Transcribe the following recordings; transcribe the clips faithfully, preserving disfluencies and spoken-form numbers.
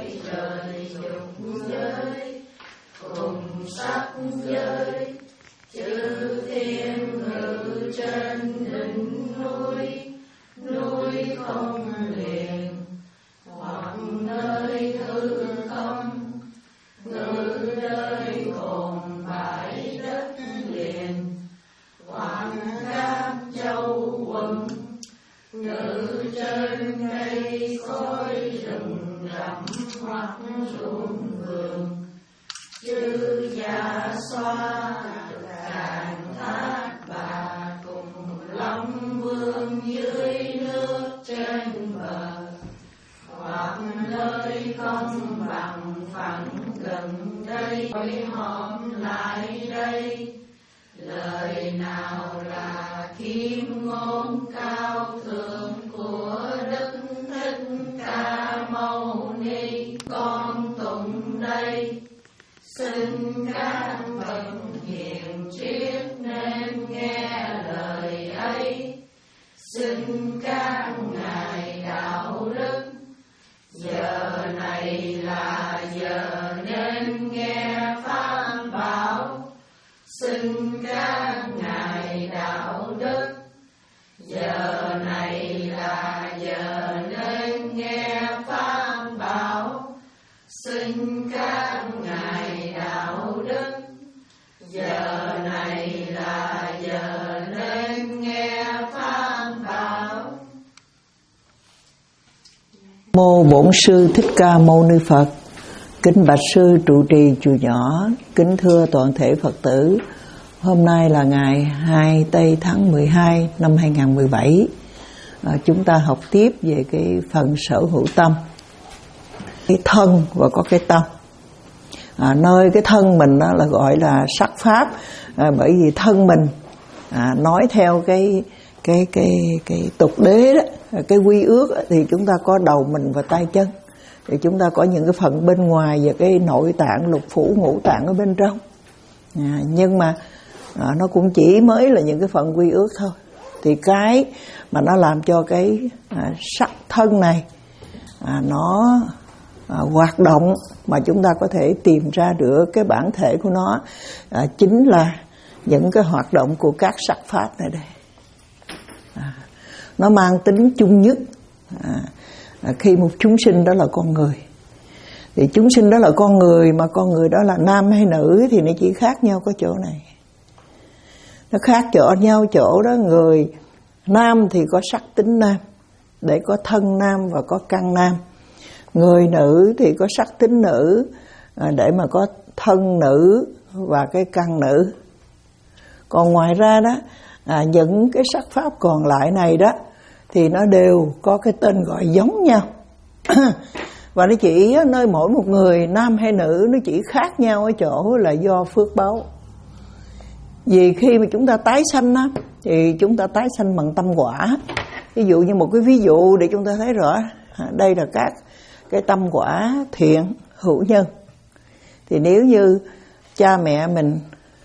cõi trời dục giới, cùng sắc giới, chư thiên ngự trên đỉnh núi, núi không liền, hoặc nơi hư không, ngự nơi hồn bãi đất liền, hoặc các châu quần, ngự trên cây cối rừng rậm hoặc ruộng vườn, chư Già Xoa, Càn Thác Bà cùng Long Vương dưới nước trên bờ, hoặc nơi không bằng phẳng gần đây, hỏi hòm lại đây. Lời nào là khiêm ngôn cao thượng của Đức Thích Ca Mâu Ni, con tụng đây. Xin các bậc hiền triết nên nghe lời ấy. Xin các ngài đạo đức, giờ này là giờ nên nghe phán bảo. Xin các ngài đạo đức, giờ này là giờ nên nghe phán bảo. Xin các ngài đạo đức, giờ này là giờ nên nghe phán bảo. Mô Bổn Sư Thích Ca Mâu Ni Phật. Kính bạch sư trụ trì chùa nhỏ, kính thưa toàn thể Phật tử. Hôm nay là ngày hai tây tháng mười hai năm hai nghìn không trăm mười bảy. À, chúng ta học tiếp về cái phần sở hữu tâm, cái thân và có cái tâm. À, nơi cái thân mình đó là gọi là sắc pháp, à, bởi vì thân mình à, nói theo cái cái cái cái tục đế đó, cái quy ước đó, thì chúng ta có đầu mình và tay chân. Thì chúng ta có những cái phần bên ngoài và cái nội tạng, lục phủ, ngũ tạng ở bên trong. À, nhưng mà à, nó cũng chỉ mới là những cái phần quy ước thôi. Thì cái mà nó làm cho cái à, sắc thân này à, nó à, hoạt động mà chúng ta có thể tìm ra được cái bản thể của nó à, chính là những cái hoạt động của các sắc pháp này đây. À, nó mang tính chung nhất. À, khi một chúng sinh đó là con người, thì chúng sinh đó là con người, mà con người đó là nam hay nữ thì nó chỉ khác nhau có chỗ này. Nó khác chỗ nhau chỗ đó, người nam thì có sắc tính nam để có thân nam và có căn nam, người nữ thì có sắc tính nữ để mà có thân nữ và cái căn nữ. Còn ngoài ra đó à, những cái sắc pháp còn lại này đó thì nó đều có cái tên gọi giống nhau. Và nó chỉ nơi mỗi một người nam hay nữ nó chỉ khác nhau ở chỗ là do phước báo. Vì khi mà chúng ta tái sanh á, thì chúng ta tái sanh bằng tâm quả. Ví dụ như một cái ví dụ để chúng ta thấy rõ, đây là các cái tâm quả thiện hữu nhân. Thì nếu như cha mẹ mình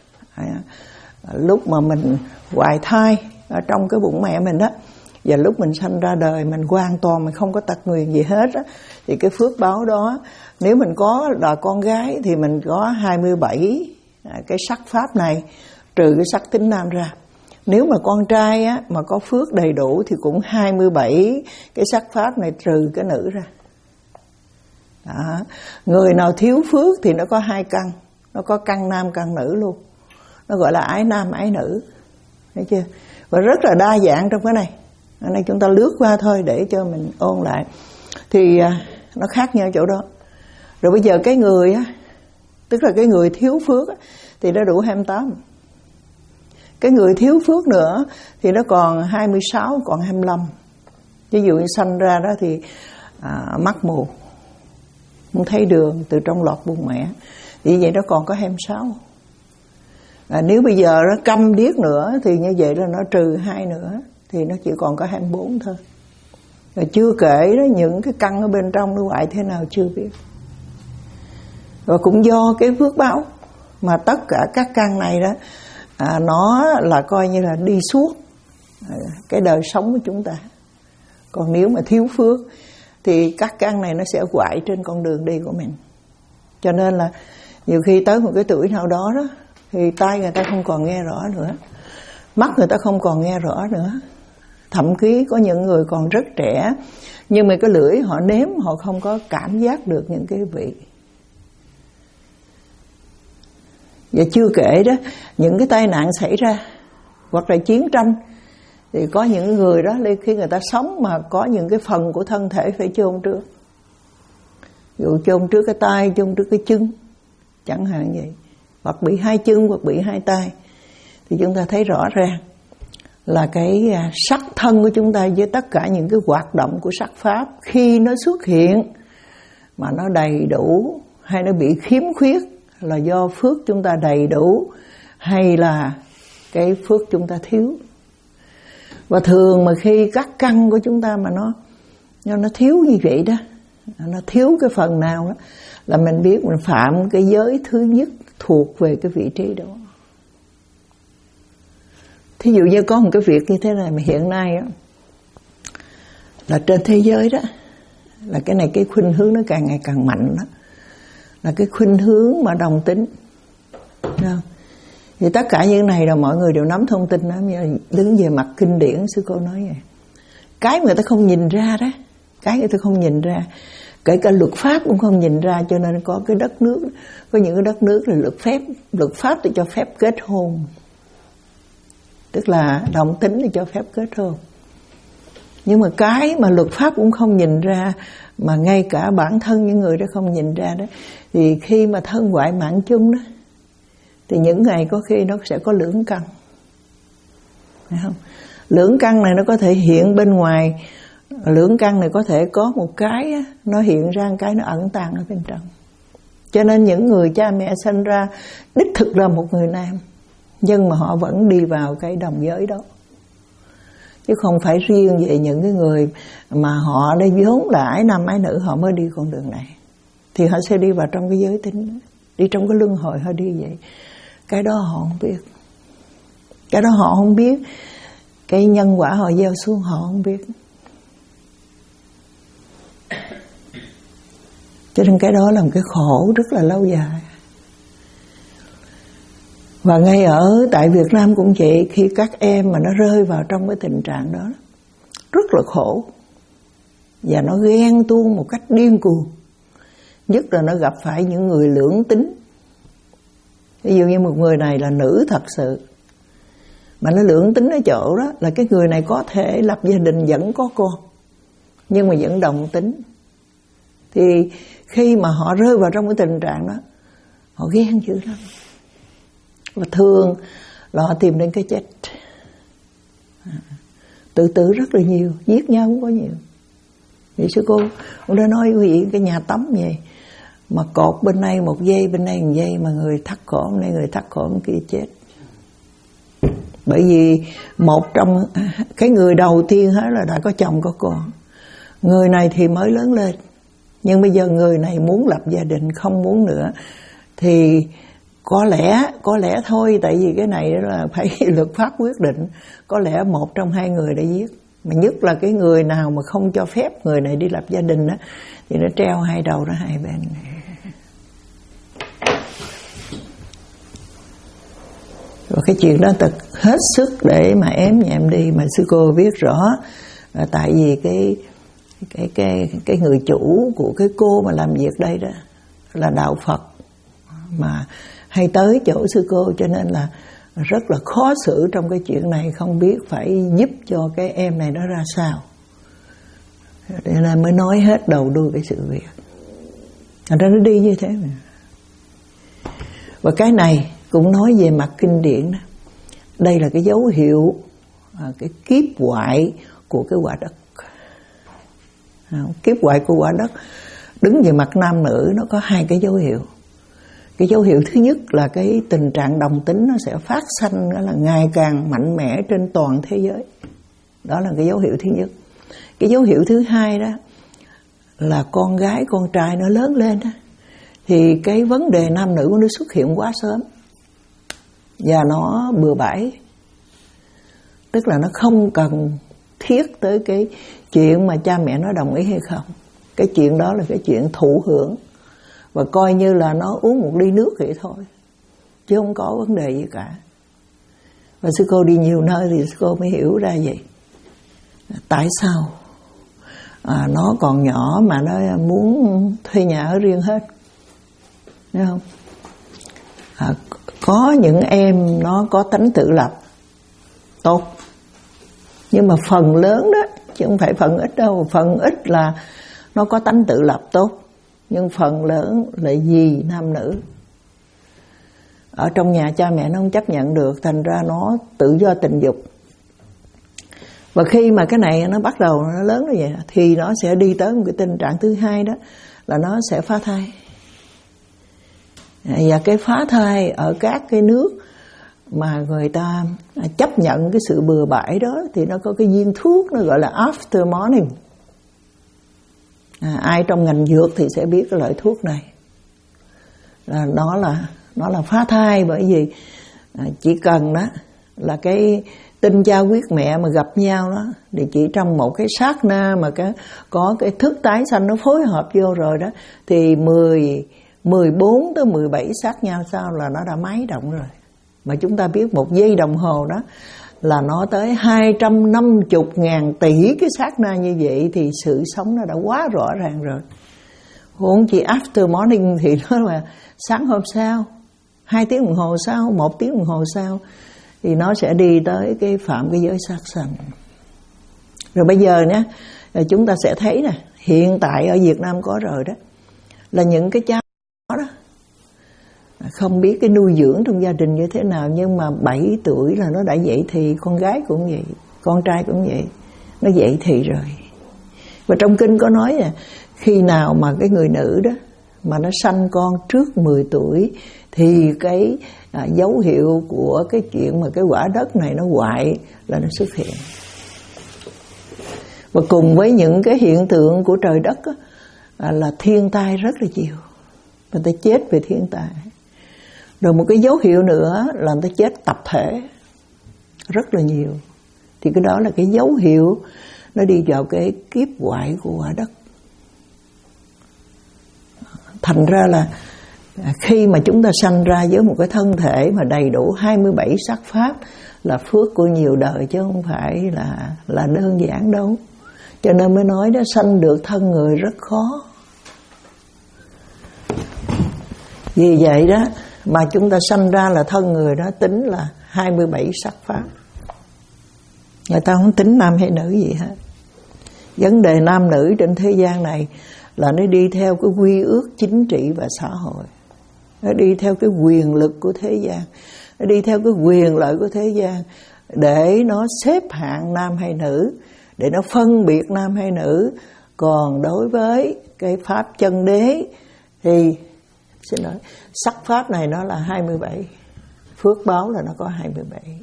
lúc mà mình hoài thai ở trong cái bụng mẹ mình đó, và lúc mình sanh ra đời mình hoàn toàn mình không có tật nguyền gì hết á, thì cái phước báo đó, nếu mình có là con gái thì mình có hai mươi bảy cái sắc pháp này trừ cái sắc tính nam ra. Nếu mà con trai á, mà có phước đầy đủ thì cũng hai mươi bảy cái sắc pháp này trừ cái nữ ra. Đó. Người nào thiếu phước thì nó có hai căn, nó có căn nam căn nữ luôn. Nó gọi là ái nam ái nữ. Thấy chưa? Và rất là đa dạng trong cái này. Ở đây chúng ta lướt qua thôi để cho mình ôn lại. Thì à, nó khác nhau chỗ đó. Rồi bây giờ cái người á, tức là cái người thiếu phước á, thì nó đủ hai mươi tám. Cái người thiếu phước nữa thì nó còn hai mươi sáu, còn hai mươi lăm. Ví dụ như sanh ra đó thì à, mắt mù, không thấy đường từ trong lọt bụng mẹ, thì vậy nó còn có hai mươi sáu. À, nếu bây giờ nó câm điếc nữa thì như vậy là nó trừ hai nữa, thì nó chỉ còn có hai mươi bốn thôi. Rồi chưa kể đó những cái căn ở bên trong nó hoại thế nào chưa biết. Và cũng do cái phước báo mà tất cả các căn này đó à, nó là coi như là đi suốt à, cái đời sống của chúng ta. Còn nếu mà thiếu phước thì các căn này nó sẽ quại trên con đường đi của mình. Cho nên là nhiều khi tới một cái tuổi nào đó đó thì tai người ta không còn nghe rõ nữa, mắt người ta không còn nghe rõ nữa, thậm chí có những người còn rất trẻ nhưng mà cái lưỡi họ nếm họ không có cảm giác được những cái vị. Và chưa kể đó, những cái tai nạn xảy ra hoặc là chiến tranh thì có những người đó khi người ta sống mà có những cái phần của thân thể phải chôn trước. Ví dụ chôn trước cái tay, chôn trước cái chân chẳng hạn vậy, hoặc bị hai chân hoặc bị hai tay, thì chúng ta thấy rõ ràng là cái sắc thân của chúng ta với tất cả những cái hoạt động của sắc pháp khi nó xuất hiện mà nó đầy đủ hay nó bị khiếm khuyết là do phước chúng ta đầy đủ hay là cái phước chúng ta thiếu. Và thường mà khi các căn của chúng ta mà nó nó thiếu như vậy đó, nó thiếu cái phần nào đó, là mình biết mình phạm cái giới thứ nhất thuộc về cái vị trí đó. Thí dụ như có một cái việc như thế này mà hiện nay đó, là trên thế giới đó, là cái này cái khuynh hướng nó càng ngày càng mạnh đó, là cái khuynh hướng mà đồng tính. Không? Thì tất cả những này là mọi người đều nắm thông tin đó, đứng về mặt kinh điển sư cô nói vậy. Cái mà người ta không nhìn ra đó, cái người ta không nhìn ra, kể cả luật pháp cũng không nhìn ra, cho nên có cái đất nước, có những cái đất nước là luật phép, luật pháp thì cho phép kết hôn, tức là đồng tính thì cho phép kết hôn. Nhưng mà cái mà luật pháp cũng không nhìn ra, mà ngay cả bản thân những người đó không nhìn ra đó, thì khi mà thân ngoại mạng chung đó, thì những ngày có khi nó sẽ có lưỡng căn, phải không? Lưỡng căn này nó có thể hiện bên ngoài, lưỡng căn này có thể có một cái nó hiện ra, một cái nó ẩn tàng ở bên trong. Cho nên những người cha mẹ sinh ra đích thực là một người nam, nhưng mà họ vẫn đi vào cái đồng giới đó, chứ không phải riêng về những cái người mà họ đã vốn là ái nam ái nữ họ mới đi con đường này, thì họ sẽ đi vào trong cái giới tính, đi trong cái luân hồi họ đi vậy. Cái đó họ không biết, cái đó họ không biết, cái nhân quả họ gieo xuống họ không biết. Cho nên cái đó là một cái khổ rất là lâu dài. Và ngay ở tại Việt Nam cũng vậy, khi các em mà nó rơi vào trong cái tình trạng đó rất là khổ, và nó ghen tuông một cách điên cuồng, nhất là nó gặp phải những người lưỡng tính. Ví dụ như một người này là nữ thật sự, mà nó lưỡng tính ở chỗ đó là cái người này có thể lập gia đình vẫn có con, nhưng mà vẫn đồng tính. Thì khi mà họ rơi vào trong cái tình trạng đó, họ ghen dữ lắm, và thường là họ tìm đến cái chết, tự tử rất là nhiều, giết nhau cũng có nhiều. Thì sư cô cũng đã nói quý vị, cái nhà tắm vậy mà cột bên đây một dây, bên đây một dây, mà người thắt cổ bên đây, người thắt cổ bên kia chết. Bởi vì một trong cái người đầu tiên hết là đã có chồng có con, người này thì mới lớn lên, nhưng bây giờ người này muốn lập gia đình, không muốn nữa, thì có lẽ có lẽ thôi, tại vì cái này là phải luật pháp quyết định, có lẽ một trong hai người đã giết. Mà nhất là cái người nào mà không cho phép người này đi lập gia đình đó, thì nó treo hai đầu ra hai bên. Và cái chuyện đó thật hết sức để mà ém nhẹm đi, mà sư cô biết rõ, tại vì cái cái cái cái người chủ của cái cô mà làm việc đây đó là đạo Phật mà hay tới chỗ sư cô, cho nên là rất là khó xử trong cái chuyện này, không biết phải giúp cho cái em này nó ra sao. Cho nên mới nói hết đầu đuôi cái sự việc. Thành ra nó đi như thế mà. Và cái này cũng nói về mặt kinh điển đó. Đây là cái dấu hiệu, cái kiếp hoại của cái quả đất. Kiếp hoại của quả đất đứng về mặt nam nữ nó có hai cái dấu hiệu. Cái dấu hiệu thứ nhất là cái tình trạng đồng tính nó sẽ phát sanh, đó là ngày càng mạnh mẽ trên toàn thế giới. Đó là cái dấu hiệu thứ nhất. Cái dấu hiệu thứ hai đó là con gái con trai nó lớn lên đó, thì cái vấn đề nam nữ của nó xuất hiện quá sớm và nó bừa bãi, tức là nó không cần thiết tới cái chuyện mà cha mẹ nó đồng ý hay không. cái chuyện đó là cái chuyện thụ hưởng, và coi như là nó uống một ly nước vậy thôi, chứ không có vấn đề gì cả. Và sư cô đi nhiều nơi thì sư cô mới hiểu ra vậy. Tại sao à, nó còn nhỏ mà nó muốn thuê nhà ở riêng hết, thấy không? À, có những em nó có tánh tự lập tốt, nhưng mà phần lớn đó, chứ không phải phần ít đâu. Phần ít là nó có tánh tự lập tốt, nhưng phần lớn là gì nam nữ. Ở trong nhà cha mẹ nó không chấp nhận được, thành ra nó tự do tình dục. Và khi mà cái này nó bắt đầu nó lớn như vậy thì nó sẽ đi tới một cái tình trạng thứ hai, đó là nó sẽ phá thai. Và cái phá thai ở các cái nước mà người ta chấp nhận cái sự bừa bãi đó thì nó có cái viên thuốc nó gọi là after morning. À, ai trong ngành dược thì sẽ biết cái loại thuốc này. Là nó là nó là phá thai, bởi vì à, chỉ cần đó là cái tinh cha huyết mẹ mà gặp nhau đó, thì chỉ trong một cái sát na mà cái có cái thức tái sanh nó phối hợp vô rồi đó, thì mười, mười bốn tới mười bảy sát nhau sau là nó đã máy động rồi. Mà chúng ta biết một giây đồng hồ đó là nó tới hai trăm năm mươi ngàn tỷ cái sát na như vậy, thì sự sống nó đã quá rõ ràng rồi. Huống chỉ after morning thì nó là sáng hôm sau, hai tiếng đồng hồ sau, một tiếng đồng hồ sau, thì nó sẽ đi tới cái phạm cái giới sát sanh. Rồi bây giờ nhé, chúng ta sẽ thấy nè, hiện tại ở Việt Nam có rồi đó, là những cái cháu đó không biết cái nuôi dưỡng trong gia đình như thế nào, nhưng mà bảy tuổi là nó đã dậy thì. Con gái cũng vậy, con trai cũng vậy, nó dậy thì rồi. Và trong kinh có nói là khi nào mà cái người nữ đó mà nó sanh con trước mười tuổi thì cái à, dấu hiệu của cái chuyện mà cái quả đất này nó hoại là nó xuất hiện. Và cùng với những cái hiện tượng của trời đất á, à, là thiên tai rất là nhiều, người ta chết về thiên tai. Rồi một cái dấu hiệu nữa là người ta chết tập thể rất là nhiều. Thì cái đó là cái dấu hiệu nó đi vào cái kiếp hoại của quả đất. Thành ra là khi mà chúng ta sanh ra với một cái thân thể mà đầy đủ hai mươi bảy sắc pháp là phước của nhiều đời, chứ không phải là, là đơn giản đâu. Cho nên mới nói đó, sanh được thân người rất khó. Vì vậy đó mà chúng ta sanh ra là thân người đó tính là hai mươi bảy sắc pháp. Người ta không tính nam hay nữ gì hết. Vấn đề nam nữ trên thế gian này là nó đi theo cái quy ước chính trị và xã hội. Nó đi theo cái quyền lực của thế gian, nó đi theo cái quyền lợi của thế gian, để nó xếp hạng nam hay nữ, để nó phân biệt nam hay nữ. Còn đối với cái pháp chân đế thì xin lỗi, sắc pháp này nó là hai mươi bảy, phước báo là nó có hai mươi bảy.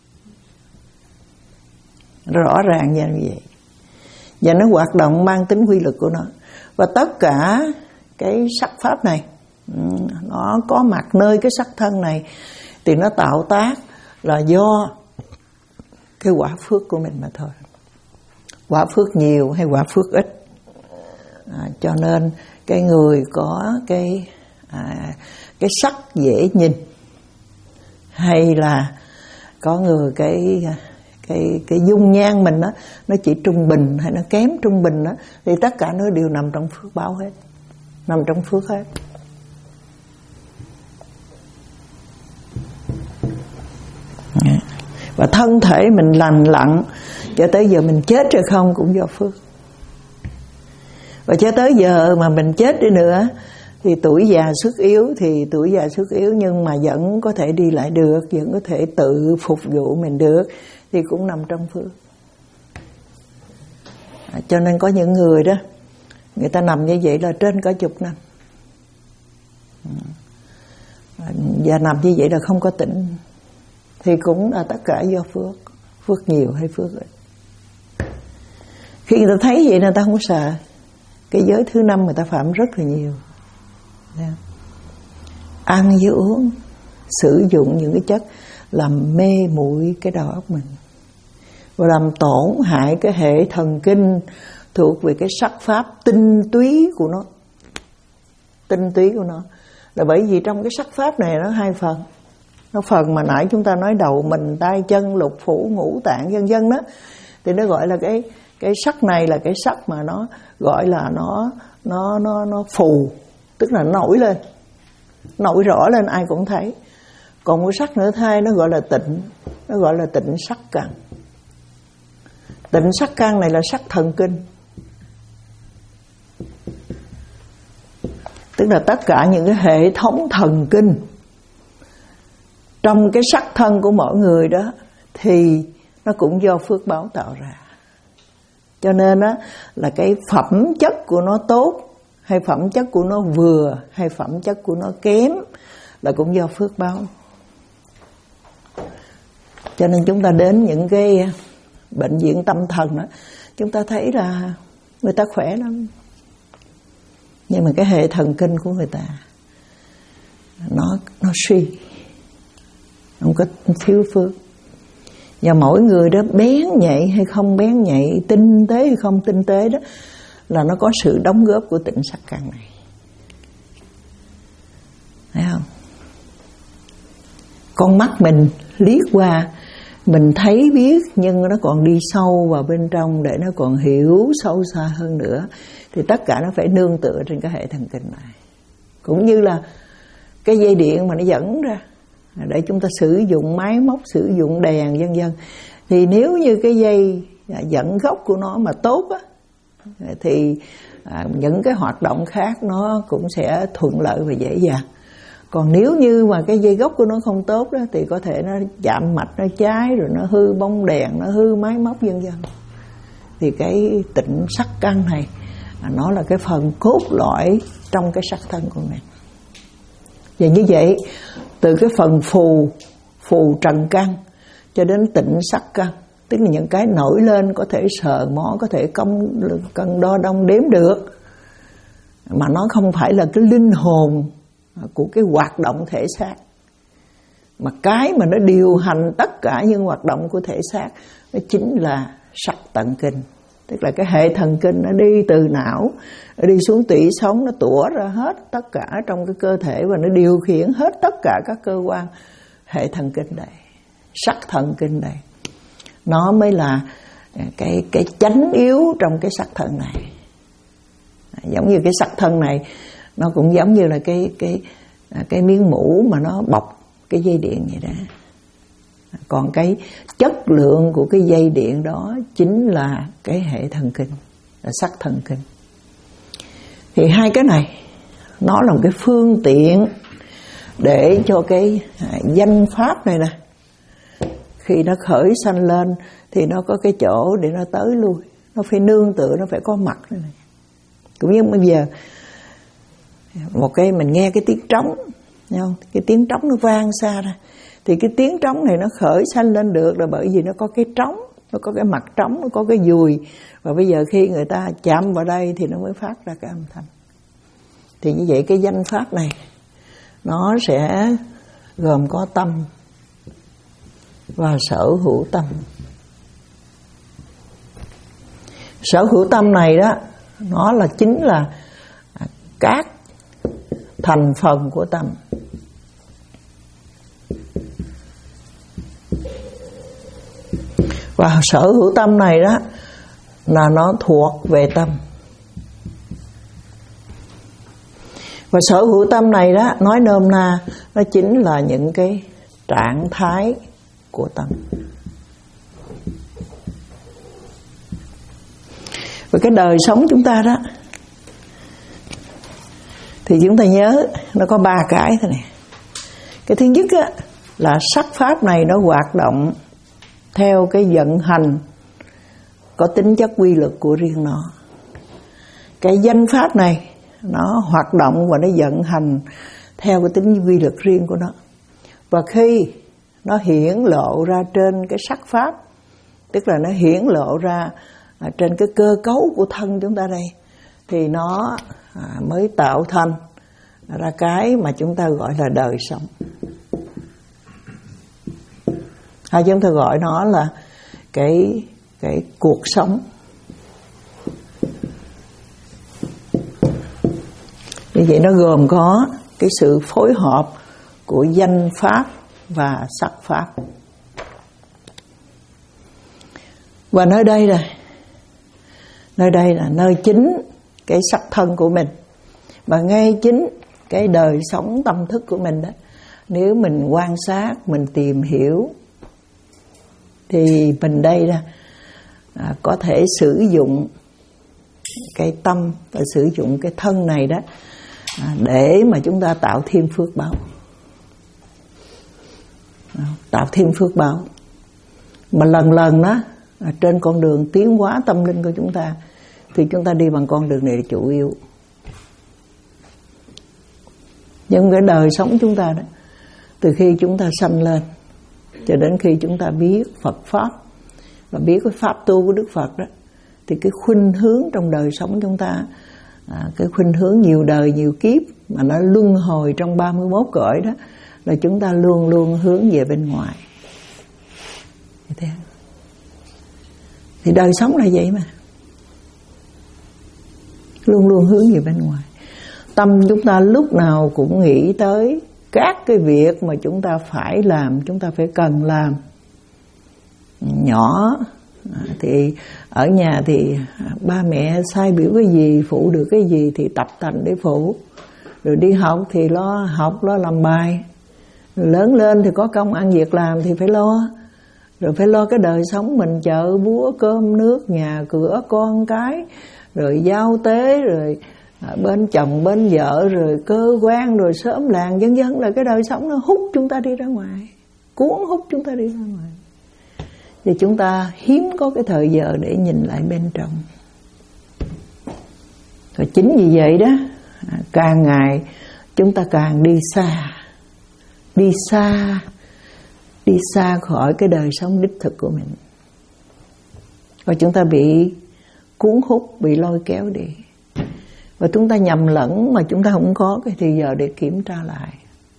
Rõ ràng như vậy. Và nó hoạt động mang tính quy luật của nó. Và tất cả cái sắc pháp này nó có mặt nơi cái sắc thân này thì nó tạo tác là do cái quả phước của mình mà thôi. Quả phước nhiều hay quả phước ít. À, cho nên cái người có cái à, cái sắc dễ nhìn, hay là có người cái cái cái dung nhan mình đó nó chỉ trung bình hay nó kém trung bình đó, thì tất cả nó đều nằm trong phước báo hết, nằm trong phước hết. Và thân thể mình lành lặn cho tới giờ mình chết rồi không cũng do phước. Và cho tới giờ mà mình chết đi nữa thì tuổi già sức yếu, thì tuổi già sức yếu nhưng mà vẫn có thể đi lại được, vẫn có thể tự phục vụ mình được, thì cũng nằm trong phước. À, cho nên có những người đó, người ta nằm như vậy là trên cả chục năm. À, và nằm như vậy là không có tỉnh, thì cũng là tất cả do phước. Phước nhiều hay phước ít. Khi người ta thấy vậy người ta không sợ. Cái giới thứ năm người ta phạm rất là nhiều. Yeah. Ăn với uống, sử dụng những cái chất làm mê muội cái đầu óc mình, và làm tổn hại cái hệ thần kinh, thuộc về cái sắc pháp tinh túy của nó. Tinh túy của nó là bởi vì trong cái sắc pháp này nó hai phần. Nó phần mà nãy chúng ta nói đầu mình, tay chân, lục phủ, ngũ tạng vân vân đó, thì nó gọi là cái cái sắc này là cái sắc mà nó gọi là nó nó nó nó phù, tức là nổi lên, nổi rõ lên ai cũng thấy. Còn một sắc nữa thay nó gọi là tịnh, nó gọi là tịnh sắc căn. Tịnh sắc căn này là sắc thần kinh, tức là tất cả những cái hệ thống thần kinh trong cái sắc thân của mỗi người đó thì nó cũng do phước báo tạo ra. Cho nên đó là cái phẩm chất của nó tốt hay phẩm chất của nó vừa hay phẩm chất của nó kém là cũng do phước báo. Cho nên chúng ta đến những cái bệnh viện tâm thần đó, chúng ta thấy là người ta khỏe lắm, nhưng mà cái hệ thần kinh của người ta nó nó suy, không có thiếu phước. Và mỗi người đó bén nhạy hay không bén nhạy, tinh tế hay không tinh tế đó là nó có sự đóng góp của tịnh sắc căn này. Thấy không? Con mắt mình liếc qua, mình thấy biết, nhưng nó còn đi sâu vào bên trong để nó còn hiểu sâu xa hơn nữa, thì tất cả nó phải nương tựa trên cái hệ thần kinh này. Cũng như là cái dây điện mà nó dẫn ra để chúng ta sử dụng máy móc, sử dụng đèn vân vân, thì nếu như cái dây dẫn gốc của nó mà tốt á, thì những cái hoạt động khác nó cũng sẽ thuận lợi và dễ dàng. Còn nếu như mà cái dây gốc của nó không tốt đó, thì có thể nó chạm mạch, nó cháy, rồi nó hư bóng đèn, nó hư máy móc vân vân. Thì cái tịnh sắc căn này nó là cái phần cốt lõi trong cái sắc thân của mình. Và như vậy, từ cái phần phù, phù trần căn cho đến tịnh sắc căn, tức là những cái nổi lên có thể sờ mó, có thể công, cân đo đong đếm được, mà nó không phải là cái linh hồn của cái hoạt động thể xác, mà cái mà nó điều hành tất cả những hoạt động của thể xác nó chính là sắc tận kinh. Tức là cái hệ thần kinh nó đi từ não, nó đi xuống tủy sống, nó tủa ra hết tất cả trong cái cơ thể và nó điều khiển hết tất cả các cơ quan hệ thần kinh này, sắc thần kinh này. Nó mới là cái cái chánh yếu trong cái sắc thân này. Giống như cái sắc thân này nó cũng giống như là cái cái cái miếng mũ mà nó bọc cái dây điện vậy đó. Còn cái chất lượng của cái dây điện đó chính là cái hệ thần kinh, là sắc thần kinh. Thì hai cái này nó là một cái phương tiện để cho cái danh pháp này nè, khi nó khởi sanh lên thì nó có cái chỗ để nó tới lui, nó phải nương tựa, nó phải có mặt này. Cũng như bây giờ một cái mình nghe cái tiếng trống, thấy không? Cái tiếng trống nó vang xa ra, thì cái tiếng trống này nó khởi sanh lên được là bởi vì nó có cái trống, nó có cái mặt trống, nó có cái dùi, và bây giờ khi người ta chạm vào đây thì nó mới phát ra cái âm thanh. Thì như vậy cái danh pháp này nó sẽ gồm có tâm và sở hữu tâm. Sở hữu tâm này đó, nó là chính là các thành phần của tâm. Và sở hữu tâm này đó là nó thuộc về tâm. Và sở hữu tâm này đó, nói nôm na, nó chính là những cái trạng thái của tâm. Và cái đời sống chúng ta đó, thì chúng ta nhớ nó có ba cái thế này. Cái thứ nhất á, là sắc pháp này nó hoạt động theo cái vận hành có tính chất quy luật của riêng nó. Cái danh pháp này nó hoạt động và nó vận hành theo cái tính quy luật riêng của nó. Và khi nó hiển lộ ra trên cái sắc pháp, tức là nó hiển lộ ra trên cái cơ cấu của thân chúng ta đây, thì nó mới tạo thành ra cái mà chúng ta gọi là đời sống. Hay chúng ta gọi nó là cái cái cuộc sống. Như vậy nó gồm có cái sự phối hợp của danh pháp và sắc pháp. Và nơi đây là nơi đây là nơi chính cái sắc thân của mình, và ngay chính cái đời sống tâm thức của mình đó. Nếu mình quan sát, mình tìm hiểu thì mình đây là à, có thể sử dụng cái tâm và sử dụng cái thân này đó à, để mà chúng ta tạo thêm phước báo, à, tạo thêm phước báo. Mà lần lần đó à, trên con đường tiến hóa tâm linh của chúng ta thì chúng ta đi bằng con đường này là chủ yếu. Nhưng cái đời sống chúng ta đó, từ khi chúng ta sanh lên cho đến khi chúng ta biết Phật Pháp và biết cái Pháp tu của Đức Phật đó, thì cái khuynh hướng trong đời sống chúng ta, à, cái khuynh hướng nhiều đời nhiều kiếp mà nó luân hồi trong ba mươi mốt cõi đó, là chúng ta luôn luôn hướng về bên ngoài. Thì đời sống là vậy mà, luôn luôn hướng về bên ngoài. Tâm chúng ta lúc nào cũng nghĩ tới các cái việc mà chúng ta phải làm, chúng ta phải cần làm. Nhỏ thì ở nhà thì ba mẹ sai biểu cái gì, phụ được cái gì thì tập tành để phụ. Rồi đi học thì lo học, lo làm bài. Rồi lớn lên thì có công ăn việc làm thì phải lo. Rồi phải lo cái đời sống mình, chợ búa, cơm nước, nhà cửa, con cái, rồi giao tế, rồi bên chồng, bên vợ, rồi cơ quan, rồi xóm làng, vân vân. Là cái đời sống nó hút chúng ta đi ra ngoài, cuốn hút chúng ta đi ra ngoài. Thì chúng ta hiếm có cái thời giờ để nhìn lại bên trong. Và chính vì vậy đó, càng ngày chúng ta càng đi xa, đi xa, đi xa khỏi cái đời sống đích thực của mình. Và chúng ta bị cuốn hút, bị lôi kéo đi. Và chúng ta nhầm lẫn mà chúng ta không có cái thời giờ để kiểm tra lại.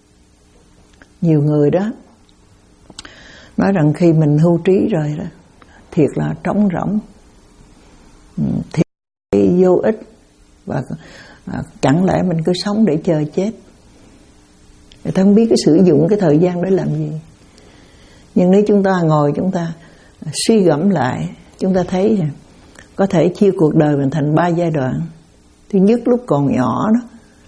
Nhiều người đó nói rằng khi mình hưu trí rồi đó, thiệt là trống rỗng, thiệt vô ích, và à, chẳng lẽ mình cứ sống để chờ chết. Người ta không biết cái sử dụng cái thời gian để làm gì. Nhưng nếu chúng ta ngồi, chúng ta suy gẫm lại, chúng ta thấy có thể chia cuộc đời mình thành ba giai đoạn. Thứ nhất, lúc còn nhỏ đó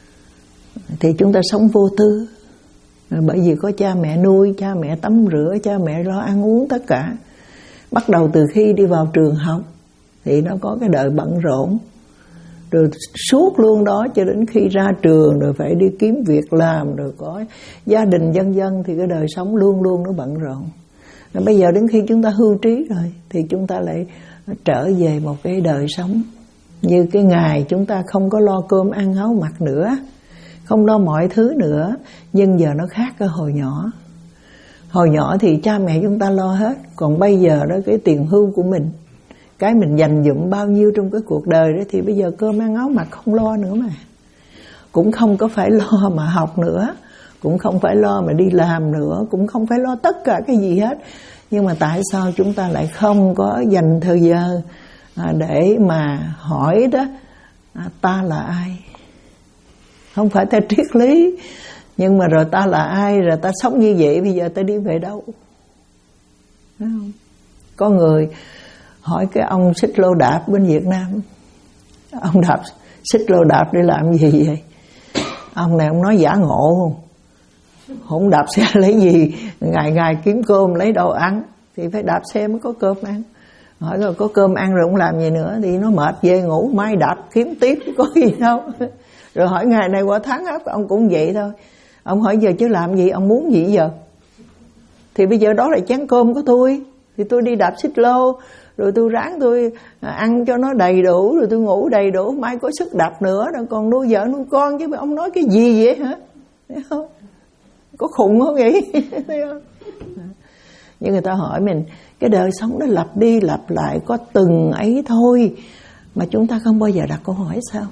thì chúng ta sống vô tư, bởi vì có cha mẹ nuôi, cha mẹ tắm rửa, cha mẹ lo ăn uống tất cả. Bắt đầu từ khi đi vào trường học thì nó có cái đời bận rộn, rồi suốt luôn đó cho đến khi ra trường, rồi phải đi kiếm việc làm, rồi có gia đình vân vân, thì cái đời sống luôn luôn nó bận rộn. Rồi bây giờ đến khi chúng ta hưu trí rồi thì chúng ta lại trở về một cái đời sống như cái ngày chúng ta không có lo cơm ăn áo mặc nữa, không lo mọi thứ nữa. Nhưng giờ nó khác cái hồi nhỏ. Hồi nhỏ thì cha mẹ chúng ta lo hết. Còn bây giờ đó, cái tiền hưu của mình, cái mình dành dụm bao nhiêu trong cái cuộc đời đó, thì bây giờ cơm ăn áo mặc không lo nữa mà. Cũng không có phải lo mà học nữa, cũng không phải lo mà đi làm nữa, cũng không phải lo tất cả cái gì hết. Nhưng mà tại sao chúng ta lại không có dành thời giờ để mà hỏi đó, ta là ai? Không phải ta triết lý, nhưng mà rồi ta là ai, rồi ta sống như vậy, bây giờ ta đi về đâu? Thấy không? Có người hỏi cái ông xích lô đạp bên Việt Nam, ông đạp xích lô đạp để làm gì vậy? Ông này ông nói giả ngộ không? Không đạp xe lấy gì, ngày ngày kiếm cơm lấy đâu ăn, thì phải đạp xe mới có cơm ăn. Hỏi rồi có cơm ăn rồi không làm gì nữa, thì nó mệt về ngủ, mai đạp kiếm tiếp, có gì đâu. Rồi hỏi ngày này qua tháng áp, ông cũng vậy thôi. Ông hỏi giờ chứ làm gì, ông muốn gì giờ? Thì bây giờ đó là chén cơm của tôi, thì tôi đi đạp xích lô, rồi tôi ráng tôi ăn cho nó đầy đủ, rồi tôi ngủ đầy đủ, mai có sức đạp nữa, rồi còn nuôi vợ nuôi con. Chứ ông nói cái gì vậy hả? Thấy không? Có khùng không vậy? Thấy không? Nhưng người ta hỏi mình, cái đời sống nó lặp đi lặp lại có từng ấy thôi, mà chúng ta không bao giờ đặt câu hỏi sao?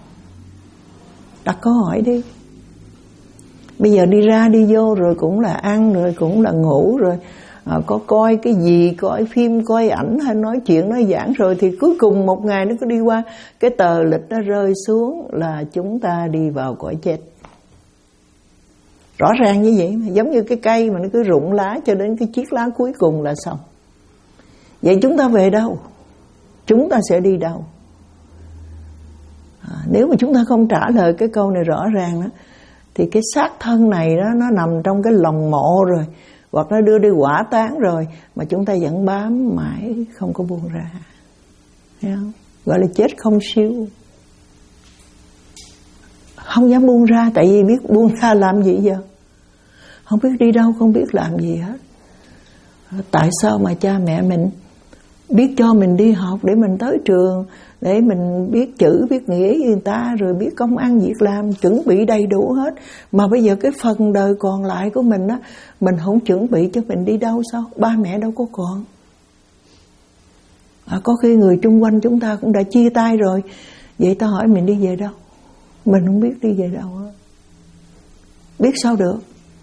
Đặt câu hỏi đi. Bây giờ đi ra đi vô rồi cũng là ăn, rồi cũng là ngủ, rồi à, có coi cái gì, coi phim, coi ảnh hay nói chuyện, nói giảng rồi thì cuối cùng một ngày nó cứ đi qua, cái tờ lịch nó rơi xuống là chúng ta đi vào cõi chết. Rõ ràng như vậy mà, giống như cái cây mà nó cứ rụng lá cho đến cái chiếc lá cuối cùng là xong. Vậy chúng ta về đâu? Chúng ta sẽ đi đâu? À, nếu mà chúng ta không trả lời cái câu này rõ ràng đó, thì cái xác thân này đó nó nằm trong cái lồng mộ rồi, hoặc nó đưa đi hỏa táng rồi, mà chúng ta vẫn bám mãi không có buông ra. Thấy không? Gọi là chết không siêu. Không dám buông ra, tại vì biết buông ra làm gì giờ? Không biết đi đâu, không biết làm gì hết. Tại sao mà cha mẹ mình biết cho mình đi học để mình tới trường, để mình biết chữ, biết nghĩa với người ta, rồi biết công ăn việc làm, chuẩn bị đầy đủ hết. Mà bây giờ cái phần đời còn lại của mình á, mình không chuẩn bị cho mình đi đâu sao? Ba mẹ đâu có còn. À, có khi người chung quanh chúng ta cũng đã chia tay rồi. Vậy ta hỏi mình đi về đâu? Mình không biết đi về đâu hết. Biết sao được?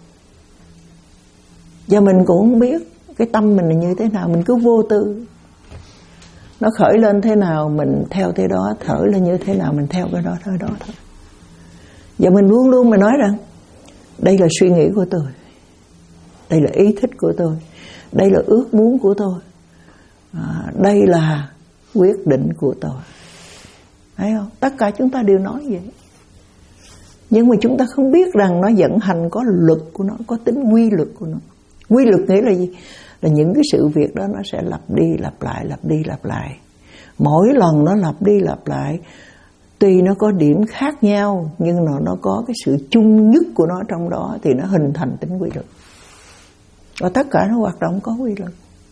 Và mình cũng không biết cái tâm mình là như thế nào, mình cứ vô tư. Nó khởi lên thế nào mình theo thế đó, thở lên như thế nào mình theo cái đó thôi đó thôi. Và mình luôn luôn mình nói rằng đây là suy nghĩ của tôi, đây là ý thích của tôi, đây là ước muốn của tôi, à, đây là quyết định của tôi. Thấy không? Tất cả chúng ta đều nói vậy. Nhưng mà chúng ta không biết rằng nó vận hành có luật của nó, có tính quy luật của nó. Quy luật nghĩa là gì? Là những cái sự việc đó nó sẽ lặp đi lặp lại, lặp đi lặp lại. Mỗi lần nó lặp đi lặp lại, tuy nó có điểm khác nhau, nhưng nó, nó có cái sự chung nhất của nó trong đó, thì nó hình thành tính quy luật. Và tất cả nó hoạt động có quy luật.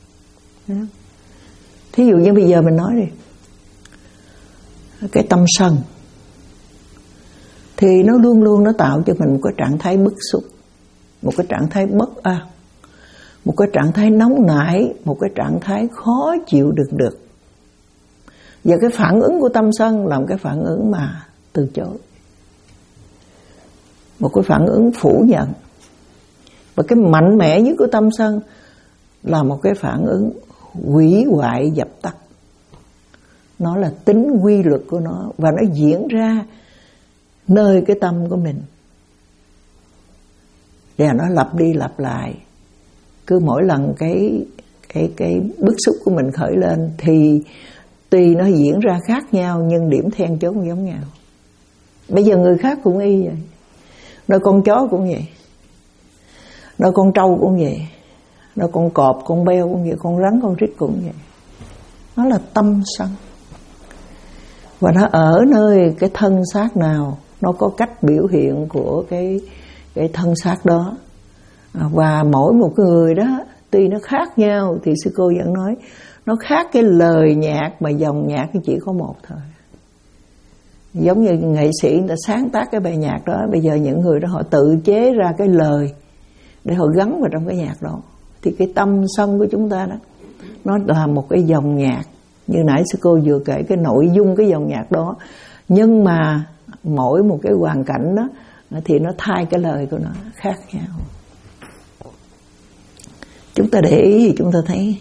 Thí dụ như bây giờ mình nói đi, cái tâm sân thì nó luôn luôn nó tạo cho mình một cái trạng thái bức xúc, một cái trạng thái bất an, một cái trạng thái nóng nảy, một cái trạng thái khó chịu đựng được. Và cái phản ứng của tâm sân là một cái phản ứng mà từ chối, một cái phản ứng phủ nhận. Và cái mạnh mẽ nhất của tâm sân là một cái phản ứng hủy hoại dập tắt. Nó là tính quy luật của nó, và nó diễn ra nơi cái tâm của mình. Và nó lặp đi lặp lại. Cứ mỗi lần cái cái cái bức xúc của mình khởi lên thì tuy nó diễn ra khác nhau, nhưng điểm then chốt giống nhau. Bây giờ người khác cũng y vậy. Nói con chó cũng vậy, nói con trâu cũng vậy, nói con cọp, con beo cũng vậy, con rắn, con rít cũng vậy. Nó là tâm sân. Và nó ở nơi cái thân xác nào, nó có cách biểu hiện của cái cái thân xác đó. Và mỗi một người đó tuy nó khác nhau, thì sư cô vẫn nói nó khác cái lời nhạc, mà dòng nhạc chỉ có một thôi. Giống như nghệ sĩ người ta sáng tác cái bài nhạc đó, bây giờ những người đó họ tự chế ra cái lời để họ gắn vào trong cái nhạc đó. Thì cái tâm sân của chúng ta đó, nó là một cái dòng nhạc. Như nãy sư cô vừa kể cái nội dung cái dòng nhạc đó, nhưng mà mỗi một cái hoàn cảnh đó thì nó thay cái lời của nó khác nhau. Chúng ta để ý thì chúng ta thấy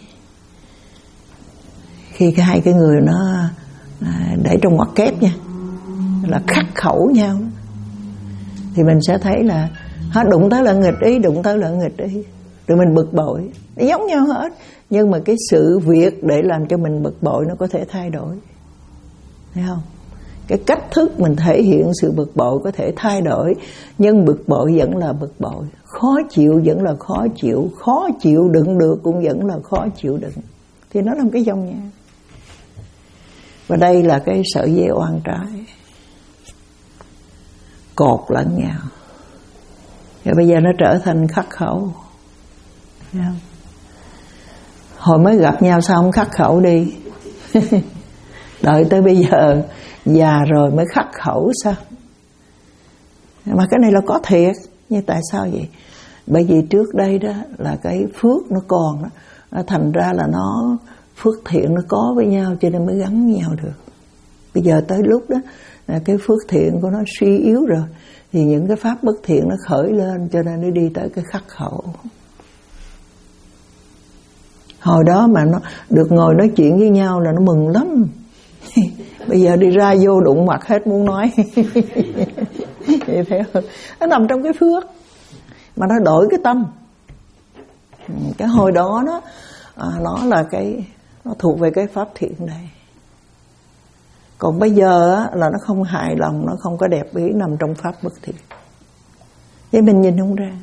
khi cái hai cái người nó để trong ngoặc kép nha, là khắc khẩu nhau, thì mình sẽ thấy là hết đụng tới là nghịch ý, đụng tới là nghịch ý, rồi mình bực bội. Nó giống nhau hết, nhưng mà cái sự việc để làm cho mình bực bội nó có thể thay đổi. Thấy không? Cái cách thức mình thể hiện sự bực bội có thể thay đổi, nhưng bực bội vẫn là bực bội, khó chịu vẫn là khó chịu, khó chịu đựng được cũng vẫn là khó chịu đựng. Thì nó là một cái dòng nhạc. Và đây là cái sợi dây oan trái, cột lẫn nhau. Và bây giờ nó trở thành khắc khẩu. Thấy không? Hồi mới gặp nhau sao không khắc khẩu đi? Đợi tới bây giờ già rồi mới khắc khẩu sao? Mà cái này là có thiệt. Nhưng tại sao vậy? Bởi vì trước đây đó là cái phước nó còn đó, thành ra là nó phước thiện nó có với nhau, cho nên mới gắn với nhau được. Bây giờ tới lúc đó cái phước thiện của nó suy yếu rồi, thì những cái pháp bất thiện nó khởi lên, cho nên nó đi tới cái khắc khẩu. Hồi đó mà nó được ngồi nói chuyện với nhau là nó mừng lắm. Bây giờ đi ra vô đụng mặt hết muốn nói. Vậy thấy không? Nó nằm trong cái phước mà nó đổi cái tâm. Cái hồi đó nó à, nó là cái nó thuộc về cái pháp thiện này. Còn bây giờ á, là nó không hài lòng, nó không có đẹp ý, nằm trong pháp bất thiện. Thế mình nhìn không ra.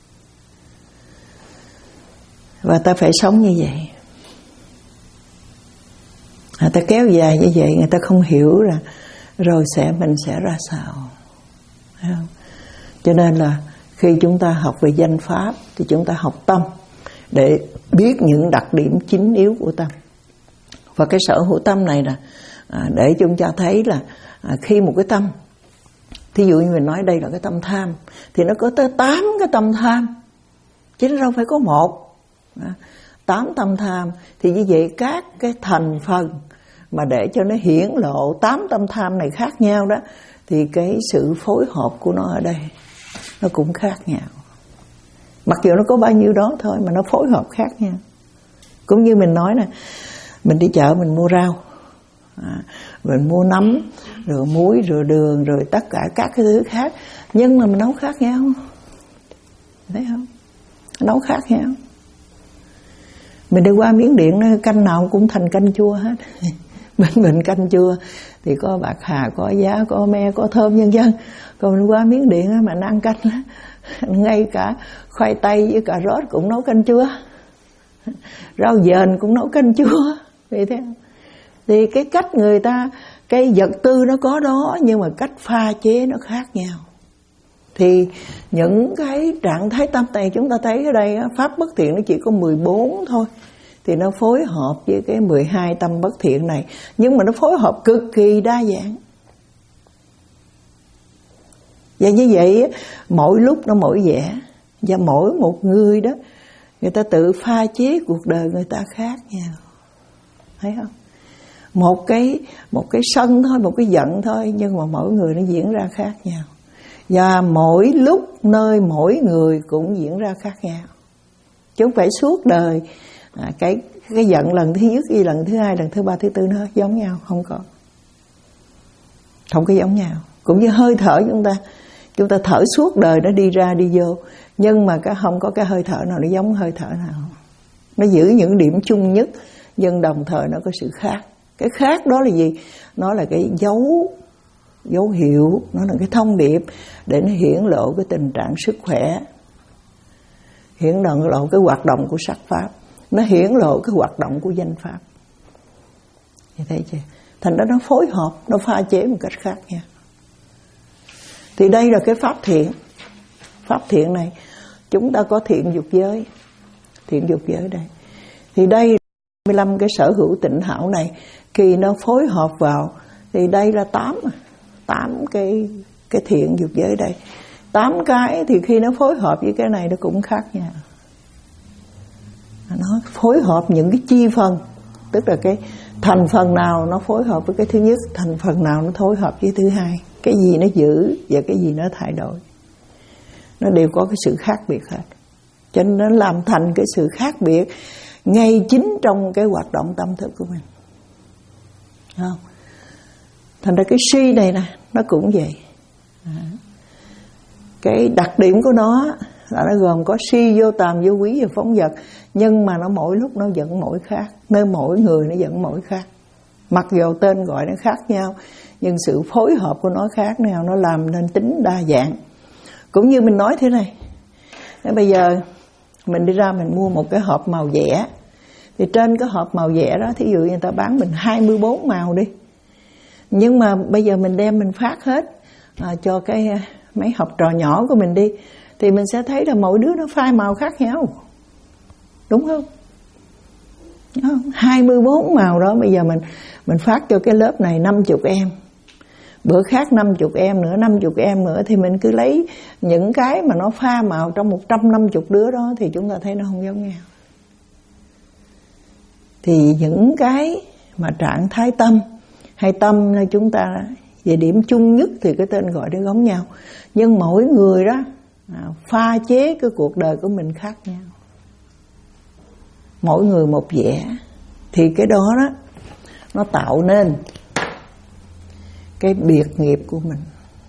Và ta phải sống như vậy. Người ta kéo dài như vậy, người ta không hiểu là rồi sẽ mình sẽ ra sao. Thấy không? Cho nên là khi chúng ta học về danh pháp thì chúng ta học tâm để biết những đặc điểm chính yếu của tâm. Và cái sở hữu tâm này là à, để chúng ta thấy là à, khi một cái tâm, thí dụ như mình nói đây là cái tâm tham, thì nó có tới tám cái tâm tham, chứ nó đâu phải có một. À, tám tâm tham thì như vậy các cái thành phần mà để cho nó hiển lộ tám tâm tham này khác nhau đó, thì cái sự phối hợp của nó ở đây nó cũng khác nhau. Mặc dù nó có bao nhiêu đó thôi mà nó phối hợp khác nhau. Cũng như mình nói nè, mình đi chợ mình mua rau, à, mình mua nấm, rồi muối, rồi đường, rồi tất cả các cái thứ khác, nhưng mà mình nấu khác nhau. Thấy không? Nấu khác nhau. Mình đi qua Miến Điện, canh nào cũng thành canh chua hết. Bên mình canh chua thì có bạc hà, có giá, có me, có thơm vân vân. Còn mình qua Miến Điện mà nó ăn canh, ngay cả khoai tây với cà rốt cũng nấu canh chua, rau dền cũng nấu canh chua. Vậy thế thì cái cách người ta, cái vật tư nó có đó, nhưng mà cách pha chế nó khác nhau. Thì những cái trạng thái tâm này chúng ta thấy ở đây, pháp bất thiện nó chỉ có mười bốn thôi, thì nó phối hợp với cái mười hai tâm bất thiện này, nhưng mà nó phối hợp cực kỳ đa dạng. Và như vậy mỗi lúc nó mỗi vẻ, và mỗi một người đó người ta tự pha chế cuộc đời người ta khác nhau. Thấy không? Một cái một cái sân thôi, một cái giận thôi, nhưng mà mỗi người nó diễn ra khác nhau. Và mỗi lúc nơi mỗi người cũng diễn ra khác nhau. Chứ không phải suốt đời à, cái cái giận lần thứ nhất, y lần thứ hai, lần thứ ba, thứ tư nó giống nhau, không có. Không có giống nhau. Cũng như hơi thở chúng ta, chúng ta thở suốt đời nó đi ra đi vô, nhưng mà cái không có cái hơi thở nào nó giống hơi thở nào. Nó giữ những điểm chung nhất, nhưng đồng thời nó có sự khác. Cái khác đó là gì? Nó là cái dấu dấu hiệu, nó là cái thông điệp để nó hiển lộ cái tình trạng sức khỏe, hiển lộ cái hoạt động của sắc pháp, nó hiển lộ cái hoạt động của danh pháp. Như thế chứ? Thành ra nó phối hợp, nó pha chế một cách khác nha. Thì đây là cái pháp thiện. Pháp thiện này chúng ta có thiện dục giới, thiện dục giới đây. Thì đây hai mươi lăm cái sở hữu tịnh hảo này, khi nó phối hợp vào thì đây là tám tám cái cái thiện dục giới đây. Tám cái thì khi nó phối hợp với cái này nó cũng khác nhau. Nó phối hợp những cái chi phần, tức là cái thành phần nào nó phối hợp với cái thứ nhất, thành phần nào nó phối hợp với thứ hai, cái gì nó giữ và cái gì nó thay đổi, nó đều có cái sự khác biệt hết. Cho nên nó làm thành cái sự khác biệt ngay chính trong cái hoạt động tâm thức của mình. Không? Thành ra cái si này nè, nó cũng vậy. Cái đặc điểm của nó là nó gồm có si, vô tàm, vô quý và phóng dật, nhưng mà nó mỗi lúc nó vẫn mỗi khác, nơi mỗi người nó vẫn mỗi khác. Mặc dù tên gọi nó khác nhau, nhưng sự phối hợp của nó khác nào, nó làm nên tính đa dạng. Cũng như mình nói thế này, bây giờ mình đi ra mình mua một cái hộp màu vẽ, thì trên cái hộp màu vẽ đó, thí dụ người ta bán mình hai mươi bốn màu đi, nhưng mà bây giờ mình đem mình phát hết à, cho cái mấy học trò nhỏ của mình đi, thì mình sẽ thấy là mỗi đứa nó phai màu khác nhau, đúng không? hai mươi bốn màu đó bây giờ mình mình phát cho cái lớp này năm mươi em, bữa khác năm mươi em nữa, năm mươi em nữa, thì mình cứ lấy những cái mà nó pha màu trong một trăm năm mươi đứa đó, thì chúng ta thấy nó không giống nhau. Thì những cái mà trạng thái tâm hay tâm chúng ta về điểm chung nhất thì cái tên gọi nó giống nhau, nhưng mỗi người đó pha chế cái cuộc đời của mình khác nhau. mỗi người một vẻ, thì cái đó đó nó tạo nên cái biệt nghiệp của mình.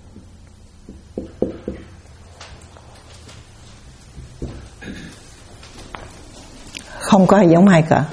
Không có ai giống ai cả.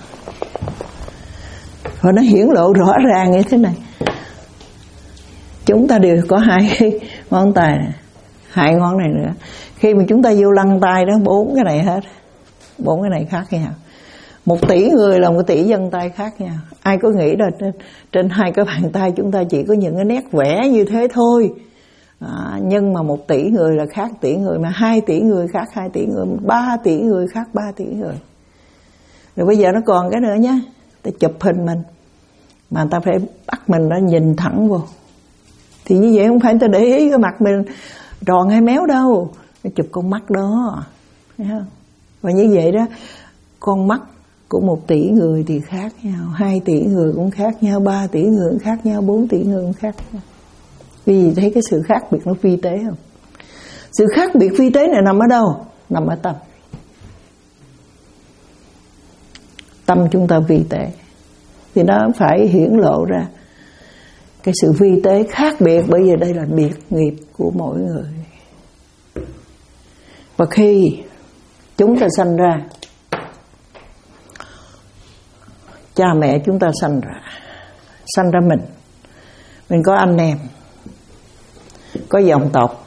Và nó hiển lộ rõ ràng như thế này. Chúng ta đều có hai cái ngón tay này, hai ngón này nữa. Khi mà chúng ta vô lăn tay đó, bốn cái này hết, bốn cái này khác nhau. Một tỷ người là một tỷ dân tay khác nhau. Ai có nghĩ là trên, trên hai cái bàn tay chúng ta chỉ có những cái nét vẽ như thế thôi. À, nhưng mà một tỷ người là khác tỷ người, mà hai tỷ người khác hai tỷ người, ba tỷ người khác ba tỷ người. Rồi bây giờ nó còn cái nữa nhé, ta chụp hình mình mà ta phải bắt mình nó nhìn thẳng vô, thì như vậy không phải ta để ý cái mặt mình tròn hay méo đâu, nó chụp con mắt đó, thấy không? Và như vậy đó, con mắt của một tỷ người thì khác nhau, hai tỷ người cũng khác nhau, ba tỷ người cũng khác nhau, bốn tỷ người cũng khác nhau. Vì gì thấy cái sự khác biệt nó vi tế không? Sự khác biệt vi tế này nằm ở đâu? Nằm ở tâm. Tâm chúng ta vi tế thì nó phải hiển lộ ra cái sự vi tế khác biệt, bởi vì đây là biệt nghiệp của mỗi người. Và khi chúng ta sanh ra, cha mẹ chúng ta sanh ra, sanh ra mình, mình có anh em, có dòng tộc,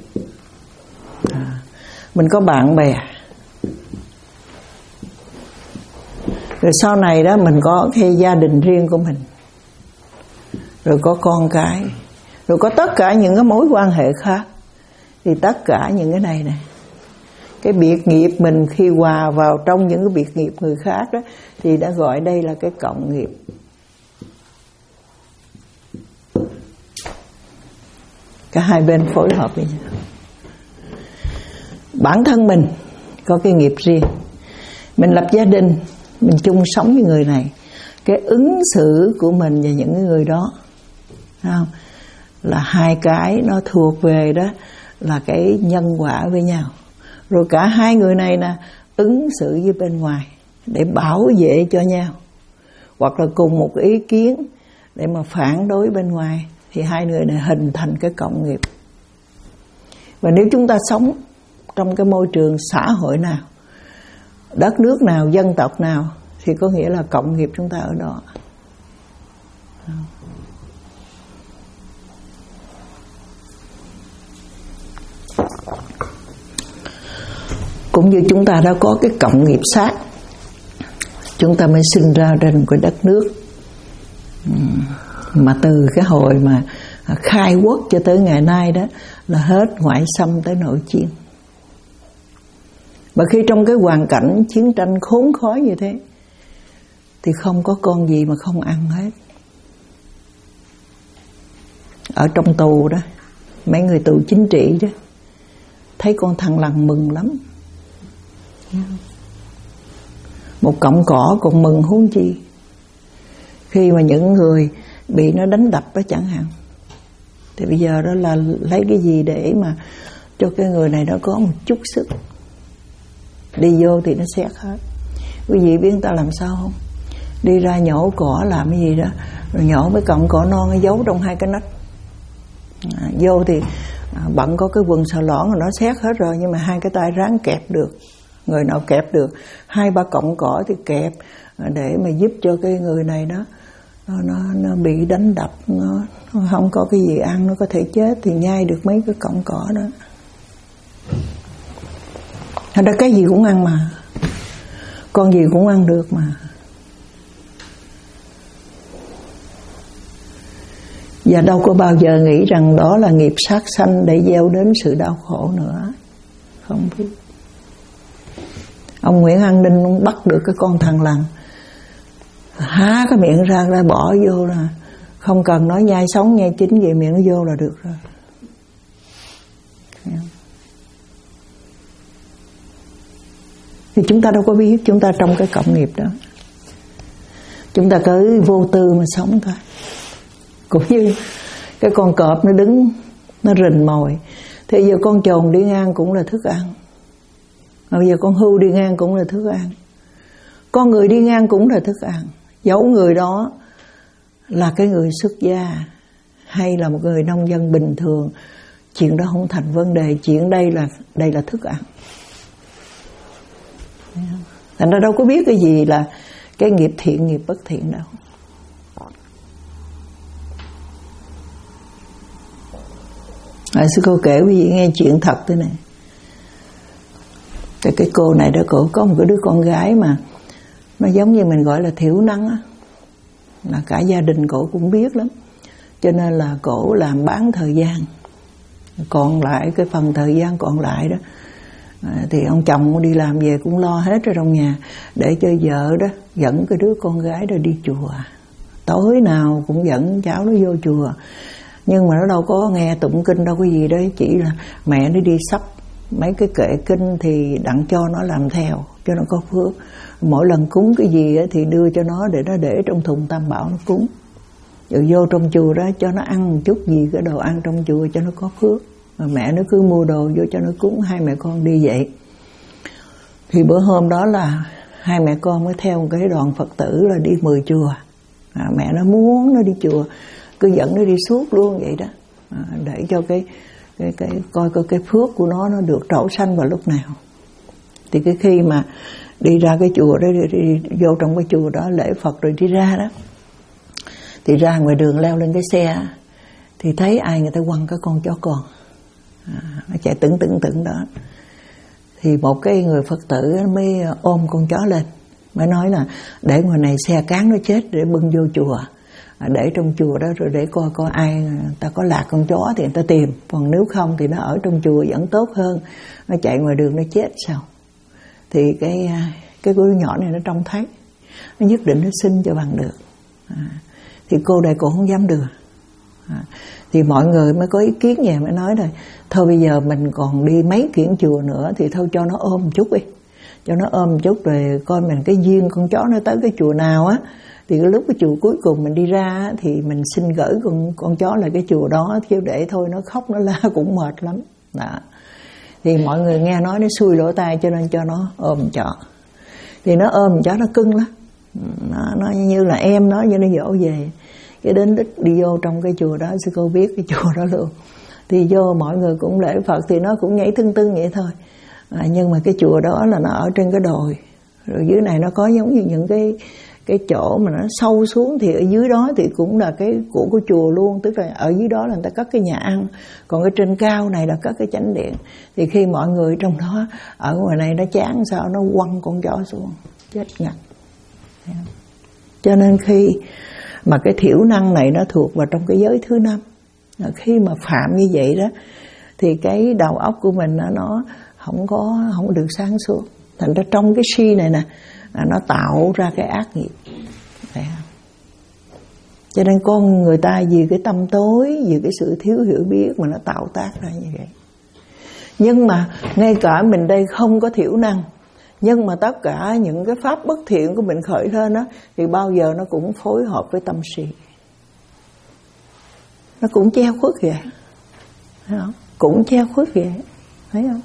à, mình có bạn bè. Rồi sau này đó mình có cái gia đình riêng của mình, rồi có con cái, rồi có tất cả những cái mối quan hệ khác. Thì tất cả những cái này này, cái biệt nghiệp mình khi hòa vào trong những cái biệt nghiệp người khác đó, thì đã gọi đây là cái cộng nghiệp. Cả hai bên phối hợp với nhau. Bản thân mình có cái nghiệp riêng, mình lập gia đình, mình chung sống với người này, cái ứng xử của mình và những người đó, không? Là hai cái nó thuộc về đó là cái nhân quả với nhau. Rồi cả hai người này nè ứng xử với bên ngoài để bảo vệ cho nhau, hoặc là cùng một ý kiến để mà phản đối bên ngoài, thì hai người này hình thành cái cộng nghiệp. Và nếu chúng ta sống trong cái môi trường xã hội nào, đất nước nào, dân tộc nào, thì có nghĩa là cộng nghiệp chúng ta ở đó. Cũng như chúng ta đã có cái cộng nghiệp sát, chúng ta mới sinh ra trên một cái đất nước mà từ cái hồi mà khai quốc cho tới ngày nay đó là hết ngoại xâm tới nội chiến. Và khi trong cái hoàn cảnh chiến tranh khốn khó như thế, thì không có con gì mà không ăn hết. Ở trong tù đó, mấy người tù chính trị đó, thấy con thằng lằn mừng lắm. Một cọng cỏ còn mừng huống chi khi mà những người bị nó đánh đập đó chẳng hạn. Thì bây giờ đó là lấy cái gì để mà cho cái người này nó có một chút sức. Đi vô thì nó xét hết. Quý vị biết người ta làm sao không? Đi ra nhổ cỏ làm cái gì đó, rồi nhổ mấy cọng cỏ non nó giấu trong hai cái nách. À, vô thì à, bận có cái quần xà lõn rồi nó xét hết rồi, nhưng mà hai cái tay ráng kẹp được. Người nào kẹp được hai ba cọng cỏ thì kẹp, để mà giúp cho cái người này đó nó, nó, nó bị đánh đập, nó, nó không có cái gì ăn, nó có thể chết, thì nhai được mấy cái cọng cỏ đó. Thành ra cái gì cũng ăn mà, con gì cũng ăn được mà. Và đâu có bao giờ nghĩ rằng đó là nghiệp sát sanh để gieo đến sự đau khổ nữa. Không biết. Ông Nguyễn An Ninh ông bắt được cái con thằn lằn, há cái miệng ra ra bỏ vô là không cần nói nhai sống nhai chín vậy, miệng nó vô là được rồi. Thì chúng ta đâu có biết, chúng ta trong cái cộng nghiệp đó, chúng ta cứ vô tư mà sống thôi. Cũng như cái con cọp nó đứng nó rình mồi, thì giờ con trồn đi ngang cũng là thức ăn, mà bây giờ con hươu đi ngang cũng là thức ăn. Con người đi ngang cũng là thức ăn, dẫu người đó là cái người xuất gia hay là một người nông dân bình thường, chuyện đó không thành vấn đề. Chuyện đây là đây là thức ăn. Thành ra đâu có biết cái gì là cái nghiệp thiện, nghiệp bất thiện đâu. À, sư cô kể quý vị nghe chuyện thật thế này. Cái, cái cô này đó, cổ có một cái đứa con gái mà nó giống như mình gọi là thiểu năng á, là cả gia đình cổ cũng biết lắm, cho nên là cổ làm bán thời gian, còn lại cái phần thời gian còn lại đó à, thì ông chồng đi làm về cũng lo hết ở trong nhà, để cho vợ đó dẫn cái đứa con gái đó đi chùa, tối nào cũng dẫn cháu nó vô chùa. Nhưng mà nó đâu có nghe tụng kinh đâu cái gì đó, chỉ là mẹ nó đi sắp mấy cái kệ kinh thì đặng cho nó làm theo cho nó có phước. Mỗi lần cúng cái gì thì đưa cho nó để nó để trong thùng tam bảo nó cúng, rồi vô trong chùa đó cho nó ăn một chút gì cái đồ ăn trong chùa cho nó có phước. Mà mẹ nó cứ mua đồ vô cho nó cúng, hai mẹ con đi vậy. Thì bữa hôm đó là hai mẹ con mới theo một cái đoàn Phật tử là đi mười chùa. À, mẹ nó muốn nó đi chùa, cứ dẫn nó đi suốt luôn vậy đó, à, để cho cái cái cái coi coi cái phước của nó nó được trổ sanh vào lúc nào. Thì cái khi mà đi ra cái chùa đó, đi, đi, đi vô trong cái chùa đó lễ Phật rồi đi ra đó, thì ra ngoài đường leo lên cái xe thì thấy ai người ta quăng cái con chó con, à, nó chạy tửng tửng tửng đó. Thì một cái người Phật tử mới ôm con chó lên, mới nói là để ngoài này xe cán nó chết để bưng vô chùa, à, để trong chùa đó rồi để coi coi ai người ta có lạc con chó thì người ta tìm, còn nếu không thì nó ở trong chùa vẫn tốt hơn, nó chạy ngoài đường nó chết sao. Thì cái cái đứa nhỏ này nó trông thấy, nó nhất định nó xin cho bằng được, à, thì cô đây cô không dám đưa, à, thì mọi người mới có ý kiến về, mới nói rồi thôi bây giờ mình còn đi mấy kiện chùa nữa thì thôi cho nó ôm một chút đi, cho nó ôm một chút rồi coi mình cái duyên con chó nó tới cái chùa nào á, thì cái lúc cái chùa cuối cùng mình đi ra thì mình xin gửi con con chó lại cái chùa đó, chứ để thôi nó khóc nó la cũng mệt lắm đó. Thì mọi người nghe nói nó xui lỗ tai cho nên cho nó ôm chó. Thì nó ôm chó nó cưng lắm, nó, nó như là em nó, như nó dỗ về. Cái đến đích đi vô trong cái chùa đó, sư cô biết cái chùa đó luôn. Thì vô mọi người cũng lễ Phật thì nó cũng nhảy tưng tưng vậy thôi, à, nhưng mà cái chùa đó là nó ở trên cái đồi, rồi dưới này nó có giống như những cái cái chỗ mà nó sâu xuống, thì ở dưới đó thì cũng là cái của của chùa luôn, tức là ở dưới đó là người ta cất cái nhà ăn, còn ở trên cao này là cất cái chánh điện. Thì khi mọi người trong đó ở ngoài này nó chán sao nó quăng con chó xuống chết ngặt. Cho nên khi mà cái thiểu năng này nó thuộc vào trong cái giới thứ năm, khi mà phạm như vậy đó thì cái đầu óc của mình nó, nó không có không được sáng suốt, thành ra trong cái si này nè nó tạo ra cái ác nghiệp. Đấy không? Cho nên con người ta vì cái tâm tối, vì cái sự thiếu hiểu biết mà nó tạo tác ra như vậy. Nhưng mà ngay cả mình đây không có thiểu năng, nhưng mà tất cả những cái pháp bất thiện của mình khởi lên đó, thì bao giờ nó cũng phối hợp với tâm si, nó cũng che khuất vậy, thấy không? Cũng che khuất vậy, thấy không?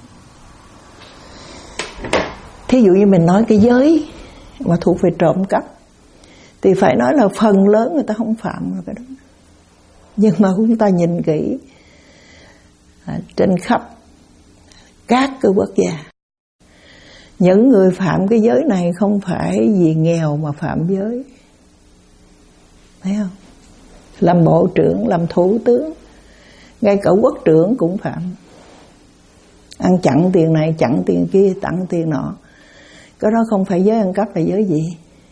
Thí dụ như mình nói cái giới mà thuộc về trộm cắp thì phải nói là phần lớn người ta không phạm rồi cái đó. Nhưng mà chúng ta nhìn kỹ à, trên khắp các cái quốc gia, những người phạm cái giới này không phải vì nghèo mà phạm giới, thấy không? Làm bộ trưởng, làm thủ tướng, ngay cả quốc trưởng cũng phạm. Ăn chặn tiền này, chặn tiền kia, tặng tiền nọ. Cái đó không phải giới ăn cắp là giới gì?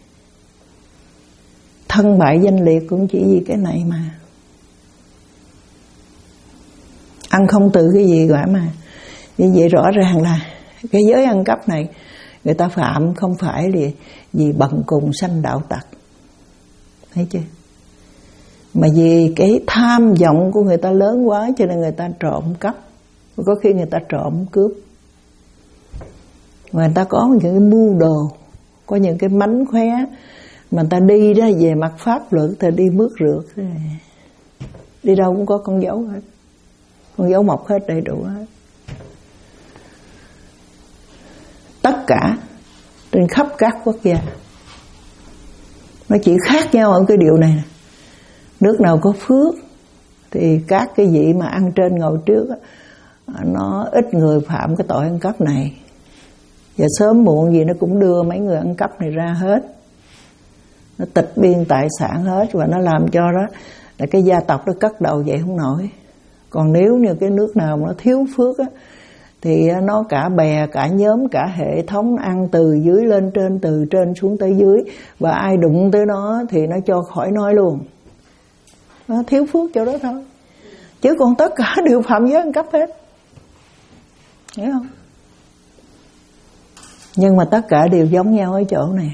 Thân bại danh liệt cũng chỉ vì cái này mà. Ăn không tự cái gì cả mà. Như vậy rõ ràng là cái giới ăn cắp này người ta phạm không phải là vì bần cùng sanh đạo tặc, thấy chưa? Mà vì cái tham vọng của người ta lớn quá cho nên người ta trộm cắp. Có khi người ta trộm cướp, mà người ta có những cái mưu đồ, có những cái mánh khóe mà người ta đi đó về mặt pháp luật, ta đi mướt rượt, đi đâu cũng có con dấu hết, con dấu mọc hết đầy đủ hết. Tất cả trên khắp các quốc gia Nó chỉ khác nhau ở cái điều này. Nước nào có phước thì các cái vị mà ăn trên ngồi trước nó ít người phạm cái tội ăn cắp này. Và sớm muộn gì nó cũng đưa mấy người ăn cắp này ra hết. Nó tịch biên tài sản hết. Và nó làm cho đó là cái gia tộc nó cất đầu vậy không nổi. Còn nếu như cái nước nào mà nó thiếu phước á, thì nó cả bè, cả nhóm, cả hệ thống ăn từ dưới lên trên, từ trên xuống tới dưới. Và ai đụng tới nó thì nó cho khỏi nói luôn. Nó thiếu phước chỗ đó thôi. Chứ còn tất cả đều phạm giới ăn cắp hết. Hiểu không? Nhưng mà tất cả đều giống nhau ở chỗ này.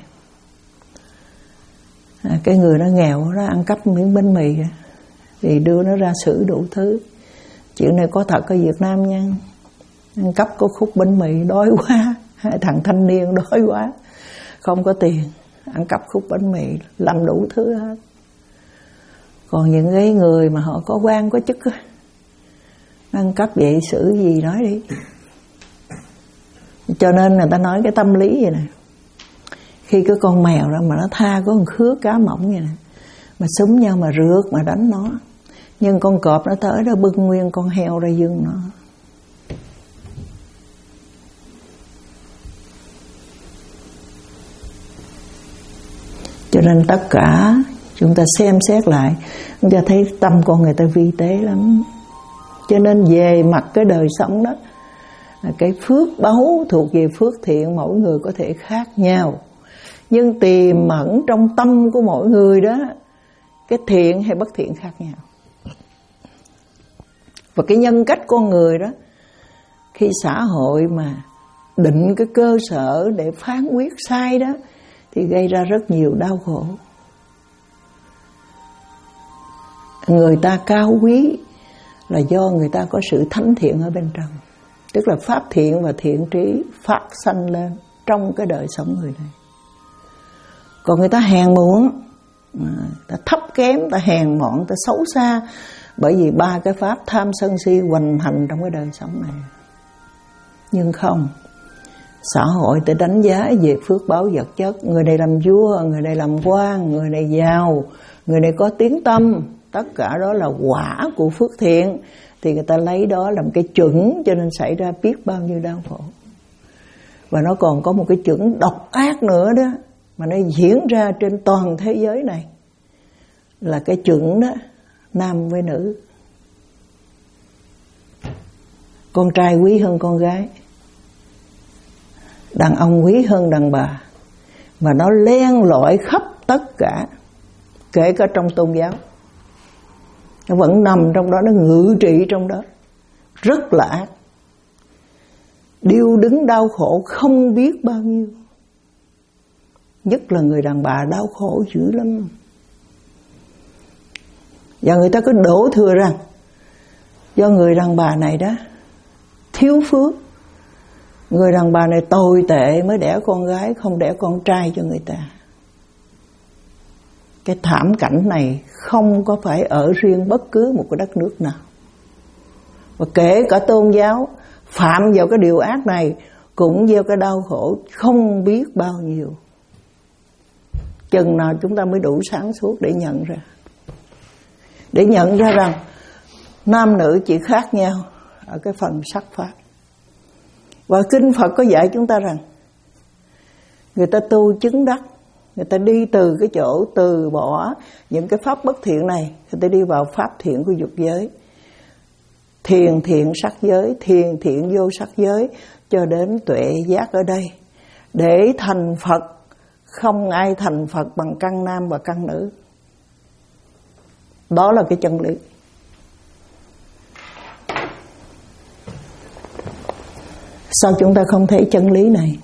À, cái người nó nghèo, nó ăn cắp miếng bánh mì thì đưa nó ra xử đủ thứ. Chuyện này có thật ở Việt Nam nha. Ăn cắp có khúc bánh mì, đói quá. Hai thằng thanh niên đói quá, không có tiền, ăn cắp khúc bánh mì, làm đủ thứ hết. Còn những cái người mà họ có quan có chức á, ăn cắp vậy xử gì nói đi. Cho nên người ta nói cái tâm lý vậy nè. Khi cái con mèo đó mà nó tha có một khứa cá mỏng vậy nè, mà xúm nhau mà rượt mà đánh nó, nhưng con cọp nó tới đó bưng nguyên con heo ra dưng nó. Cho nên tất cả chúng ta xem xét lại, chúng ta thấy tâm con người ta vi tế lắm. Cho nên về mặt cái đời sống đó, cái phước báu thuộc về phước thiện mỗi người có thể khác nhau. Nhưng tiềm ẩn trong tâm của mỗi người đó, cái thiện hay bất thiện khác nhau. Và cái nhân cách con người đó, khi xã hội mà định cái cơ sở để phán quyết sai đó, thì gây ra rất nhiều đau khổ. Người ta cao quý là do người ta có sự thánh thiện ở bên trong. Tức là pháp thiện và thiện trí phát sanh lên trong cái đời sống người này. Còn người ta hèn muộn, ta thấp kém, ta hèn mọn, ta xấu xa, bởi vì ba cái pháp tham sân si hoành hành trong cái đời sống này. Nhưng không, xã hội ta đánh giá về phước báo vật chất. Người này làm vua, người này làm quan, người này giàu, người này có tiếng tâm. Tất cả đó là quả của phước thiện. Thì người ta lấy đó làm cái chuẩn, cho nên xảy ra biết bao nhiêu đau khổ. Và nó còn có một cái chuẩn độc ác nữa đó, mà nó diễn ra trên toàn thế giới này. Là cái chuẩn đó, nam với nữ. Con trai quý hơn con gái, đàn ông quý hơn đàn bà. Mà nó len lỏi khắp tất cả, kể cả trong tôn giáo. Nó vẫn nằm trong đó, nó ngự trị trong đó. Rất là ác. Điêu đứng đau khổ không biết bao nhiêu. Nhất là người đàn bà đau khổ dữ lắm. Và người ta cứ đổ thừa rằng do người đàn bà này đó thiếu phước, người đàn bà này tồi tệ mới đẻ con gái, không đẻ con trai cho người ta. Cái thảm cảnh này không có phải ở riêng bất cứ một cái đất nước nào. Và kể cả tôn giáo phạm vào cái điều ác này cũng gieo cái đau khổ không biết bao nhiêu. Chừng nào chúng ta mới đủ sáng suốt để nhận ra. Để nhận ra rằng nam nữ chỉ khác nhau ở cái phần sắc pháp. Và Kinh Phật có dạy chúng ta rằng người ta tu chứng đắc, người ta đi từ cái chỗ từ bỏ những cái pháp bất thiện này, người ta đi vào pháp thiện của dục giới. Thiền thiện sắc giới, thiền thiện vô sắc giới, cho đến tuệ giác ở đây. Để thành Phật, không ai thành Phật bằng căn nam và căn nữ. Đó là cái chân lý. Sao chúng ta không thấy chân lý này?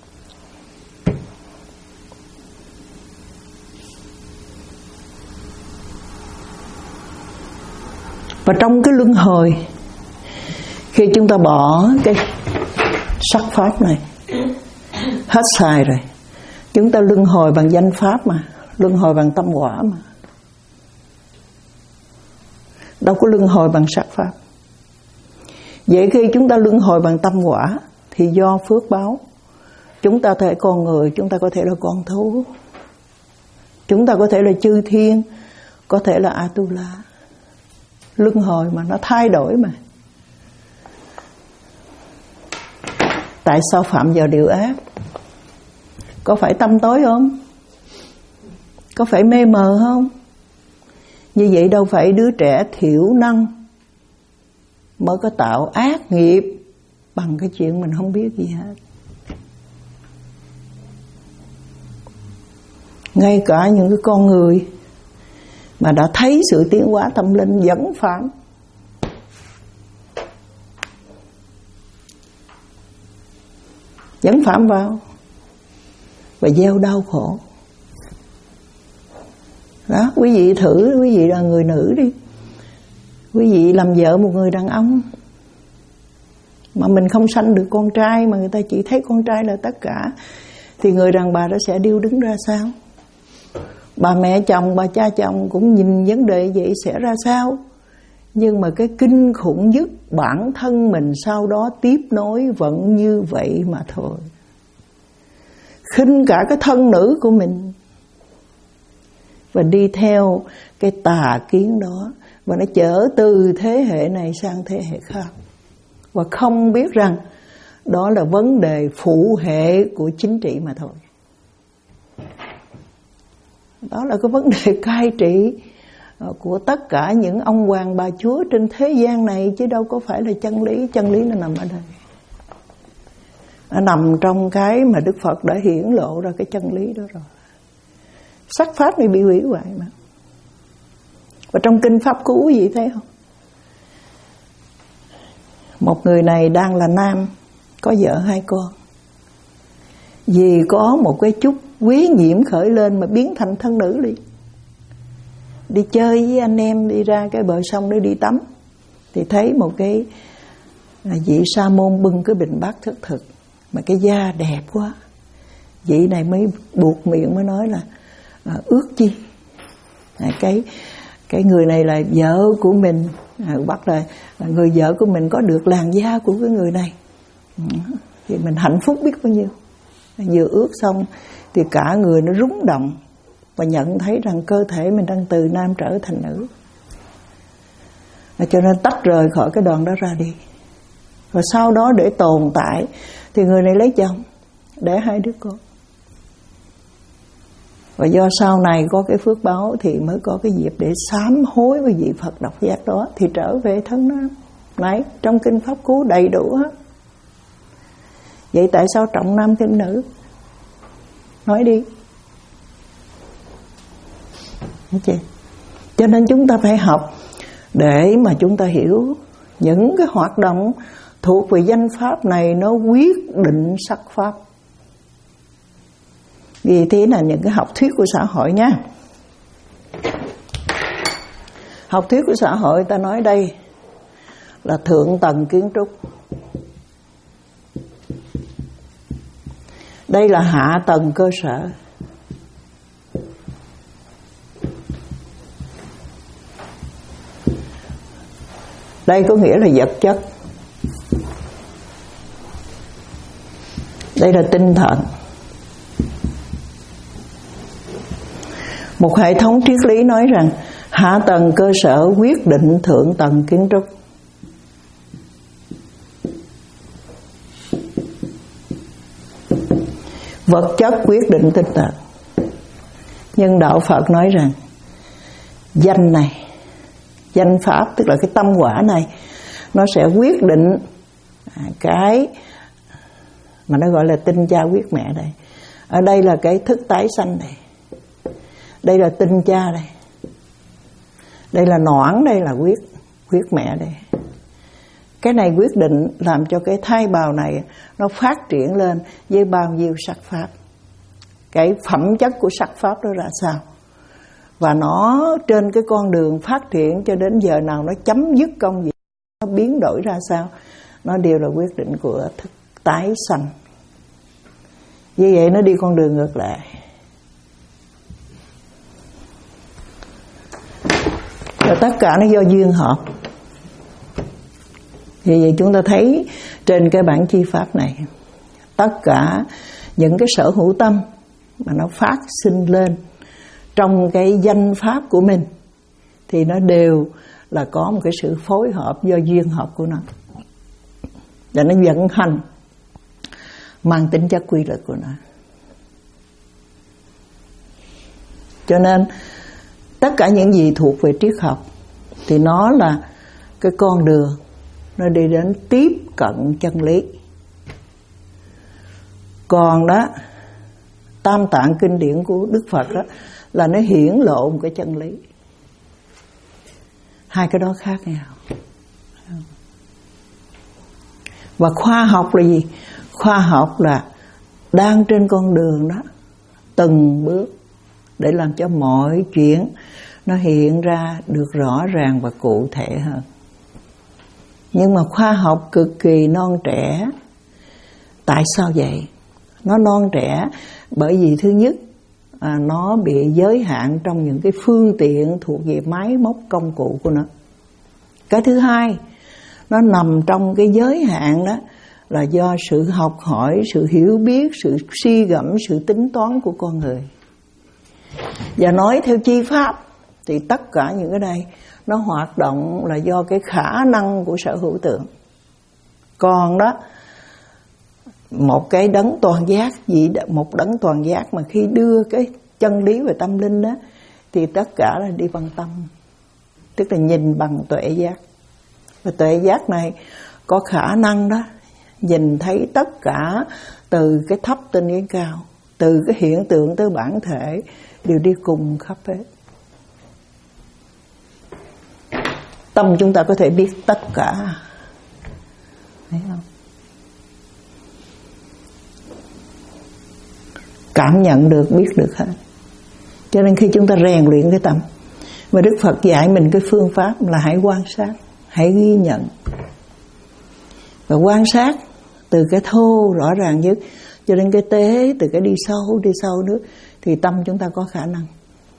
Và trong cái luân hồi, khi chúng ta bỏ cái sắc pháp này, hết xài rồi, chúng ta luân hồi bằng danh pháp mà, luân hồi bằng tâm quả mà. Đâu có luân hồi bằng sắc pháp. Vậy khi chúng ta luân hồi bằng tâm quả thì do phước báo, chúng ta thể con người, chúng ta có thể là con thú, Chúng ta có thể là chư thiên, có thể là Atula. Luân hồi mà, nó thay đổi mà. Tại sao phạm vào điều ác? Có phải tâm tối không? Có phải mê mờ không? Như vậy đâu phải đứa trẻ thiểu năng mới có tạo ác nghiệp bằng cái chuyện mình không biết gì hết. Ngay cả những cái con người mà đã thấy sự tiến hóa tâm linh vẫn phạm. Vẫn phạm vào và gieo đau khổ. Đó, quý vị thử, quý vị là người nữ đi, quý vị làm vợ một người đàn ông mà mình không sanh được con trai, mà người ta chỉ thấy con trai là tất cả, thì người đàn bà đó sẽ điêu đứng ra sao? Bà mẹ chồng, bà cha chồng cũng nhìn vấn đề vậy sẽ ra sao? Nhưng mà cái kinh khủng nhất, bản thân mình sau đó tiếp nối vẫn như vậy mà thôi. Khinh cả cái thân nữ của mình và đi theo cái tà kiến đó, và nó chở từ thế hệ này sang thế hệ khác, và không biết rằng đó là vấn đề phụ hệ của chính trị mà thôi. Đó là cái vấn đề cai trị của tất cả những ông hoàng bà chúa trên thế gian này, chứ đâu có phải là chân lý. Chân lý nó nằm ở đây, nó nằm trong cái mà Đức Phật đã hiển lộ ra cái chân lý đó rồi. Sắc pháp này bị hủy hoại mà. Và trong kinh Pháp Cú gì thấy không? Một người này đang là nam, có vợ hai con, vì có một cái chút quý nhiễm khởi lên mà biến thành thân nữ đi. Đi chơi với anh em, đi ra cái bờ sông để đi tắm, thì thấy một cái vị sa môn bưng cái bình bát thức thực, mà cái da đẹp quá. Vị này mới buộc miệng mới nói là à, ước chi à, cái cái người này là vợ của mình, à, bắt là người vợ của mình có được làn da của cái người này, ừ, thì mình hạnh phúc biết bao nhiêu. Vừa ước xong thì cả người nó rung động và nhận thấy rằng cơ thể mình đang từ nam trở thành nữ, cho nên tách rời khỏi cái đoàn đó ra đi. Và sau đó để tồn tại thì người này lấy chồng, để hai đứa con. Và do sau này có cái phước báo thì mới có cái dịp để sám hối với vị Phật độc giác đó, thì trở về thân nam. Này, trong kinh Pháp Cú đầy đủ hết. Vậy tại sao trọng nam khinh nữ? Nói đi. Cho nên chúng ta phải học để mà chúng ta hiểu những cái hoạt động thuộc về danh pháp này nó quyết định sắc pháp. Vì thế là những cái học thuyết của xã hội nha. Học thuyết của xã hội ta nói đây là thượng tầng kiến trúc, đây là hạ tầng cơ sở. Đây có nghĩa là vật chất, đây là tinh thần. Một hệ thống triết lý nói rằng hạ tầng cơ sở quyết định thượng tầng kiến trúc. Vật chất quyết định tinh thần. Nhưng đạo Phật nói rằng danh này, danh pháp tức là cái tâm quả này, nó sẽ quyết định cái mà nó gọi là tinh cha quyết mẹ đây. Ở đây là cái thức tái sanh này, đây là tinh cha đây, đây là noãn, đây là quyết quyết mẹ đây. Cái này quyết định làm cho cái thai bào này nó phát triển lên với bao nhiêu sắc pháp, cái phẩm chất của sắc pháp đó ra sao, và nó trên cái con đường phát triển cho đến giờ nào nó chấm dứt công việc, nó biến đổi ra sao, nó đều là quyết định của thức tái sanh. Như vậy nó đi con đường ngược lại. Và tất cả nó do duyên hợp. Vì vậy chúng ta thấy trên cái bản chi pháp này, tất cả những cái sở hữu tâm mà nó phát sinh lên trong cái danh pháp của mình thì nó đều là có một cái sự phối hợp do duyên hợp của nó, và nó vận hành mang tính chất quy luật của nó. Cho nên tất cả những gì thuộc về triết học thì nó là cái con đường nó đi đến tiếp cận chân lý. Còn đó, Tam Tạng kinh điển của Đức Phật đó là nó hiển lộ một cái chân lý. Hai cái đó khác nhau. Và khoa học là gì? Khoa học là đang trên con đường đó, từng bước để làm cho mọi chuyện nó hiện ra được rõ ràng và cụ thể hơn. Nhưng mà khoa học cực kỳ non trẻ. Tại sao vậy? Nó non trẻ bởi vì thứ nhất, à, nó bị giới hạn trong những cái phương tiện thuộc về máy móc công cụ của nó. Cái thứ hai, nó nằm trong cái giới hạn đó là do sự học hỏi, sự hiểu biết, sự suy gẫm, sự tính toán của con người. Và nói theo chi pháp thì tất cả những cái này nó hoạt động là do cái khả năng của sở hữu tượng. Còn đó, một cái đấng toàn giác, gì một đấng toàn giác mà khi đưa cái chân lý về tâm linh đó thì tất cả là đi bằng tâm, tức là nhìn bằng tuệ giác. Và tuệ giác này có khả năng đó nhìn thấy tất cả từ cái thấp tới cái cao, từ cái hiện tượng tới bản thể đều đi cùng khắp hết. Tâm chúng ta có thể biết tất cả, thấy không? Cảm nhận được, biết được hết. Cho nên khi chúng ta rèn luyện cái tâm, và Đức Phật dạy mình cái phương pháp là hãy quan sát, hãy ghi nhận. Và quan sát từ cái thô rõ ràng nhất cho đến cái tế, từ cái đi sâu, đi sâu nữa, thì tâm chúng ta có khả năng.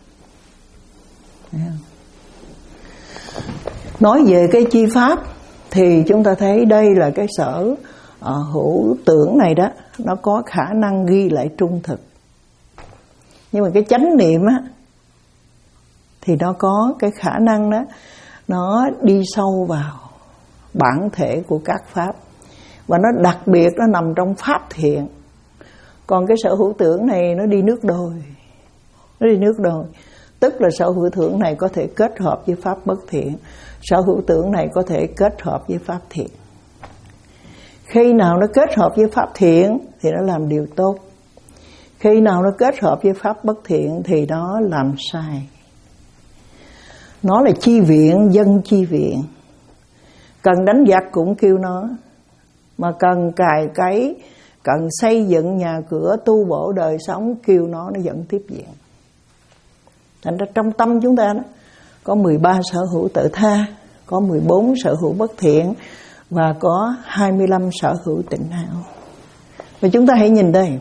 Nói về cái chi pháp thì chúng ta thấy đây là cái sở uh, hữu tưởng này đó, nó có khả năng ghi lại trung thực. Nhưng mà cái chánh niệm á thì nó có cái khả năng đó, nó đi sâu vào bản thể của các pháp, và nó đặc biệt nó nằm trong pháp thiện. Còn cái sở hữu tưởng này nó đi nước đôi, nó đi nước đôi, tức là sở hữu tưởng này có thể kết hợp với pháp bất thiện, sở hữu tưởng này có thể kết hợp với pháp thiện. Khi nào nó kết hợp với pháp thiện thì nó làm điều tốt, khi nào nó kết hợp với pháp bất thiện thì nó làm sai. Nó là chi viện, dân chi viện. Cần đánh giặc cũng kêu nó, mà cần cài cấy, cần xây dựng nhà cửa, tu bổ đời sống, kêu nó, nó vẫn tiếp viện. Thành ra trong tâm chúng ta đó có mười ba sở hữu tự tha, có mười bốn sở hữu bất thiện, và có hai mươi lăm sở hữu tịnh hảo. Và chúng ta hãy nhìn đây,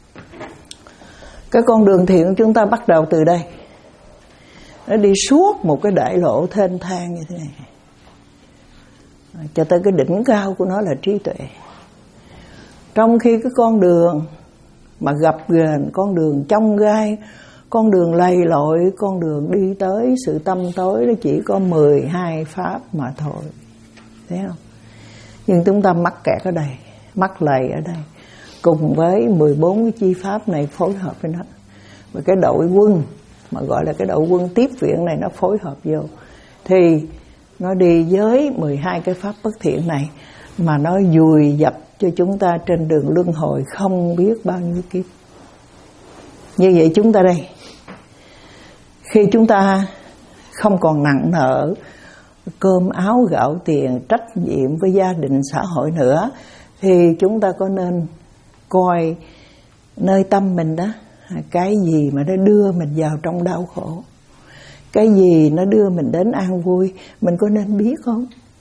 cái con đường thiện của chúng ta bắt đầu từ đây, nó đi suốt một cái đại lộ thênh thang như thế này, cho tới cái đỉnh cao của nó là trí tuệ. Trong khi cái con đường mà gập ghềnh, con đường chông gai, con đường lầy lội, con đường đi tới sự tâm tối, nó chỉ có mười hai pháp mà thôi, thấy không? Nhưng chúng ta mắc kẹt ở đây, mắc lầy ở đây, cùng với mười bốn cái chi pháp này phối hợp với nó. Và cái đội quân mà gọi là cái đội quân tiếp viện này nó phối hợp vô, thì nó đi với mười hai cái pháp bất thiện này, mà nó vùi dập cho chúng ta trên đường luân hồi không biết bao nhiêu kiếp. Như vậy chúng ta đây, khi chúng ta không còn nặng nợ cơm áo gạo tiền, trách nhiệm với gia đình xã hội nữa, thì chúng ta có nên coi nơi tâm mình đó, cái gì mà nó đưa mình vào trong đau khổ, cái gì nó đưa mình đến an vui, mình có nên biết không?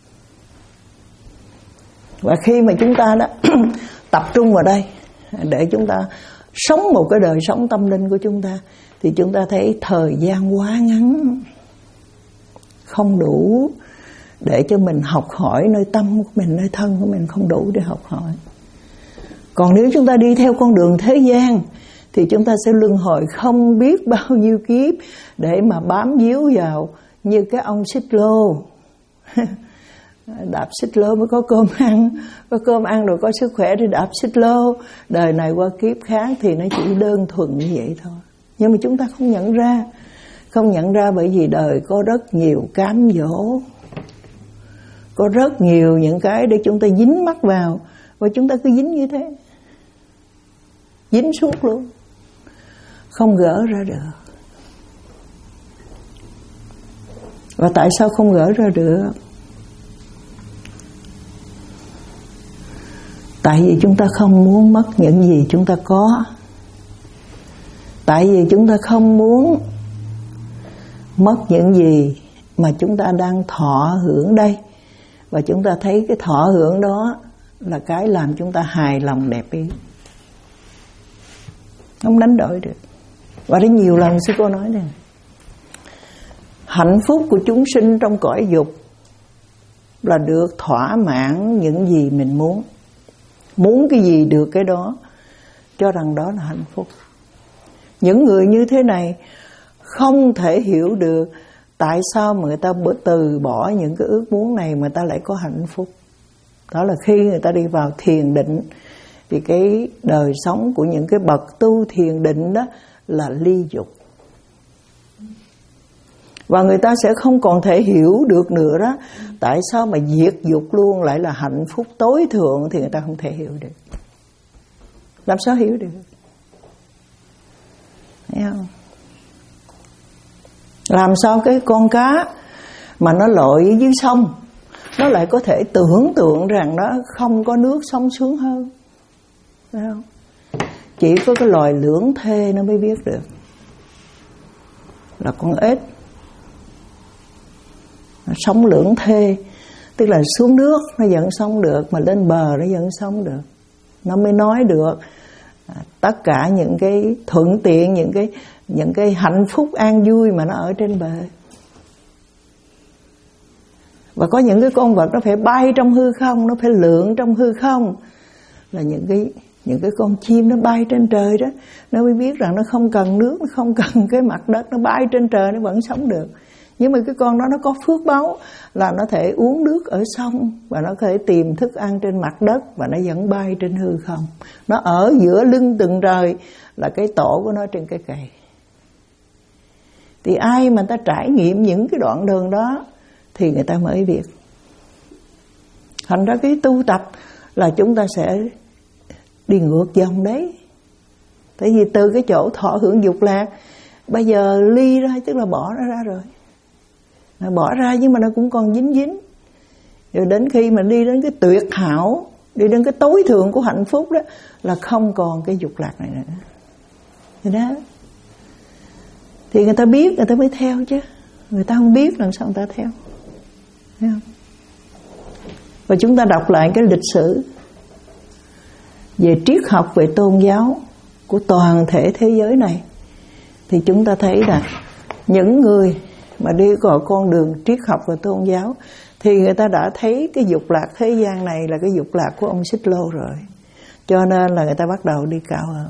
Và khi mà chúng ta đó tập trung vào đây để chúng ta sống một cái đời sống tâm linh của chúng ta, thì chúng ta thấy thời gian quá ngắn, không đủ để cho mình học hỏi nơi tâm của mình, nơi thân của mình, không đủ để học hỏi. Còn nếu chúng ta đi theo con đường thế gian thì chúng ta sẽ luân hồi không biết bao nhiêu kiếp để mà bám víu vào như cái ông xích lô. Đạp xích lô mới có cơm ăn, có cơm ăn rồi có sức khỏe để đạp xích lô. Đời này qua kiếp khác thì nó chỉ đơn thuần như vậy thôi. Nhưng mà chúng ta không nhận ra. Không nhận ra bởi vì đời có rất nhiều cám dỗ, có rất nhiều những cái để chúng ta dính mắc vào, và chúng ta cứ dính như thế, dính suốt luôn, không gỡ ra được. Và tại sao không gỡ ra được? Tại vì chúng ta không muốn mất những gì chúng ta có. Tại vì chúng ta không muốn mất những gì mà chúng ta đang thọ hưởng đây. Và chúng ta thấy cái thọ hưởng đó là cái làm chúng ta hài lòng đẹp ý, không đánh đổi được. Và đến nhiều lần sư cô nói này, hạnh phúc của chúng sinh trong cõi dục là được thỏa mãn những gì mình muốn. Muốn cái gì được cái đó, cho rằng đó là hạnh phúc. Những người như thế này không thể hiểu được tại sao mà người ta từ bỏ những cái ước muốn này mà ta lại có hạnh phúc. Đó là khi người ta đi vào thiền định. Vì cái đời sống của những cái bậc tu thiền định đó là ly dục. Và người ta sẽ không còn thể hiểu được nữa đó, tại sao mà diệt dục luôn lại là hạnh phúc tối thượng, thì người ta không thể hiểu được. Làm sao hiểu được? Thấy không? Làm sao cái con cá mà nó lội dưới sông, nó lại có thể tưởng tượng rằng nó không có nước sống sướng hơn? Thấy không? Chỉ có cái loài lưỡng thê nó mới biết được. Là con ếch sống lưỡng thê, tức là xuống nước nó vẫn sống được, mà lên bờ nó vẫn sống được. Nó mới nói được tất cả những cái thuận tiện, những cái những cái hạnh phúc an vui mà nó ở trên bờ. Và có những cái con vật nó phải bay trong hư không, nó phải lượn trong hư không, là những cái những cái con chim nó bay trên trời đó, nó mới biết rằng nó không cần nước, nó không cần cái mặt đất, nó bay trên trời nó vẫn sống được. Nhưng mà cái con đó nó có phước báu là nó thể uống nước ở sông, và nó có thể tìm thức ăn trên mặt đất, và nó vẫn bay trên hư không. Nó ở giữa lưng tầng trời là cái tổ của nó trên cái cây. Thì ai mà ta trải nghiệm những cái đoạn đường đó thì người ta mới biết. Thành ra cái tu tập là chúng ta sẽ đi ngược dòng đấy. Tại vì từ cái chỗ thọ hưởng dục lạc, bây giờ ly ra, tức là bỏ nó ra rồi. Nó bỏ ra nhưng mà nó cũng còn dính dính. Rồi đến khi mà đi đến cái tuyệt hảo, đi đến cái tối thượng của hạnh phúc đó, là không còn cái dục lạc này nữa. Thì đó, thì người ta biết, người ta mới theo chứ. Người ta không biết làm sao người ta theo. Thấy không? Và chúng ta đọc lại cái lịch sử về triết học, về tôn giáo của toàn thể thế giới này, thì chúng ta thấy là những người mà đi vào con đường triết học và tôn giáo thì người ta đã thấy cái dục lạc thế gian này là cái dục lạc của ông Xích Lô rồi. Cho nên là người ta bắt đầu đi cao hơn.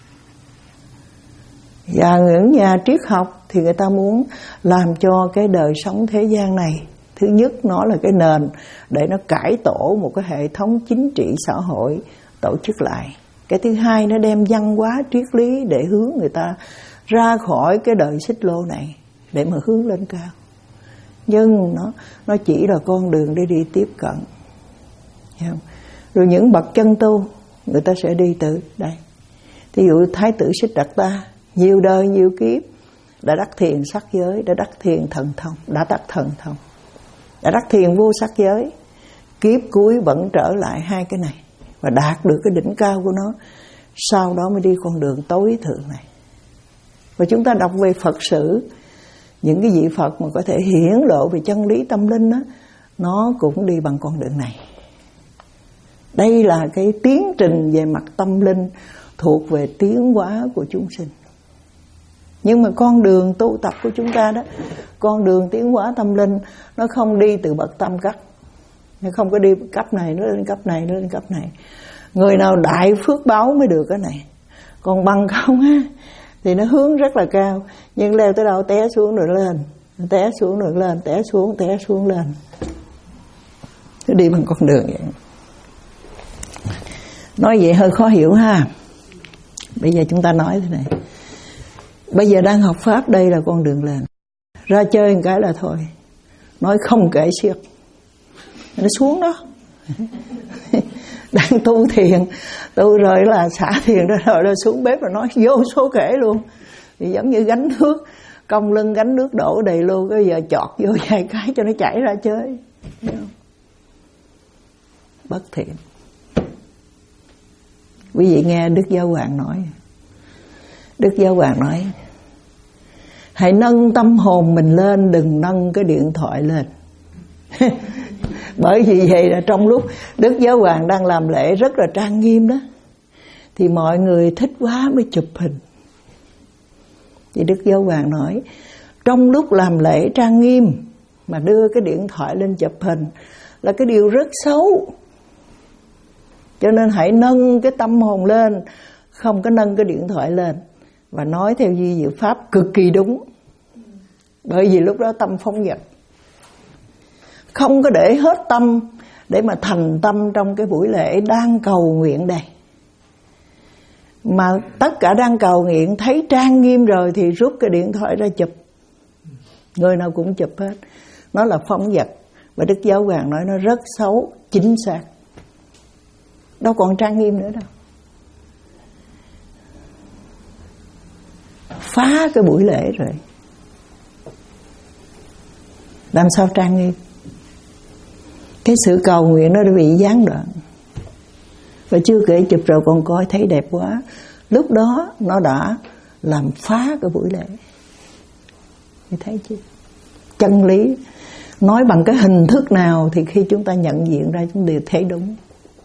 Và những nhà triết học thì người ta muốn làm cho cái đời sống thế gian này, thứ nhất nó là cái nền để nó cải tổ một cái hệ thống chính trị xã hội tổ chức lại. Cái thứ hai, nó đem văn hóa triết lý để hướng người ta ra khỏi cái đời xích lô này để mà hướng lên cao. Nhưng nó nó chỉ là con đường để đi tiếp cận. Không? Rồi những bậc chân tu người ta sẽ đi từ đây. Ví dụ Thái tử Siddhartha nhiều đời nhiều kiếp đã đắc thiền sắc giới, đã đắc thiền thần thông, đã đắc thần thông, đã đắc thiền vô sắc giới. Kiếp cuối vẫn trở lại hai cái này và đạt được cái đỉnh cao của nó, sau đó mới đi con đường tối thượng này. Và chúng ta đọc về Phật sử, những cái vị Phật mà có thể hiển lộ về chân lý tâm linh đó, nó cũng đi bằng con đường này. Đây là cái tiến trình về mặt tâm linh thuộc về tiến hóa của chúng sinh. Nhưng mà con đường tu tập của chúng ta đó, con đường tiến hóa tâm linh, nó không đi từ bậc tam cấp, nó không có đi cấp này nó lên cấp này, nó lên cấp này. Người nào đại phước báo mới được cái này, Còn bằng không á thì nó hướng rất là cao, nhưng leo tới đâu té xuống rồi lên, té xuống rồi lên, té xuống, té xuống lên. Cứ đi bằng con đường vậy. Nói vậy hơi khó hiểu ha. Bây giờ chúng ta nói thế này. Bây giờ đang học Pháp, đây là con đường lên. Ra chơi một cái là thôi. Nói không kể xiết. Nó xuống đó. Đang tu thiền, tu rồi là xả thiền rồi, rồi là xuống bếp rồi nói vô số kể luôn. Thì giống như gánh nước, cong lưng gánh nước đổ đầy luôn. Bây giờ chọt vô vài cái cho nó chảy ra chơi. Bất thiện. Quý vị nghe Đức Giáo Hoàng nói. Đức Giáo Hoàng nói hãy nâng tâm hồn mình lên, đừng nâng cái điện thoại lên. Bởi vì vậy là trong lúc Đức Giáo Hoàng đang làm lễ rất là trang nghiêm đó, thì mọi người thích quá mới chụp hình. Thì Đức Giáo Hoàng nói trong lúc làm lễ trang nghiêm mà đưa cái điện thoại lên chụp hình là cái điều rất xấu. Cho nên hãy nâng cái tâm hồn lên, không có nâng cái điện thoại lên. Và nói theo Duy Diệu Pháp cực kỳ đúng. Bởi vì lúc đó tâm phóng dật, không có để hết tâm để mà thành tâm trong cái buổi lễ đang cầu nguyện đây. Mà tất cả đang cầu nguyện thấy trang nghiêm rồi thì rút cái điện thoại ra chụp. Người nào cũng chụp hết. Nó là phóng dật. Và Đức Giáo Hoàng nói nó rất xấu, chính xác. Đâu còn trang nghiêm nữa đâu. Phá cái buổi lễ rồi, làm sao trang nghiêm? Cái sự cầu nguyện nó đã bị gián đoạn. Và chưa kể chụp rồi còn coi thấy đẹp quá, lúc đó nó đã làm phá cái buổi lễ. Thì thấy chứ, chân lý nói bằng cái hình thức nào thì khi chúng ta nhận diện ra chúng đều thấy đúng.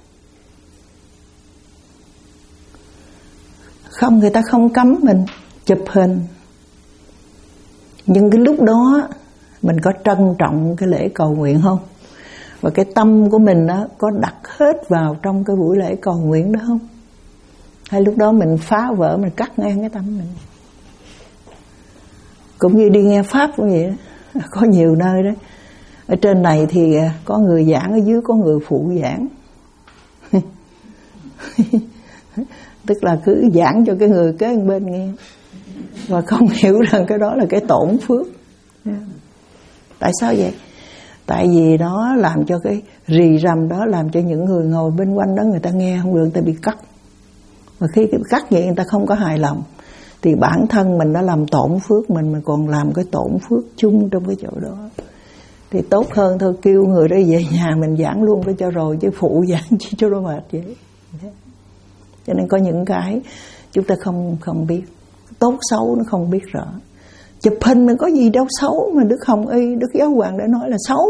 Không, người ta không cấm mình chụp hình, nhưng cái lúc đó mình có trân trọng cái lễ cầu nguyện không? Và cái tâm của mình đó có đặt hết vào trong cái buổi lễ cầu nguyện đó không? Hay lúc đó mình phá vỡ, mình cắt ngang cái tâm mình? Cũng như đi nghe Pháp cũng vậy đó. Có nhiều nơi đó, ở trên này thì có người giảng, ở dưới có người phụ giảng. Tức là cứ giảng cho cái người kế bên nghe, và không hiểu rằng cái đó là cái tổn phước. Tại sao vậy? Tại vì nó làm cho cái rì rầm đó, làm cho những người ngồi bên quanh đó người ta nghe không được, người ta bị cắt. Và khi cắt vậy người ta không có hài lòng, thì bản thân mình đã làm tổn phước mình, mà còn làm cái tổn phước chung trong cái chỗ đó. Thì tốt hơn thôi kêu người đó về nhà mình giảng luôn cái cho rồi, chứ phụ giảng chi cho nó mệt vậy. Cho nên có những cái chúng ta không không biết, tốt xấu nó không biết rõ. Chụp hình mình có gì đâu xấu, mà Đức Hồng Y, Đức Giáo Hoàng đã nói là xấu.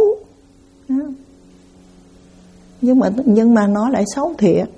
Nhưng mà nhưng mà nó lại xấu thiệt.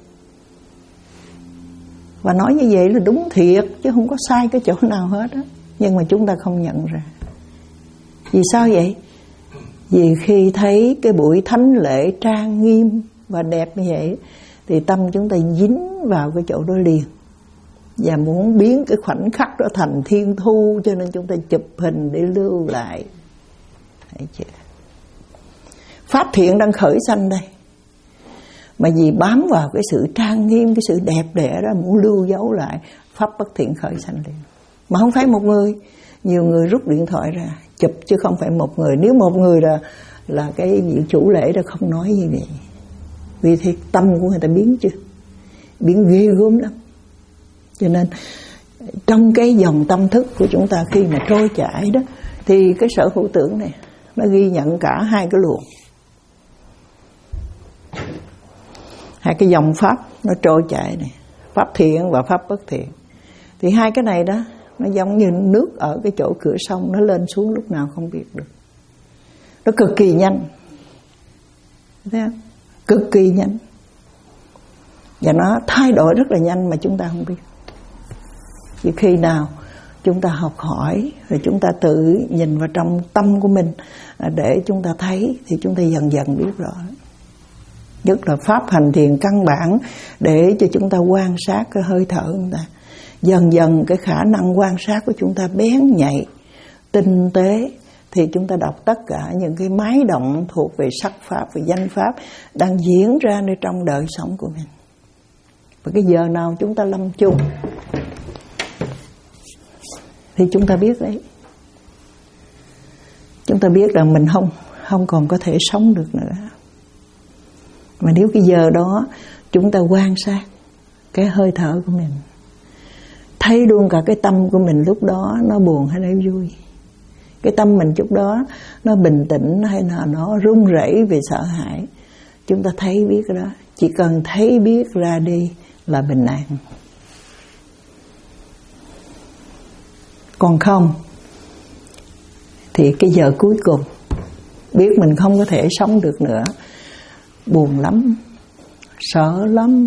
Và nói như vậy là đúng thiệt, chứ không có sai cái chỗ nào hết á. Nhưng mà chúng ta không nhận ra. Vì sao vậy? Vì khi thấy cái buổi thánh lễ trang nghiêm và đẹp như vậy, thì tâm chúng ta dính vào cái chỗ đó liền, và muốn biến cái khoảnh khắc đó thành thiên thu, cho nên chúng ta chụp hình để lưu lại. Thấy chưa? Pháp thiện đang khởi sanh đây, mà vì bám vào cái sự trang nghiêm, cái sự đẹp đẽ đó, muốn lưu dấu lại, pháp bất thiện khởi sanh liền. Mà không phải một người, nhiều người rút điện thoại ra chụp, chứ không phải một người. Nếu một người là là cái vị chủ lễ đó không nói như vậy. Vì thế tâm của người ta biến chưa, biến ghê gớm lắm. Cho nên trong cái dòng tâm thức của chúng ta khi mà trôi chảy đó, thì cái sở hữu tưởng này nó ghi nhận cả hai cái luồng, hai cái dòng pháp nó trôi chảy này, pháp thiện và pháp bất thiện. Thì hai cái này đó nó giống như nước ở cái chỗ cửa sông, nó lên xuống lúc nào không biết được. Nó cực kỳ nhanh, thấy không? Cực kỳ nhanh, và nó thay đổi rất là nhanh mà chúng ta không biết. Chỉ khi nào chúng ta học hỏi, rồi chúng ta tự nhìn vào trong tâm của mình để chúng ta thấy, thì chúng ta dần dần biết rõ. Nhất là pháp hành thiền căn bản để cho chúng ta quan sát cái hơi thở của chúng ta. Dần dần cái khả năng quan sát của chúng ta bén nhạy, tinh tế, thì chúng ta đọc tất cả những cái máy động thuộc về sắc pháp và danh pháp đang diễn ra nơi trong đời sống của mình. Và cái giờ nào chúng ta lâm chung thì chúng ta biết đấy. Chúng ta biết rằng mình không không còn có thể sống được nữa. Mà nếu cái giờ đó chúng ta quan sát cái hơi thở của mình, thấy luôn cả cái tâm của mình lúc đó nó buồn hay nó vui, cái tâm mình lúc đó nó bình tĩnh hay là nó run rẩy vì sợ hãi, chúng ta thấy biết cái đó. Chỉ cần thấy biết ra đi là bình an. Còn không thì cái giờ cuối cùng biết mình không có thể sống được nữa, buồn lắm, sợ lắm,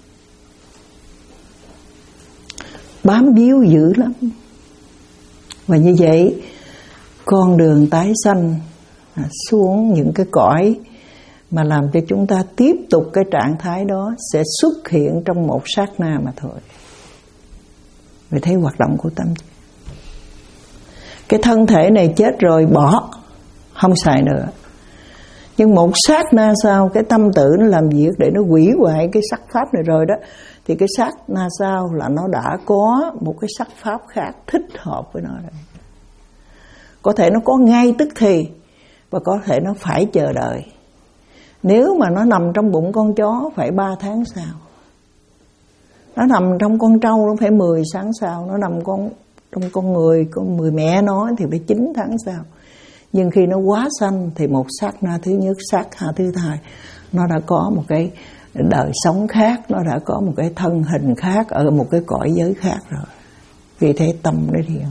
bám víu dữ lắm. Và như vậy con đường tái sanh xuống những cái cõi mà làm cho chúng ta tiếp tục cái trạng thái đó sẽ xuất hiện trong một sát na mà thôi. Vì thấy hoạt động của tâm. Cái thân thể này chết rồi bỏ, không xài nữa. Nhưng một sát na sau, cái tâm tự nó làm việc để nó hủy hoại cái sắc pháp này rồi đó, thì cái sát na sau là nó đã có một cái sắc pháp khác thích hợp với nó rồi. Có thể nó có ngay tức thì, và có thể nó phải chờ đợi. Nếu mà nó nằm trong bụng con chó phải ba tháng sau, nó nằm trong con trâu nó phải mười tháng sau, nó nằm con trong con người, con người mẹ nó thì phải chín tháng sau. Nhưng khi nó quá sanh thì một sát na thứ nhất, sát na thứ hai, nó đã có một cái đời sống khác, nó đã có một cái thân hình khác ở một cái cõi giới khác rồi. Vì thế tâm nó thiện.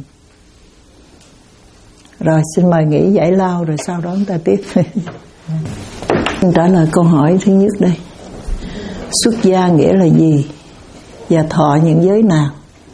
Rồi xin mời nghỉ giải lao rồi sau đó chúng ta tiếp. Trả lời câu hỏi thứ nhất đây. Xuất gia nghĩa là gì? Và thọ những giới nào?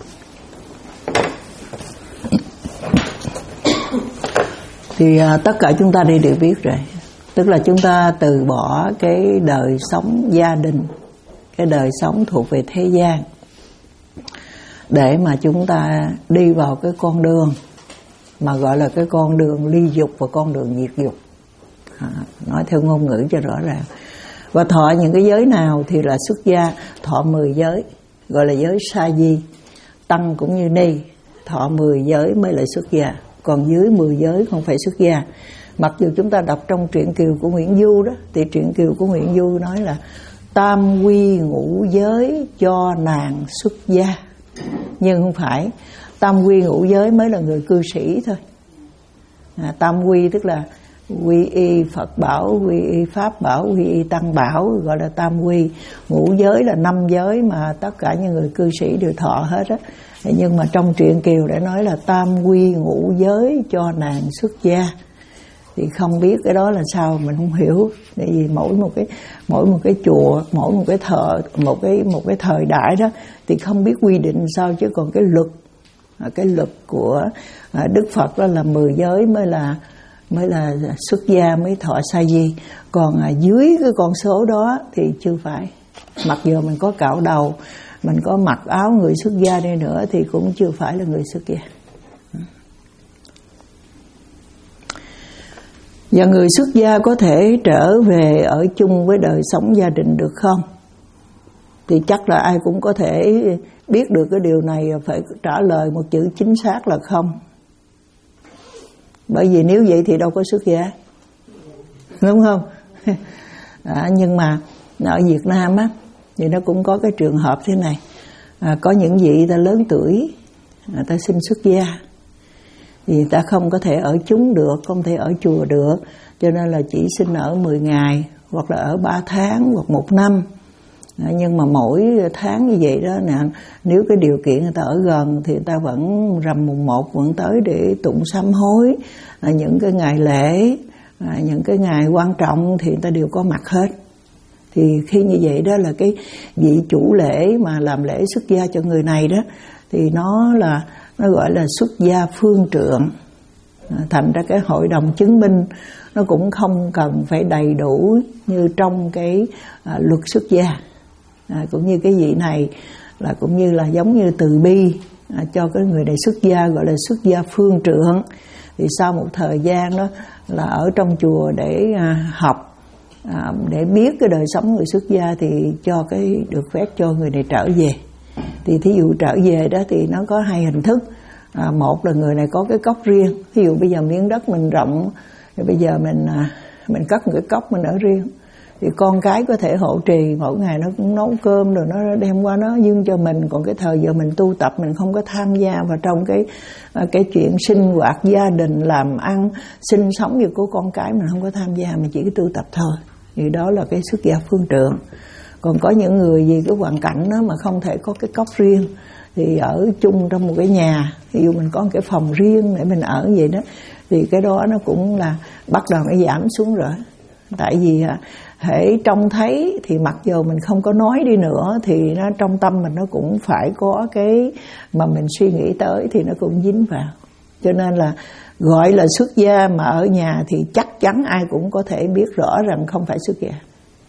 Thì à, tất cả chúng ta đi đều biết rồi. Tức là chúng ta từ bỏ cái đời sống gia đình, cái đời sống thuộc về thế gian, để mà chúng ta đi vào cái con đường mà gọi là cái con đường ly dục và con đường diệt dục. À, nói theo ngôn ngữ cho rõ ràng. Và thọ những cái giới nào thì là xuất gia, thọ mười giới, gọi là giới sa di. Tăng cũng như ni, thọ mười giới mới là xuất gia. Còn dưới mười giới không phải xuất gia. Mặc dù chúng ta đọc trong truyện Kiều của Nguyễn Du đó, thì truyện Kiều của Nguyễn Du nói là tam quy ngũ giới cho nàng xuất gia. Nhưng không phải, tam quy ngũ giới mới là người cư sĩ thôi. À, tam quy tức là quy y Phật bảo, quy y Pháp bảo, quy y Tăng bảo, gọi là tam quy. Ngũ giới là năm giới mà tất cả những người cư sĩ đều thọ hết á. Nhưng mà trong truyện Kiều đã nói là tam quy ngũ giới cho nàng xuất gia. Thì không biết cái đó là sao mình không hiểu. Tại vì mỗi một cái mỗi một cái chùa, mỗi một cái thờ, một cái một cái thời đại đó thì không biết quy định sao, chứ còn cái luật cái luật của Đức Phật đó là mười giới mới là mới là xuất gia, mới thọ sa di. Còn dưới cái con số đó thì chưa phải. Mặc dù mình có cạo đầu, mình có mặc áo người xuất gia đi nữa thì cũng chưa phải là người xuất gia. Và người xuất gia có thể trở về ở chung với đời sống gia đình được không? Thì chắc là ai cũng có thể biết được cái điều này, phải trả lời một chữ chính xác là không. Bởi vì nếu vậy thì đâu có xuất gia, đúng không? À, nhưng mà ở Việt Nam á thì nó cũng có cái trường hợp thế này. À, có những vị ta lớn tuổi, à, ta xin xuất gia, thì ta không có thể ở chúng được, không thể ở chùa được, cho nên là chỉ xin ở mười ngày, hoặc là ở ba tháng, hoặc một năm. À, nhưng mà mỗi tháng như vậy đó nè, nếu cái điều kiện người ta ở gần thì người ta vẫn rằm mùng một vẫn tới để tụng sám hối. À, những cái ngày lễ, à, những cái ngày quan trọng thì người ta đều có mặt hết. Thì khi như vậy đó là cái vị chủ lễ mà làm lễ xuất gia cho người này đó, thì nó là nó gọi là xuất gia phương trượng. À, thành ra cái hội đồng chứng minh nó cũng không cần phải đầy đủ như trong cái à, luật xuất gia. À, cũng như cái vị này là cũng như là giống như từ bi à, cho cái người này xuất gia, gọi là xuất gia phương trượng. Thì sau một thời gian đó là ở trong chùa để à, học, à, để biết cái đời sống người xuất gia, thì cho cái được phép cho người này trở về. Thì thí dụ trở về đó thì nó có hai hình thức. À, một là người này có cái cốc riêng, ví dụ bây giờ miếng đất mình rộng, thì bây giờ mình à, mình cất một cái cốc mình ở riêng, thì con cái có thể hộ trì, mỗi ngày nó cũng nấu cơm rồi nó đem qua nó dâng cho mình. Còn cái thời giờ mình tu tập, mình không có tham gia vào trong cái cái chuyện sinh hoạt gia đình, làm ăn, sinh sống như của con cái, mình không có tham gia, mình chỉ cái tu tập thôi. Thì đó là cái xuất gia phương trượng. Còn có những người vì cái hoàn cảnh đó mà không thể có cái cốc riêng, thì ở chung trong một cái nhà, ví dụ mình có một cái phòng riêng để mình ở vậy đó, thì cái đó nó cũng là bắt đầu nó giảm xuống rồi. Tại vì hễ trông thấy thì mặc dù mình không có nói đi nữa, thì nó trong tâm mình nó cũng phải có cái mà mình suy nghĩ tới, thì nó cũng dính vào. Cho nên là gọi là xuất gia mà ở nhà thì chắc chắn ai cũng có thể biết rõ rằng không phải xuất gia.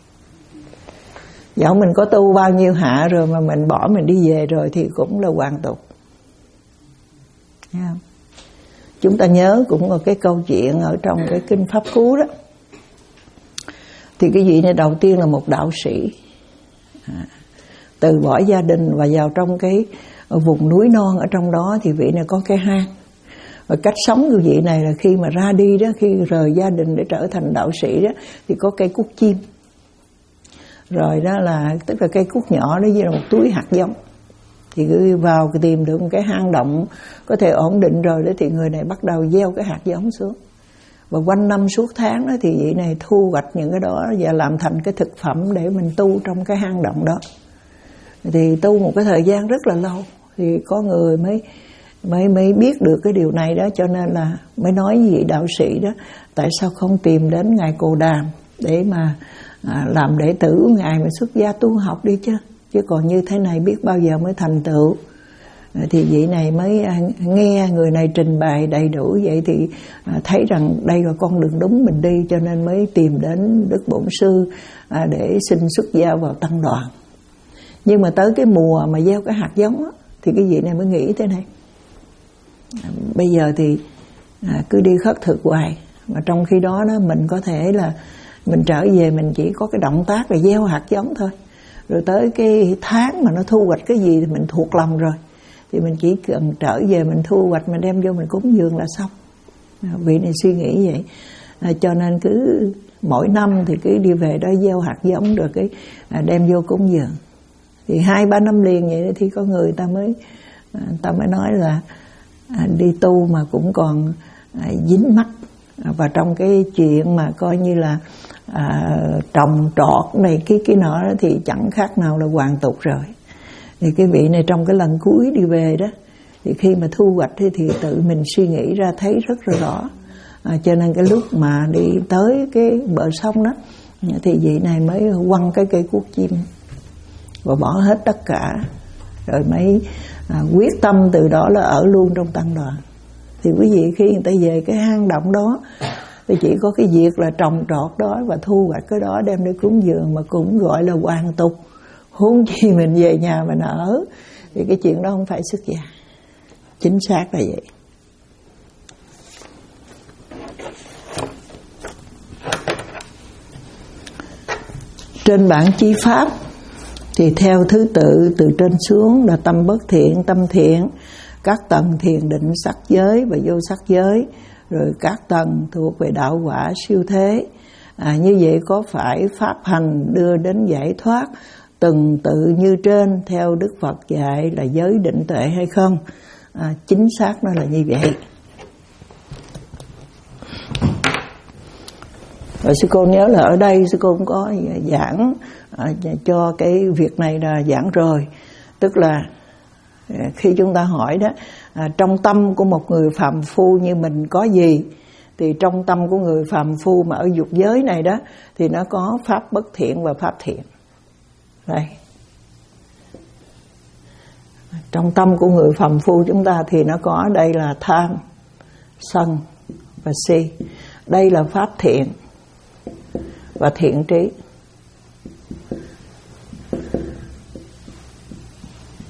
Dẫu mình có tu bao nhiêu hạ rồi mà mình bỏ mình đi về rồi thì cũng là hoàn tục. Thấy không? Chúng ta nhớ cũng có cái câu chuyện ở trong cái kinh Pháp Cú đó. Thì cái vị này đầu tiên là một đạo sĩ, à, từ bỏ gia đình và vào trong cái vùng núi non ở trong đó. Thì vị này có cái hang. Và cách sống của vị này là khi mà ra đi đó, khi rời gia đình để trở thành đạo sĩ đó, thì có cây cúc chim. Rồi đó là, tức là cây cúc nhỏ đó như là một túi hạt giống. Thì cứ vào tìm được một cái hang động có thể ổn định rồi đó, thì người này bắt đầu gieo cái hạt giống xuống. Và quanh năm suốt tháng đó thì vị này thu hoạch những cái đó và làm thành cái thực phẩm để mình tu trong cái hang động đó. Thì tu một cái thời gian rất là lâu, thì có người mới mới mới biết được cái điều này đó, cho nên là mới nói với vị đạo sĩ đó, tại sao không tìm đến ngài Cồ Đàm để mà à, làm đệ tử ngài mà xuất gia tu học đi chứ, chứ còn như thế này biết bao giờ mới thành tựu. Thì vị này mới nghe người này trình bày đầy đủ vậy, thì thấy rằng đây là con đường đúng mình đi, cho nên mới tìm đến Đức Bổn Sư để xin xuất gia vào tăng đoàn. Nhưng mà tới cái mùa mà gieo cái hạt giống đó, thì cái vị này mới nghĩ thế này, bây giờ thì cứ đi khất thực hoài, mà trong khi đó, đó mình có thể là mình trở về mình chỉ có cái động tác là gieo hạt giống thôi, rồi tới cái tháng mà nó thu hoạch cái gì thì mình thuộc lòng rồi, thì mình chỉ cần trở về mình thu hoạch, mình đem vô mình cúng dường là xong. Vị này suy nghĩ vậy, à, cho nên cứ mỗi năm thì cứ đi về đó gieo hạt giống rồi cái à, đem vô cúng dường. Thì hai ba năm liền vậy thì có người ta mới à, ta mới nói là à, đi tu mà cũng còn à, dính mắc à, và trong cái chuyện mà coi như là à, trồng trọt này cái cái nọ đó, thì chẳng khác nào là hoàn tục rồi. Thì cái vị này trong cái lần cuối đi về đó, thì khi mà thu hoạch thì, thì tự mình suy nghĩ ra thấy rất là rõ. À, cho nên cái lúc mà đi tới cái bờ sông đó, thì vị này mới quăng cái cây cuốc chim và bỏ hết tất cả, rồi mới à, quyết tâm từ đó là ở luôn trong tăng đoàn. Thì quý vị khi người ta về cái hang động đó, thì chỉ có cái việc là trồng trọt đó và thu hoạch cái đó đem đi cúng dường, mà cũng gọi là hoàn tục. Huống chi mình về nhà mình ở, thì cái chuyện đó không phải xuất gia. Chính xác là vậy. Trên bản chi pháp thì theo thứ tự từ trên xuống là tâm bất thiện, tâm thiện, các tầng thiền định sắc giới và vô sắc giới, rồi các tầng thuộc về đạo quả siêu thế. À, như vậy có phải pháp hành đưa đến giải thoát từng tự như trên theo Đức Phật dạy là giới định tuệ hay không? À, chính xác nó là như vậy. Rồi sư cô nhớ là ở đây sư cô cũng có giảng à, cho cái việc này là giảng rồi. Tức là khi chúng ta hỏi đó, à, trong tâm của một người phàm phu như mình có gì, thì trong tâm của người phàm phu mà ở dục giới này đó, thì nó có pháp bất thiện và pháp thiện. Đây. Trong tâm của người phàm phu chúng ta thì nó có đây là tham, sân và si. Đây là pháp thiện và thiện trí.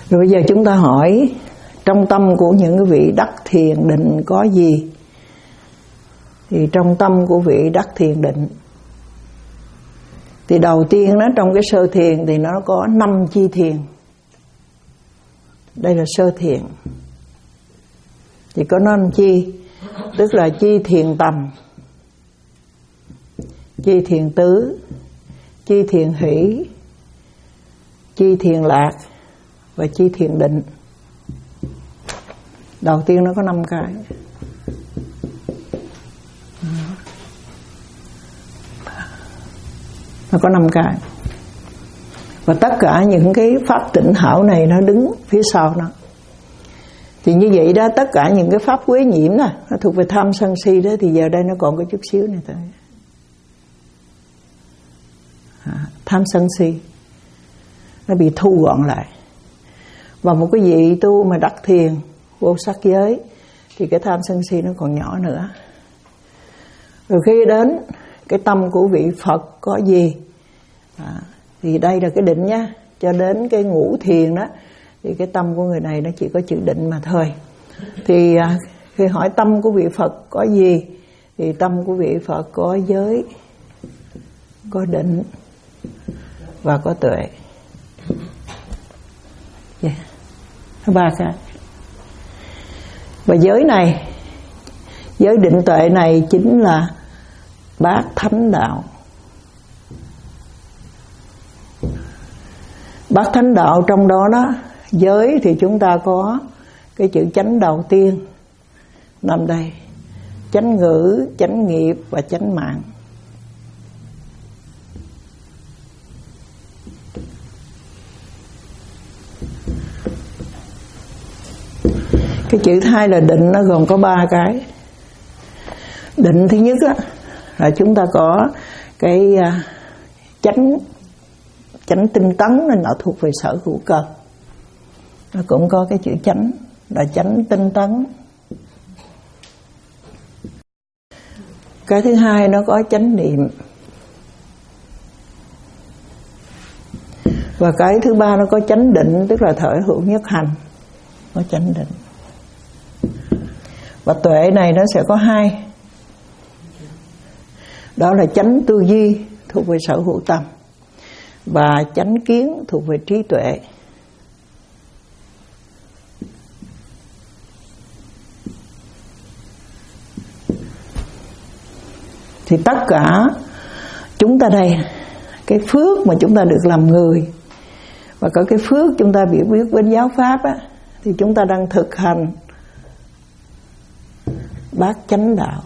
Rồi bây giờ chúng ta hỏi, trong tâm của những cái vị đắc thiền định có gì? Thì trong tâm của vị đắc thiền định, thì đầu tiên nó trong cái sơ thiền thì nó có năm chi thiền. Đây là sơ thiền. Thì có năm chi, tức là chi thiền tầm, chi thiền tứ, chi thiền hỷ, chi thiền lạc và chi thiền định. Đầu tiên nó có năm cái. Nó có năm cái. Và tất cả những cái pháp tịnh hảo này nó đứng phía sau nó. Thì như vậy đó, tất cả những cái pháp quế nhiễm đó, nó thuộc về tham sân si đó, thì giờ đây nó còn có chút xíu này thôi. À, tham sân si nó bị thu gọn lại. Và một cái vị tu mà đắc thiền vô sắc giới thì cái tham sân si nó còn nhỏ nữa. Rồi khi đến cái tâm của vị Phật có gì, à, thì đây là cái định nha. Cho đến cái ngũ thiền đó, thì cái tâm của người này nó chỉ có chữ định mà thôi. Thì à, khi hỏi tâm của vị Phật có gì, thì tâm của vị Phật có giới, có định và có tuệ. Yeah. Ba cái. Và giới này, giới định tuệ này chính là bát thánh đạo. Bát thánh đạo trong đó đó, giới thì chúng ta có cái chữ chánh đầu tiên nằm đây: chánh ngữ, chánh nghiệp và chánh mạng. Cái chữ hai là định, nó gồm có ba cái. Định thứ nhất á, là chúng ta có cái chánh chánh tinh tấn, nên nó thuộc về sở hữu cơ. Nó cũng có cái chữ chánh là chánh tinh tấn. Cái thứ hai nó có chánh niệm. Và cái thứ ba nó có chánh định, tức là thể hữu nhất hành, có chánh định. Và tuệ này nó sẽ có hai. Đó là chánh tư duy thuộc về sở hữu tâm, và chánh kiến thuộc về trí tuệ. Thì tất cả chúng ta đây, cái phước mà chúng ta được làm người, và có cái phước chúng ta bị biết bên giáo pháp á, thì chúng ta đang thực hành bát chánh đạo.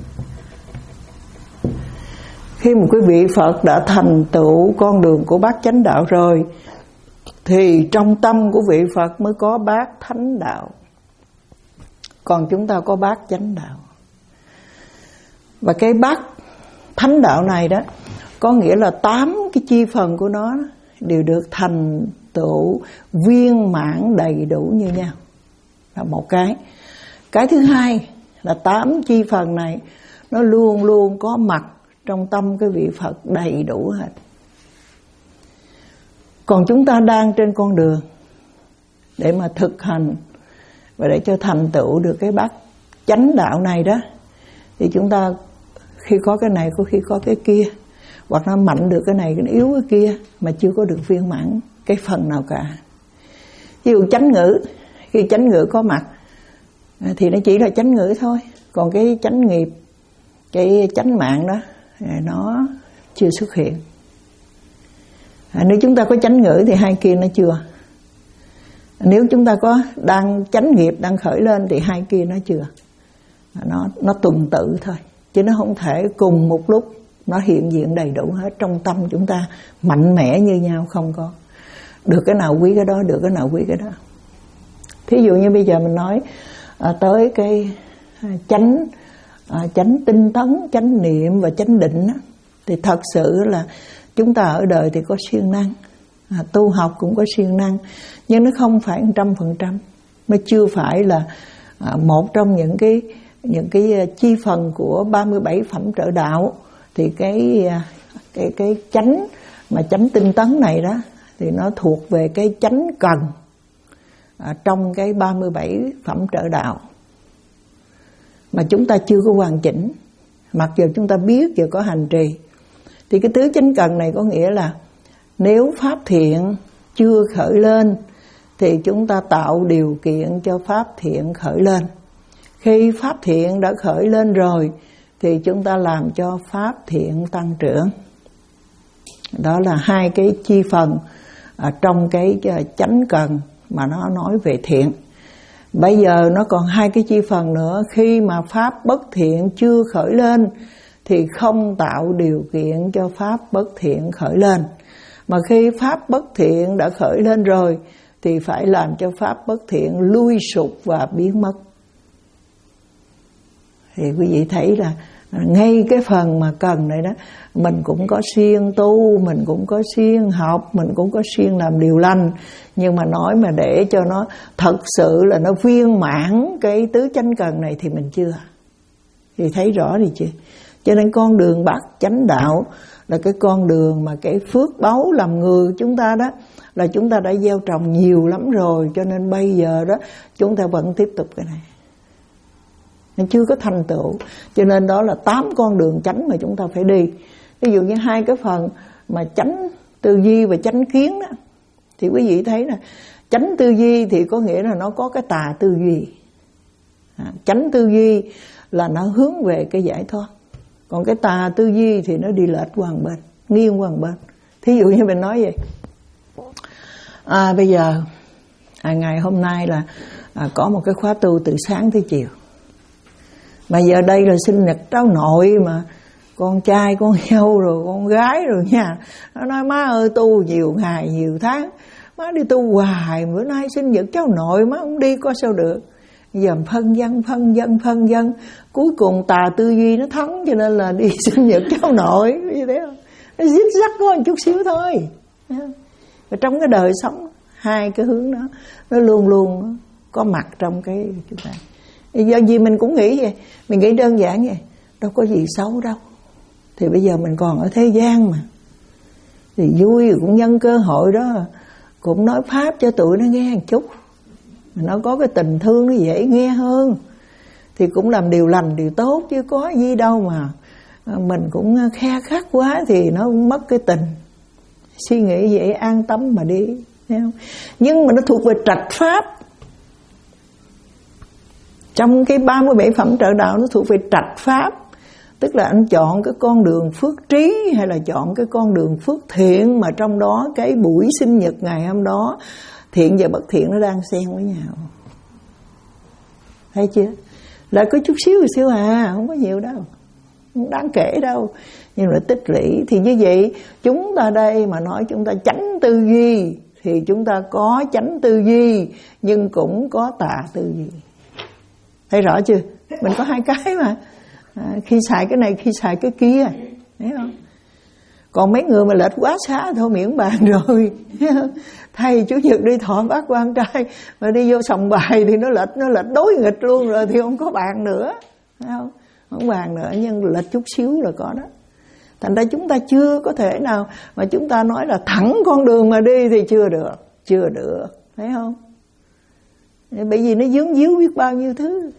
Khi một cái vị Phật đã thành tựu con đường của bát chánh đạo rồi, thì trong tâm của vị Phật mới có bát thánh đạo. Còn chúng ta có bát chánh đạo. Và cái bát thánh đạo này đó, có nghĩa là tám cái chi phần của nó đều được thành tựu viên mãn đầy đủ như nhau, là một cái. Cái thứ hai là tám chi phần này nó luôn luôn có mặt trong tâm cái vị Phật đầy đủ hết. Còn chúng ta đang trên con đường để mà thực hành và để cho thành tựu được cái bát chánh đạo này đó, thì chúng ta khi có cái này có khi có cái kia, hoặc nó mạnh được cái này cái yếu cái kia, mà chưa có được viên mãn cái phần nào cả. Ví dụ chánh ngữ, khi chánh ngữ có mặt thì nó chỉ là chánh ngữ thôi. Còn cái chánh nghiệp, cái chánh mạng đó, nó chưa xuất hiện. À, nếu chúng ta có chánh ngữ thì hai kia nó chưa. Nếu chúng ta có đang chánh nghiệp đang khởi lên thì hai kia nó chưa. À, nó nó tuần tự thôi, chứ nó không thể cùng một lúc nó hiện diện đầy đủ hết. Trong tâm chúng ta mạnh mẽ như nhau, không có được cái nào quý cái đó, được cái nào quý cái đó. Thí dụ như bây giờ mình nói à, tới cái à, chánh à, chánh tinh tấn, chánh niệm và chánh định á, thì thật sự là chúng ta ở đời thì có siêng năng, à, tu học cũng có siêng năng, nhưng nó không phải một trăm phần trăm, nó chưa phải là à, một trong những cái những cái chi phần của ba mươi bảy phẩm trợ đạo. Thì cái cái cái chánh mà chánh tinh tấn này đó thì nó thuộc về cái chánh cần, à, trong cái ba mươi bảy phẩm trợ đạo mà chúng ta chưa có hoàn chỉnh, mặc dù chúng ta biết và có hành trì. Thì cái tứ chánh cần này có nghĩa là nếu pháp thiện chưa khởi lên thì chúng ta tạo điều kiện cho pháp thiện khởi lên. Khi pháp thiện đã khởi lên rồi thì chúng ta làm cho pháp thiện tăng trưởng. Đó là hai cái chi phần à, trong cái chánh cần mà nó nói về thiện. Bây giờ nó còn hai cái chi phần nữa. Khi mà pháp bất thiện chưa khởi lên thì không tạo điều kiện cho pháp bất thiện khởi lên. Mà khi pháp bất thiện đã khởi lên rồi thì phải làm cho pháp bất thiện lui sụp và biến mất. Thì quý vị thấy là ngay cái phần mà cần này đó, mình cũng có siêng tu, mình cũng có siêng học, mình cũng có siêng làm điều lành. Nhưng mà nói mà để cho nó thật sự là nó viên mãn cái tứ chánh cần này thì mình chưa. Thì thấy rõ đi chưa? Cho nên con đường bát chánh đạo là cái con đường mà cái phước báu làm người chúng ta đó là chúng ta đã gieo trồng nhiều lắm rồi. Cho nên bây giờ đó chúng ta vẫn tiếp tục cái này, nó chưa có thành tựu. Cho nên đó là tám con đường chánh mà chúng ta phải đi. Ví dụ như hai cái phần mà chánh tư duy và chánh kiến đó, thì quý vị thấy là chánh tư duy thì có nghĩa là nó có cái tà tư duy. à, Chánh tư duy là nó hướng về cái giải thoát, còn cái tà tư duy thì nó đi lệch qua một bên, nghiêng qua một bên. Thí dụ như mình nói vậy, à, bây giờ à, ngày hôm nay là à, có một cái khóa tu từ sáng tới chiều. Mà giờ đây là sinh nhật cháu nội mà con trai, con dâu rồi con gái rồi nha. Nó nói má ơi tu nhiều ngày nhiều tháng, má đi tu hoài, bữa nay sinh nhật cháu nội má không đi có sao được. Giờ phân dân, phân dân, phân dân, cuối cùng tà tư duy nó thắng cho nên là đi sinh nhật cháu nội. Như thế không? Nó zig zag có một chút xíu thôi. Và trong cái đời sống, hai cái hướng đó nó luôn luôn có mặt trong cái chúng ta. Do gì mình cũng nghĩ vậy, mình nghĩ đơn giản vậy, đâu có gì xấu đâu. Thì bây giờ mình còn ở thế gian mà, thì vui cũng nhân cơ hội đó cũng nói pháp cho tụi nó nghe một chút. Nó có cái tình thương nó dễ nghe hơn, thì cũng làm điều lành điều tốt chứ có gì đâu mà mình cũng khe khắc quá thì nó cũng mất cái tình. Suy nghĩ vậy an tâm mà đi, thấy không? Nhưng mà nó thuộc về trạch pháp. Trong cái ba mươi bảy phẩm trợ đạo nó thuộc về trạch pháp. Tức là anh chọn cái con đường phước trí hay là chọn cái con đường phước thiện, mà trong đó cái buổi sinh nhật ngày hôm đó thiện và bất thiện nó đang xen với nhau. Thấy chưa? Là có chút xíu xíu à, không có nhiều đâu, không đáng kể đâu. Nhưng mà tích lũy thì như vậy, chúng ta đây mà nói chúng ta chánh tư duy thì chúng ta có chánh tư duy nhưng cũng có tà tư duy. Thấy rõ chưa? Mình có hai cái mà, à, khi xài cái này khi xài cái kia, thấy không? Còn mấy người mà lệch quá xá thôi miễn bàn rồi. Thầy chủ nhật đi thọ bác quan trai mà đi vô sòng bài thì nó lệch nó lệch đối nghịch luôn rồi thì không có bàn nữa, thấy không? Không bàn nữa, nhưng lệch chút xíu là có đó. Thành ra chúng ta chưa có thể nào mà chúng ta nói là thẳng con đường mà đi thì chưa được, chưa được, thấy không? Bởi vì nó dướng díu biết bao nhiêu thứ.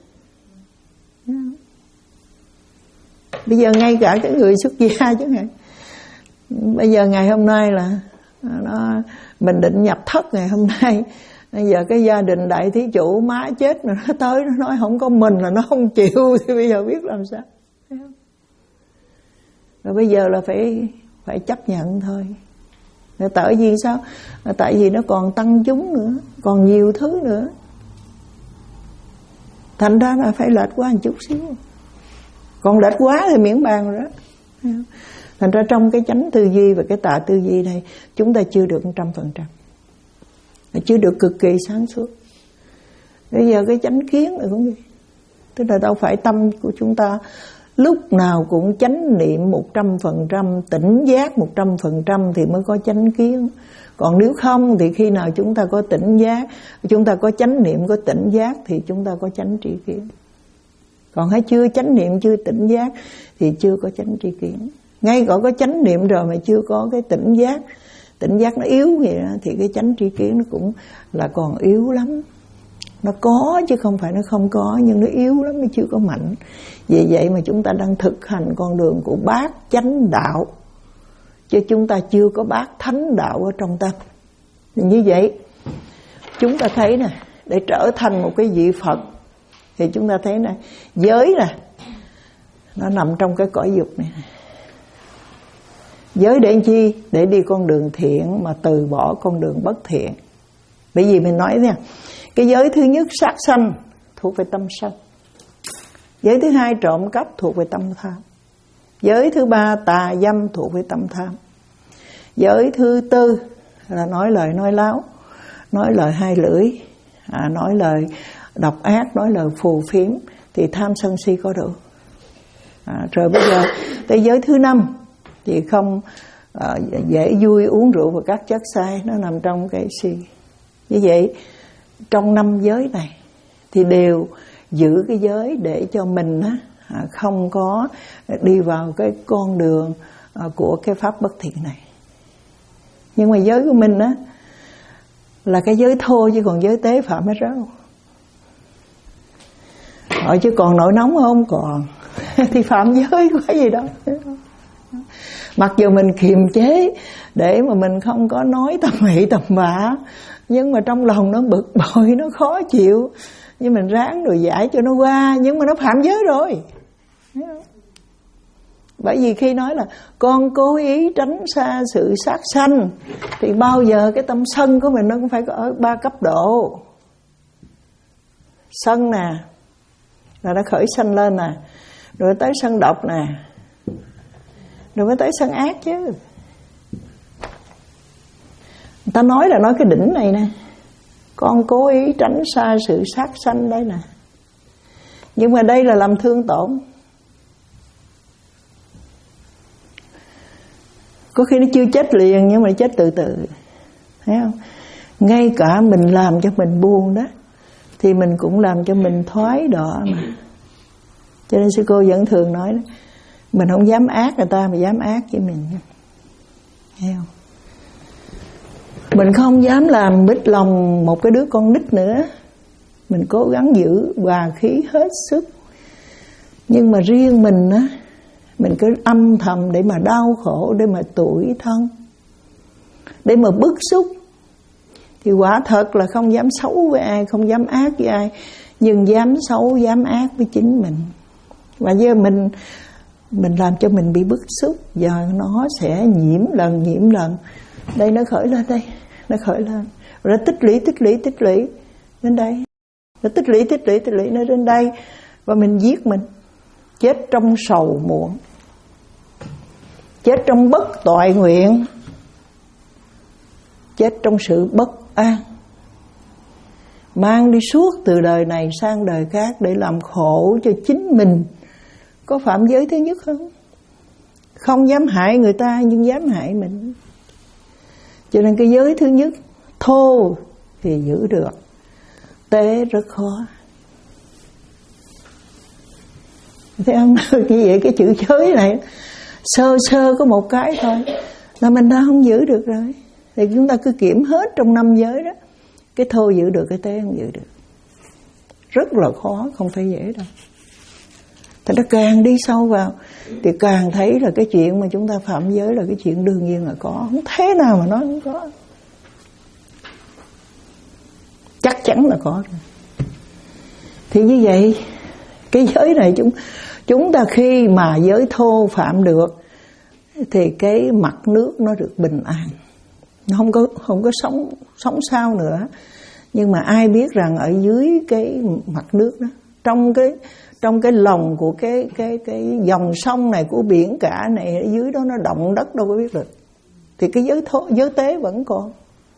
Bây giờ ngay cả cái người xuất gia chứ hả? Bây giờ ngày hôm nay là nó, mình định nhập thất ngày hôm nay. Bây giờ cái gia đình đại thí chủ má chết rồi nó tới nó nói không có mình là nó không chịu, thì bây giờ biết làm sao? Rồi bây giờ là phải phải chấp nhận thôi. Tại vì sao? Tại vì nó còn tăng chúng nữa, còn nhiều thứ nữa. Thành ra là phải lệch quá một chút xíu. Còn lệch quá thì miễn bàn rồi đó. Thành ra trong cái chánh tư duy và cái tà tư duy này chúng ta chưa được một trăm phần trăm, chưa được cực kỳ sáng suốt. Bây giờ cái chánh kiến là cũng gì? Tức là đâu phải tâm của chúng ta lúc nào cũng chánh niệm một trăm phần trăm, tỉnh giác một trăm phần trăm thì mới có chánh kiến. Còn nếu không thì khi nào chúng ta có tỉnh giác, chúng ta có chánh niệm, có tỉnh giác thì chúng ta có chánh tri kiến. Còn hay chưa chánh niệm, chưa tỉnh giác thì chưa có chánh tri kiến. Ngay cả có chánh niệm rồi mà chưa có cái tỉnh giác tỉnh giác nó yếu vậy đó, thì cái chánh tri kiến nó cũng là còn yếu lắm. Nó có chứ không phải nó không có, nhưng nó yếu lắm, nó chưa có mạnh. Vì vậy mà chúng ta đang thực hành con đường của bát chánh đạo, chứ chúng ta chưa có bát thánh đạo ở trong tâm. Như vậy chúng ta thấy nè, để trở thành một cái vị Phật thì chúng ta thấy nè, giới nè nó nằm trong cái cõi dục này. Giới để chi? Để đi con đường thiện mà từ bỏ con đường bất thiện. Bởi vì mình nói nha, cái giới thứ nhất sát sanh thuộc về tâm sân. Giới thứ hai trộm cắp thuộc về tâm tham. Giới thứ ba tà dâm thuộc về tâm tham. Giới thứ tư là nói lời nói láo, nói lời hai lưỡi, à, nói lời độc ác, nói lời phù phiếm, thì tham sân si có đủ. À, rồi bây giờ tới giới thứ năm thì không à, dễ vui, uống rượu và các chất sai, nó nằm trong cái si. Như vậy trong năm giới này thì đều giữ cái giới để cho mình á, không có đi vào cái con đường của cái pháp bất thiện này. Nhưng mà giới của mình á là cái giới thô, chứ còn giới tế phạm hết ráo. Hỏi chứ còn nổi nóng không? Còn. Thì phạm giới có gì đâu. Mặc dù mình kiềm chế để mà mình không có nói tầm bậy tầm bạ, nhưng mà trong lòng nó bực bội, nó khó chịu, nhưng mình ráng rồi giải cho nó qua, nhưng mà nó phạm giới rồi. Bởi vì khi nói là con cố ý tránh xa sự sát sanh, thì bao giờ cái tâm sân của mình nó cũng phải có ở ba cấp độ. Sân nè là nó khởi sanh lên nè, rồi tới sân độc nè, rồi mới tới sân ác chứ. Người ta nói là nói cái đỉnh này nè, con cố ý tránh xa sự sát sanh đấy nè. Nhưng mà đây là làm thương tổn. Có khi nó chưa chết liền, nhưng mà chết từ từ. Thấy không? Ngay cả mình làm cho mình buồn đó, thì mình cũng làm cho mình thoái đọa mà. Cho nên sư cô vẫn thường nói đó, mình không dám ác người ta mà dám ác với mình. Thấy không? Mình không dám làm bít lòng một cái đứa con nít nữa. Mình cố gắng giữ hòa khí hết sức. Nhưng mà riêng mình á, mình cứ âm thầm để mà đau khổ, để mà tủi thân, để mà bức xúc. Thì quả thật là không dám xấu với ai, không dám ác với ai, nhưng dám xấu, dám ác với chính mình. Và giờ mình Mình làm cho mình bị bức xúc, và nó sẽ nhiễm lần nhiễm lần. Đây nó khởi lên đây, nó khởi lên, rồi nó tích lũy tích lũy tích lũy đến đây, nó tích lũy tích lũy tích lũy nó đến đây, và mình giết mình. Chết trong sầu muộn, chết trong bất toại nguyện, chết trong sự bất an, mang đi suốt từ đời này sang đời khác để làm khổ cho chính mình. Có phạm giới thứ nhất không? Không dám hại người ta nhưng dám hại mình. Cho nên cái giới thứ nhất thô thì giữ được, tế rất khó. Thấy không? Như vậy cái chữ giới này sơ sơ có một cái thôi là mình đã không giữ được rồi. Thì chúng ta cứ kiểm hết trong năm giới đó, cái thô giữ được, cái tế không giữ được. Rất là khó, không phải dễ đâu. Thì nó càng đi sâu vào thì càng thấy là cái chuyện mà chúng ta phạm giới là cái chuyện đương nhiên là có, không thế nào mà nói không có, chắc chắn là có rồi. Thì như vậy cái giới này chúng chúng ta khi mà giới thô phạm được thì cái mặt nước nó được bình an, nó không có không có sống sống sao nữa. Nhưng mà ai biết rằng ở dưới cái mặt nước đó, trong cái trong cái lòng của cái cái cái dòng sông này, của biển cả này, ở dưới đó nó động đất đâu có biết được. Thì cái giới thô, giới tế vẫn còn.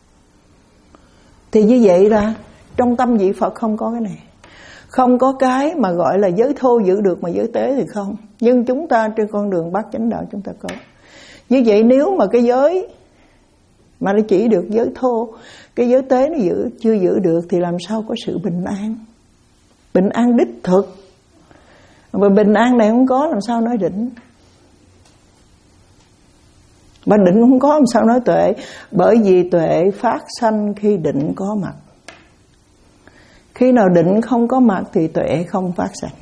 Thì như vậy là trong tâm vị Phật không có cái này, không có cái mà gọi là giới thô giữ được mà giới tế thì không. Nhưng chúng ta trên con đường bát chánh đạo chúng ta có. Như vậy nếu mà cái giới mà nó chỉ được giới thô, cái giới tế nó giữ chưa giữ được, thì làm sao có sự bình an? Bình an đích thực. Mà bình an này không có, làm sao nói định? Mà định không có làm sao nói tuệ. Bởi vì tuệ phát sanh khi định có mặt. Khi nào định không có mặt thì tuệ không phát sanh.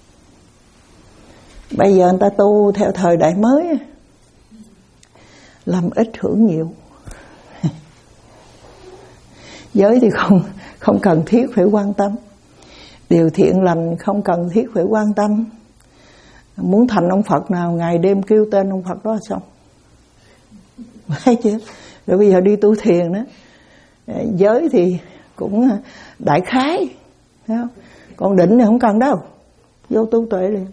Bây giờ người ta tu theo thời đại mới, làm ít hưởng nhiều. Giới thì không không cần thiết phải quan tâm. Điều thiện lành không cần thiết phải quan tâm. Muốn thành ông Phật nào ngày đêm kêu tên ông Phật đó là xong. Thấy chưa? Rồi bây giờ đi tu thiền đó, giới thì cũng đại khái, thấy không? Còn định thì không cần đâu, vô tu tuệ liền.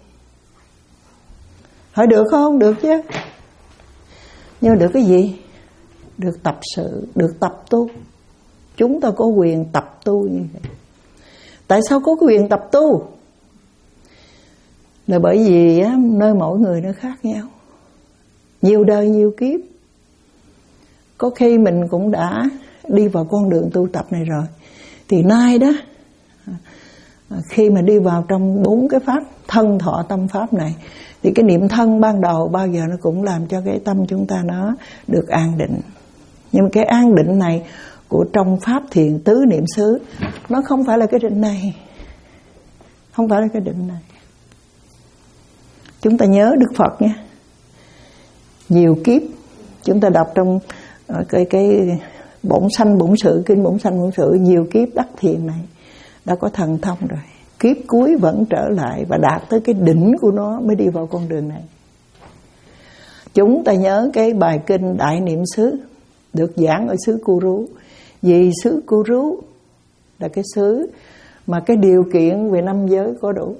Hỏi được không? Được chứ. Nhưng được cái gì? Được tập sự, được tập tu. Chúng ta có quyền tập tu như vậy. Tại sao có quyền tập tu? Là bởi vì á, nơi mỗi người nó khác nhau. Nhiều đời nhiều kiếp. Có khi mình cũng đã đi vào con đường tu tập này rồi. Thì nay đó, khi mà đi vào trong bốn cái pháp thân thọ tâm pháp này, thì cái niệm thân ban đầu bao giờ nó cũng làm cho cái tâm chúng ta nó được an định. Nhưng mà cái an định này của trong pháp thiền tứ niệm xứ, nó không phải là cái định này. Không phải là cái định này. Chúng ta nhớ Đức Phật nha. Nhiều kiếp chúng ta đọc trong cái cái bổn sanh bổn sự, kinh bổn sanh bổn sự, nhiều kiếp đắc thiền này đã có thần thông rồi. Kiếp cuối vẫn trở lại và đạt tới cái đỉnh của nó mới đi vào con đường này. Chúng ta nhớ cái bài kinh Đại Niệm xứ được giảng ở xứ Kuru. Vì xứ Kuru là cái xứ mà cái điều kiện về năm giới có đủ.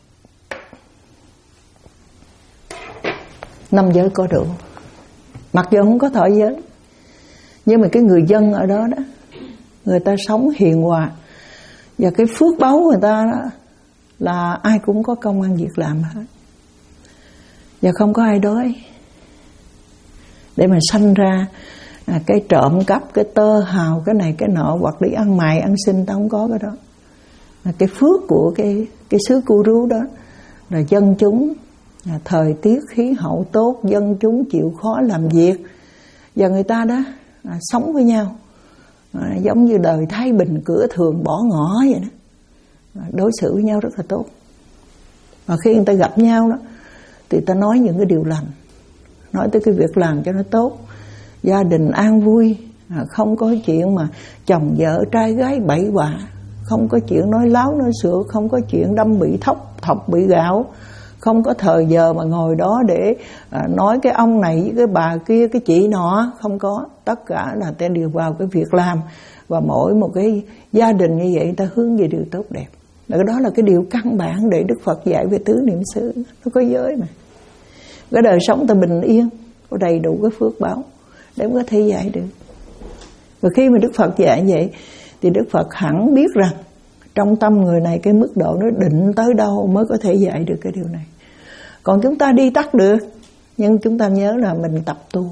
Năm giới có đủ. Mặc dù không có thọ giới, nhưng mà cái người dân ở đó đó, người ta sống hiền hòa. Và cái phước báu người ta đó, là ai cũng có công ăn việc làm hết. Và không có ai đói. Để mà sanh ra à, cái trộm cắp, cái tơ hào, cái này cái nọ, hoặc đi ăn mày ăn xin, ta không có cái đó. À, cái phước của cái, cái xứ Kuru đó là dân chúng à, thời tiết khí hậu tốt, dân chúng chịu khó làm việc. Và người ta đó à, sống với nhau à, giống như đời thái bình, cửa thường bỏ ngõ vậy đó. À, đối xử với nhau rất là tốt. Và khi người ta gặp nhau đó thì ta nói những cái điều lành, nói tới cái việc làm cho nó tốt, gia đình an vui, à, không có chuyện mà chồng vợ trai gái bậy bạ, không có chuyện nói láo nói xạo, không có chuyện đâm bị thóc thọc bị gạo, không có thời giờ mà ngồi đó để à, nói cái ông này với cái bà kia, cái chị nọ, không có. Tất cả là ta đều vào cái việc làm. Và mỗi một cái gia đình như vậy ta hướng về điều tốt đẹp. Đó là cái điều căn bản để Đức Phật dạy về tứ niệm xứ. Nó có giới mà. Cái đời sống ta bình yên, có đầy đủ cái phước báo để có thể dạy được. Và khi mà Đức Phật dạy vậy thì Đức Phật hẳn biết rằng trong tâm người này cái mức độ nó định tới đâu mới có thể dạy được cái điều này. Còn chúng ta đi tắt được, nhưng chúng ta nhớ là mình tập tu.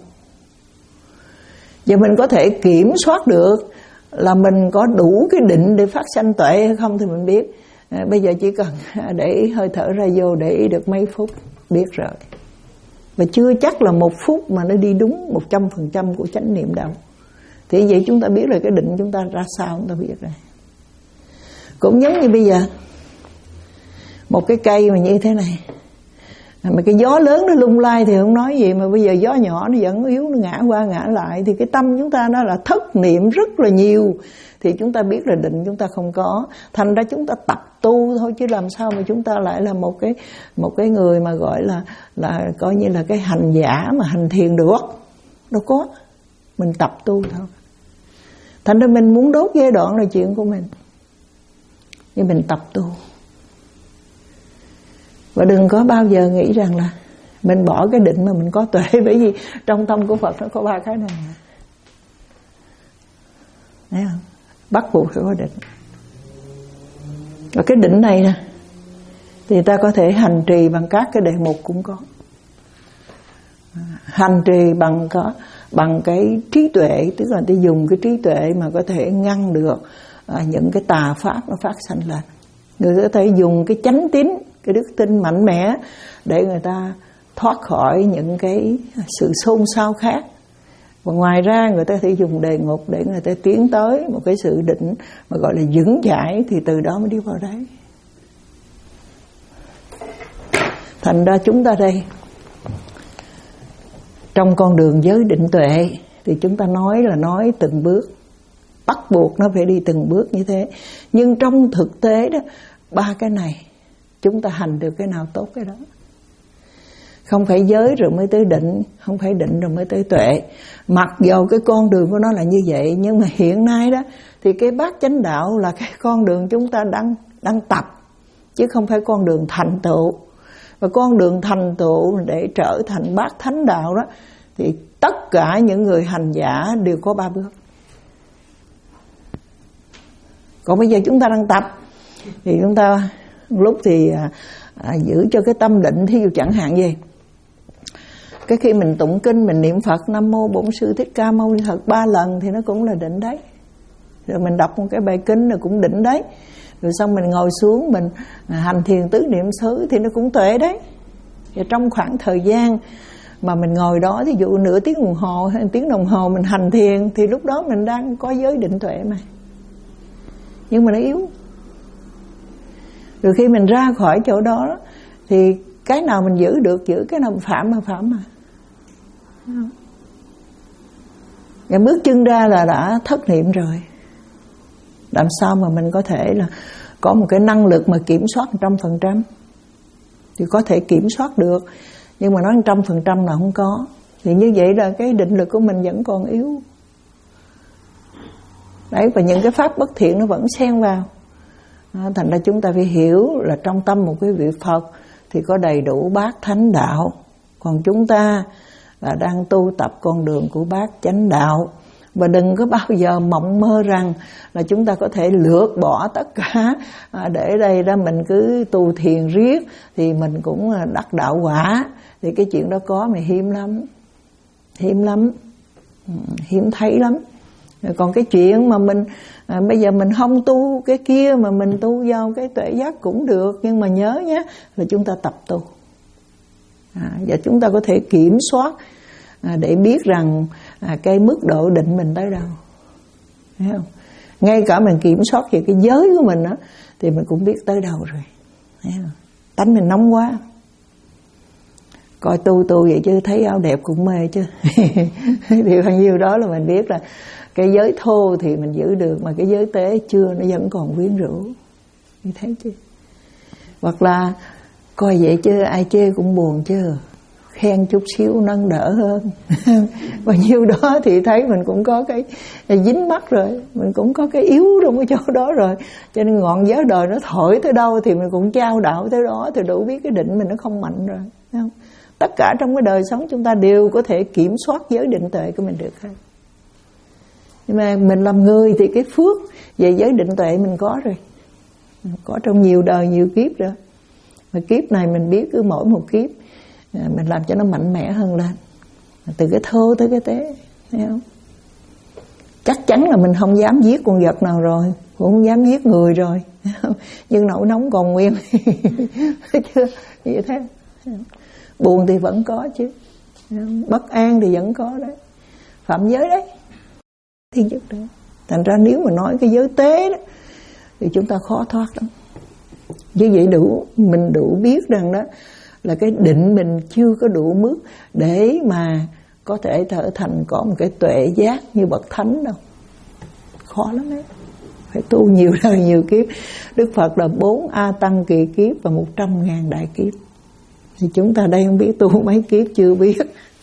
Và mình có thể kiểm soát được là mình có đủ cái định để phát sanh tuệ hay không thì mình biết. À, bây giờ chỉ cần để ý hơi thở ra vô, để ý được mấy phút, biết rồi. Và chưa chắc là một phút mà nó đi đúng một trăm phần trăm của chánh niệm đâu. Thì vậy chúng ta biết rồi cái định chúng ta ra sao, chúng ta biết rồi. Cũng giống như bây giờ một cái cây mà như thế này, mà cái gió lớn nó lung lay thì không nói gì, mà bây giờ gió nhỏ nó vẫn yếu, nó ngã qua ngã lại, thì cái tâm chúng ta nó là thất niệm rất là nhiều. Thì chúng ta biết là định chúng ta không có. Thành ra chúng ta tập tu thôi, chứ làm sao mà chúng ta lại là một cái một cái người mà gọi là là coi như là cái hành giả mà hành thiền được. Đâu có. Mình tập tu thôi. Thành ra mình muốn đốt giai đoạn là chuyện của mình. Nhưng mình tập tu. Và đừng có bao giờ nghĩ rằng là mình bỏ cái định mà mình có tuệ. Bởi vì trong tâm của Phật nó có ba cái này. Thấy không? Bắt buộc phải có định. Và cái định này nè thì ta có thể hành trì bằng các cái đề mục cũng có. Hành trì bằng có bằng cái trí tuệ, tức là ta dùng cái trí tuệ mà có thể ngăn được à, những cái tà pháp nó phát sanh lên. Người có thể dùng cái chánh tín, cái đức tin mạnh mẽ để người ta thoát khỏi những cái sự xôn xao khác. Và ngoài ra người ta thể dùng đề ngục để người ta tiến tới một cái sự định mà gọi là vững chãi, thì từ đó mới đi vào đấy. Thành ra chúng ta đây, trong con đường giới định tuệ thì chúng ta nói là nói từng bước, bắt buộc nó phải đi từng bước như thế. Nhưng trong thực tế đó, ba cái này chúng ta hành được cái nào tốt cái đó. Không phải giới rồi mới tới định, không phải định rồi mới tới tuệ. Mặc dù cái con đường của nó là như vậy, nhưng mà hiện nay đó thì cái bát chánh đạo là cái con đường chúng ta đang đang tập, chứ không phải con đường thành tựu. Và con đường thành tựu để trở thành bát thánh đạo đó thì tất cả những người hành giả đều có ba bước. Còn bây giờ chúng ta đang tập thì chúng ta lúc thì à, à, giữ cho cái tâm định. Thí dụ chẳng hạn gì, cái khi mình tụng kinh, mình niệm Phật Nam Mô Bổn Sư Thích Ca Mâu Ni Phật ba lần thì nó cũng là định đấy. Rồi mình đọc một cái bài kinh là cũng định đấy. Rồi xong mình ngồi xuống mình hành thiền tứ niệm xứ thì nó cũng tuệ đấy. Và trong khoảng thời gian mà mình ngồi đó, thí dụ nửa tiếng đồng hồ hay tiếng đồng hồ mình hành thiền, thì lúc đó mình đang có giới định tuệ mà. Nhưng mà nó yếu. Rồi khi mình ra khỏi chỗ đó thì cái nào mình giữ được giữ, cái nào mình phạm mà phạm mà. Và bước chân ra là đã thất niệm rồi. Làm sao mà mình có thể là có một cái năng lực mà kiểm soát một trăm phần trăm? Thì có thể kiểm soát được, nhưng mà nói một trăm phần trăm là không có. Thì như vậy là cái định lực của mình vẫn còn yếu. Đấy, và những cái pháp bất thiện nó vẫn xen vào. À, thành ra chúng ta phải hiểu là trong tâm một cái vị Phật thì có đầy đủ bát thánh đạo. Còn chúng ta là đang tu tập con đường của bát chánh đạo. Và đừng có bao giờ mộng mơ rằng là chúng ta có thể lược bỏ tất cả, à, để đây ra mình cứ tu thiền riết thì mình cũng đắc đạo quả. Thì cái chuyện đó có mà hiếm lắm. Hiếm lắm. Hiếm thấy lắm. Còn cái chuyện mà mình à, bây giờ mình không tu cái kia mà mình tu vào cái tuệ giác cũng được. Nhưng mà nhớ nhé là chúng ta tập tu, à, và chúng ta có thể kiểm soát, à, để biết rằng à, cái mức độ định mình tới đâu. Thấy không? Ngay cả mình kiểm soát về cái giới của mình đó, thì mình cũng biết tới đâu rồi. Thấy không? Tánh mình nóng quá. Coi tu tu vậy chứ thấy áo đẹp cũng mê chứ. Thì bao nhiêu đó là mình biết là cái giới thô thì mình giữ được, mà cái giới tế chưa, nó vẫn còn quyến rũ. Như thế chứ. Hoặc là coi vậy chứ ai chê cũng buồn chứ, khen chút xíu nâng đỡ hơn. Bao nhiêu đó thì thấy mình cũng có cái dính mắc rồi, mình cũng có cái yếu trong cái chỗ đó rồi. Cho nên ngọn gió đời nó thổi tới đâu thì mình cũng trao đảo tới đó, thì đủ biết cái định mình nó không mạnh rồi. Thấy không? Tất cả trong cái đời sống chúng ta đều có thể kiểm soát giới định tuệ của mình được hết. Nhưng mà mình làm người thì cái phước về giới định tuệ mình có rồi, có trong nhiều đời nhiều kiếp rồi. Mà kiếp này mình biết cứ mỗi một kiếp mình làm cho nó mạnh mẽ hơn lên, từ cái thô tới cái tế. Thấy không? Chắc chắn là mình không dám giết con vật nào rồi, cũng không dám giết người rồi. Thấy không? Nhưng nỗi nóng còn nguyên. Thấy chưa? Vậy thế. Buồn thì vẫn có chứ, bất an thì vẫn có đấy, phạm giới đấy, thiên chức đấy. Thành ra nếu mà nói cái giới tế đó thì chúng ta khó thoát lắm. Như vậy đủ, mình đủ biết rằng đó là cái định mình chưa có đủ mức để mà có thể trở thành có một cái tuệ giác như bậc thánh đâu. Khó lắm đấy. Phải tu nhiều đời nhiều kiếp. Đức Phật là bốn A Tăng kỳ kiếp và một trăm ngàn đại kiếp. Thì chúng ta đây không biết tu mấy kiếp chưa biết.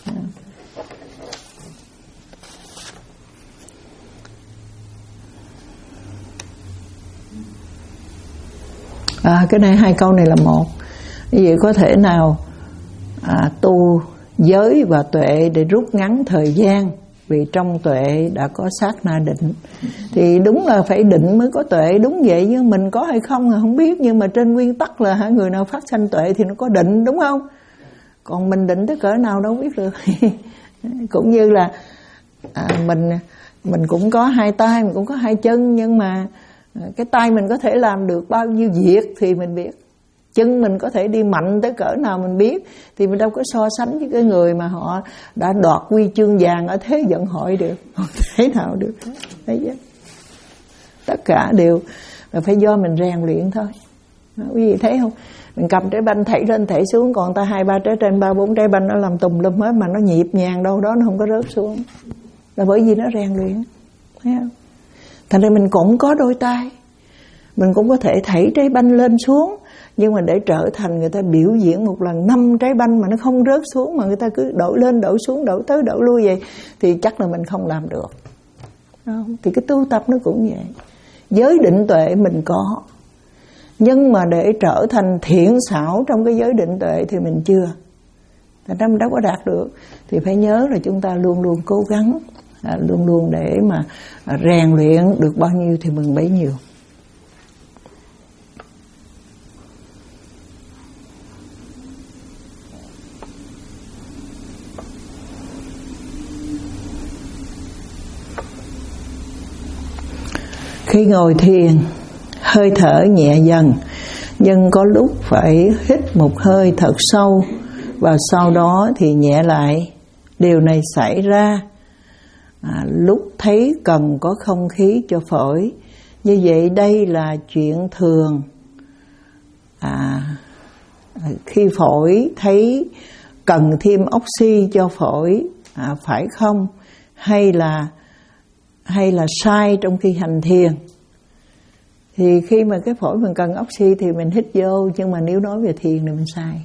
À, cái này hai câu này là một. Như vậy có thể nào à, tu giới và tuệ để rút ngắn thời gian, vì trong tuệ đã có sát na định. Thì đúng là phải định mới có tuệ, đúng vậy, nhưng mình có hay không là không biết. Nhưng mà trên nguyên tắc là người nào phát sanh tuệ thì nó có định, đúng không? Còn mình định tới cỡ nào đâu biết được. Cũng như là à, mình mình cũng có hai tay, mình cũng có hai chân, nhưng mà cái tay mình có thể làm được bao nhiêu việc thì mình biết. Chân mình có thể đi mạnh tới cỡ nào mình biết, thì mình đâu có so sánh với cái người mà họ đã đoạt huy chương vàng ở Thế vận hội được, không thể nào được. Thấy chứ? Tất cả đều là phải do mình rèn luyện thôi. Quý vị thấy không? Mình cầm trái banh thảy lên thảy xuống, còn ta hai ba trái trên, ba bốn trái banh nó làm tùm lum hết, mà nó nhịp nhàng đâu đó nó không có rớt xuống, là bởi vì nó rèn luyện. Thấy không? Thành ra mình cũng có đôi tay, mình cũng có thể thảy trái banh lên xuống, nhưng mà để trở thành người ta biểu diễn một lần năm trái banh mà nó không rớt xuống, mà người ta cứ đổi lên đổi xuống, đổi tới đổi lui vậy, thì chắc là mình không làm được. Không? Thì cái tu tập nó cũng vậy. Giới định tuệ mình có, nhưng mà để trở thành thiện xảo trong cái giới định tuệ thì mình chưa. Thành ra mình đâu có đạt được. Thì phải nhớ là chúng ta luôn luôn cố gắng, à, luôn luôn để mà à, rèn luyện được bao nhiêu thì mừng bấy nhiêu. Khi ngồi thiền, hơi thở nhẹ dần, nhưng có lúc phải hít một hơi thật sâu và sau đó thì nhẹ lại. Điều này xảy ra à, lúc thấy cần có không khí cho phổi. Như vậy đây là chuyện thường. À, khi phổi thấy cần thêm oxy cho phổi, à, phải không? Hay là hay là sai trong khi hành thiền? Thì khi mà cái phổi mình cần oxy thì mình hít vô, nhưng mà nếu nói về thiền thì mình sai.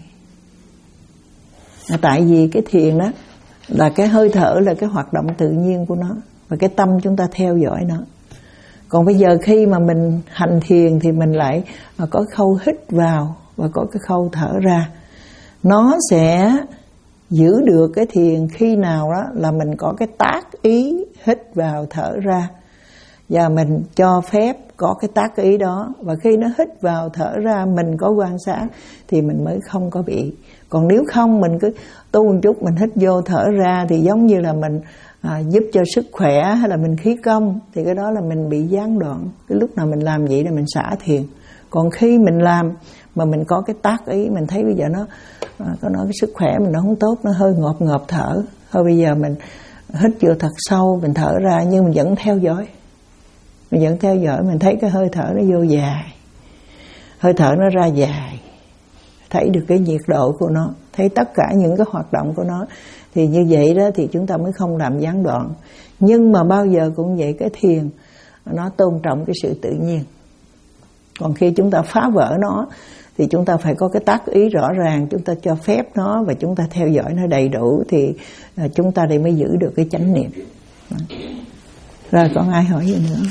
À, tại vì cái thiền đó là cái hơi thở là cái hoạt động tự nhiên của nó, và cái tâm chúng ta theo dõi nó. Còn bây giờ khi mà mình hành thiền thì mình lại có khâu hít vào và có cái khâu thở ra. Nó sẽ giữ được cái thiền khi nào đó là mình có cái tác ý hít vào thở ra, và mình cho phép có cái tác ý đó, và khi nó hít vào thở ra mình có quan sát thì mình mới không có bị. Còn nếu không mình cứ tu một chút, mình hít vô thở ra thì giống như là mình à, giúp cho sức khỏe hay là mình khí công, thì cái đó là mình bị gián đoạn. Cái lúc nào mình làm vậy là mình xả thiền. Còn khi mình làm mà mình có cái tác ý, mình thấy bây giờ nó à, có nói cái sức khỏe mình nó không tốt, nó hơi ngộp ngộp thở, thôi bây giờ mình hít vô thật sâu, mình thở ra, nhưng mình vẫn theo dõi. Mình vẫn theo dõi, mình thấy cái hơi thở nó vô dài, hơi thở nó ra dài, thấy được cái nhiệt độ của nó, thấy tất cả những cái hoạt động của nó. Thì như vậy đó thì chúng ta mới không làm gián đoạn. Nhưng mà bao giờ cũng vậy, cái thiền nó tôn trọng cái sự tự nhiên. Còn khi chúng ta phá vỡ nó thì chúng ta phải có cái tác ý rõ ràng, chúng ta cho phép nó và chúng ta theo dõi nó đầy đủ, thì chúng ta để mới giữ được cái chánh niệm. Rồi còn ai hỏi gì nữa?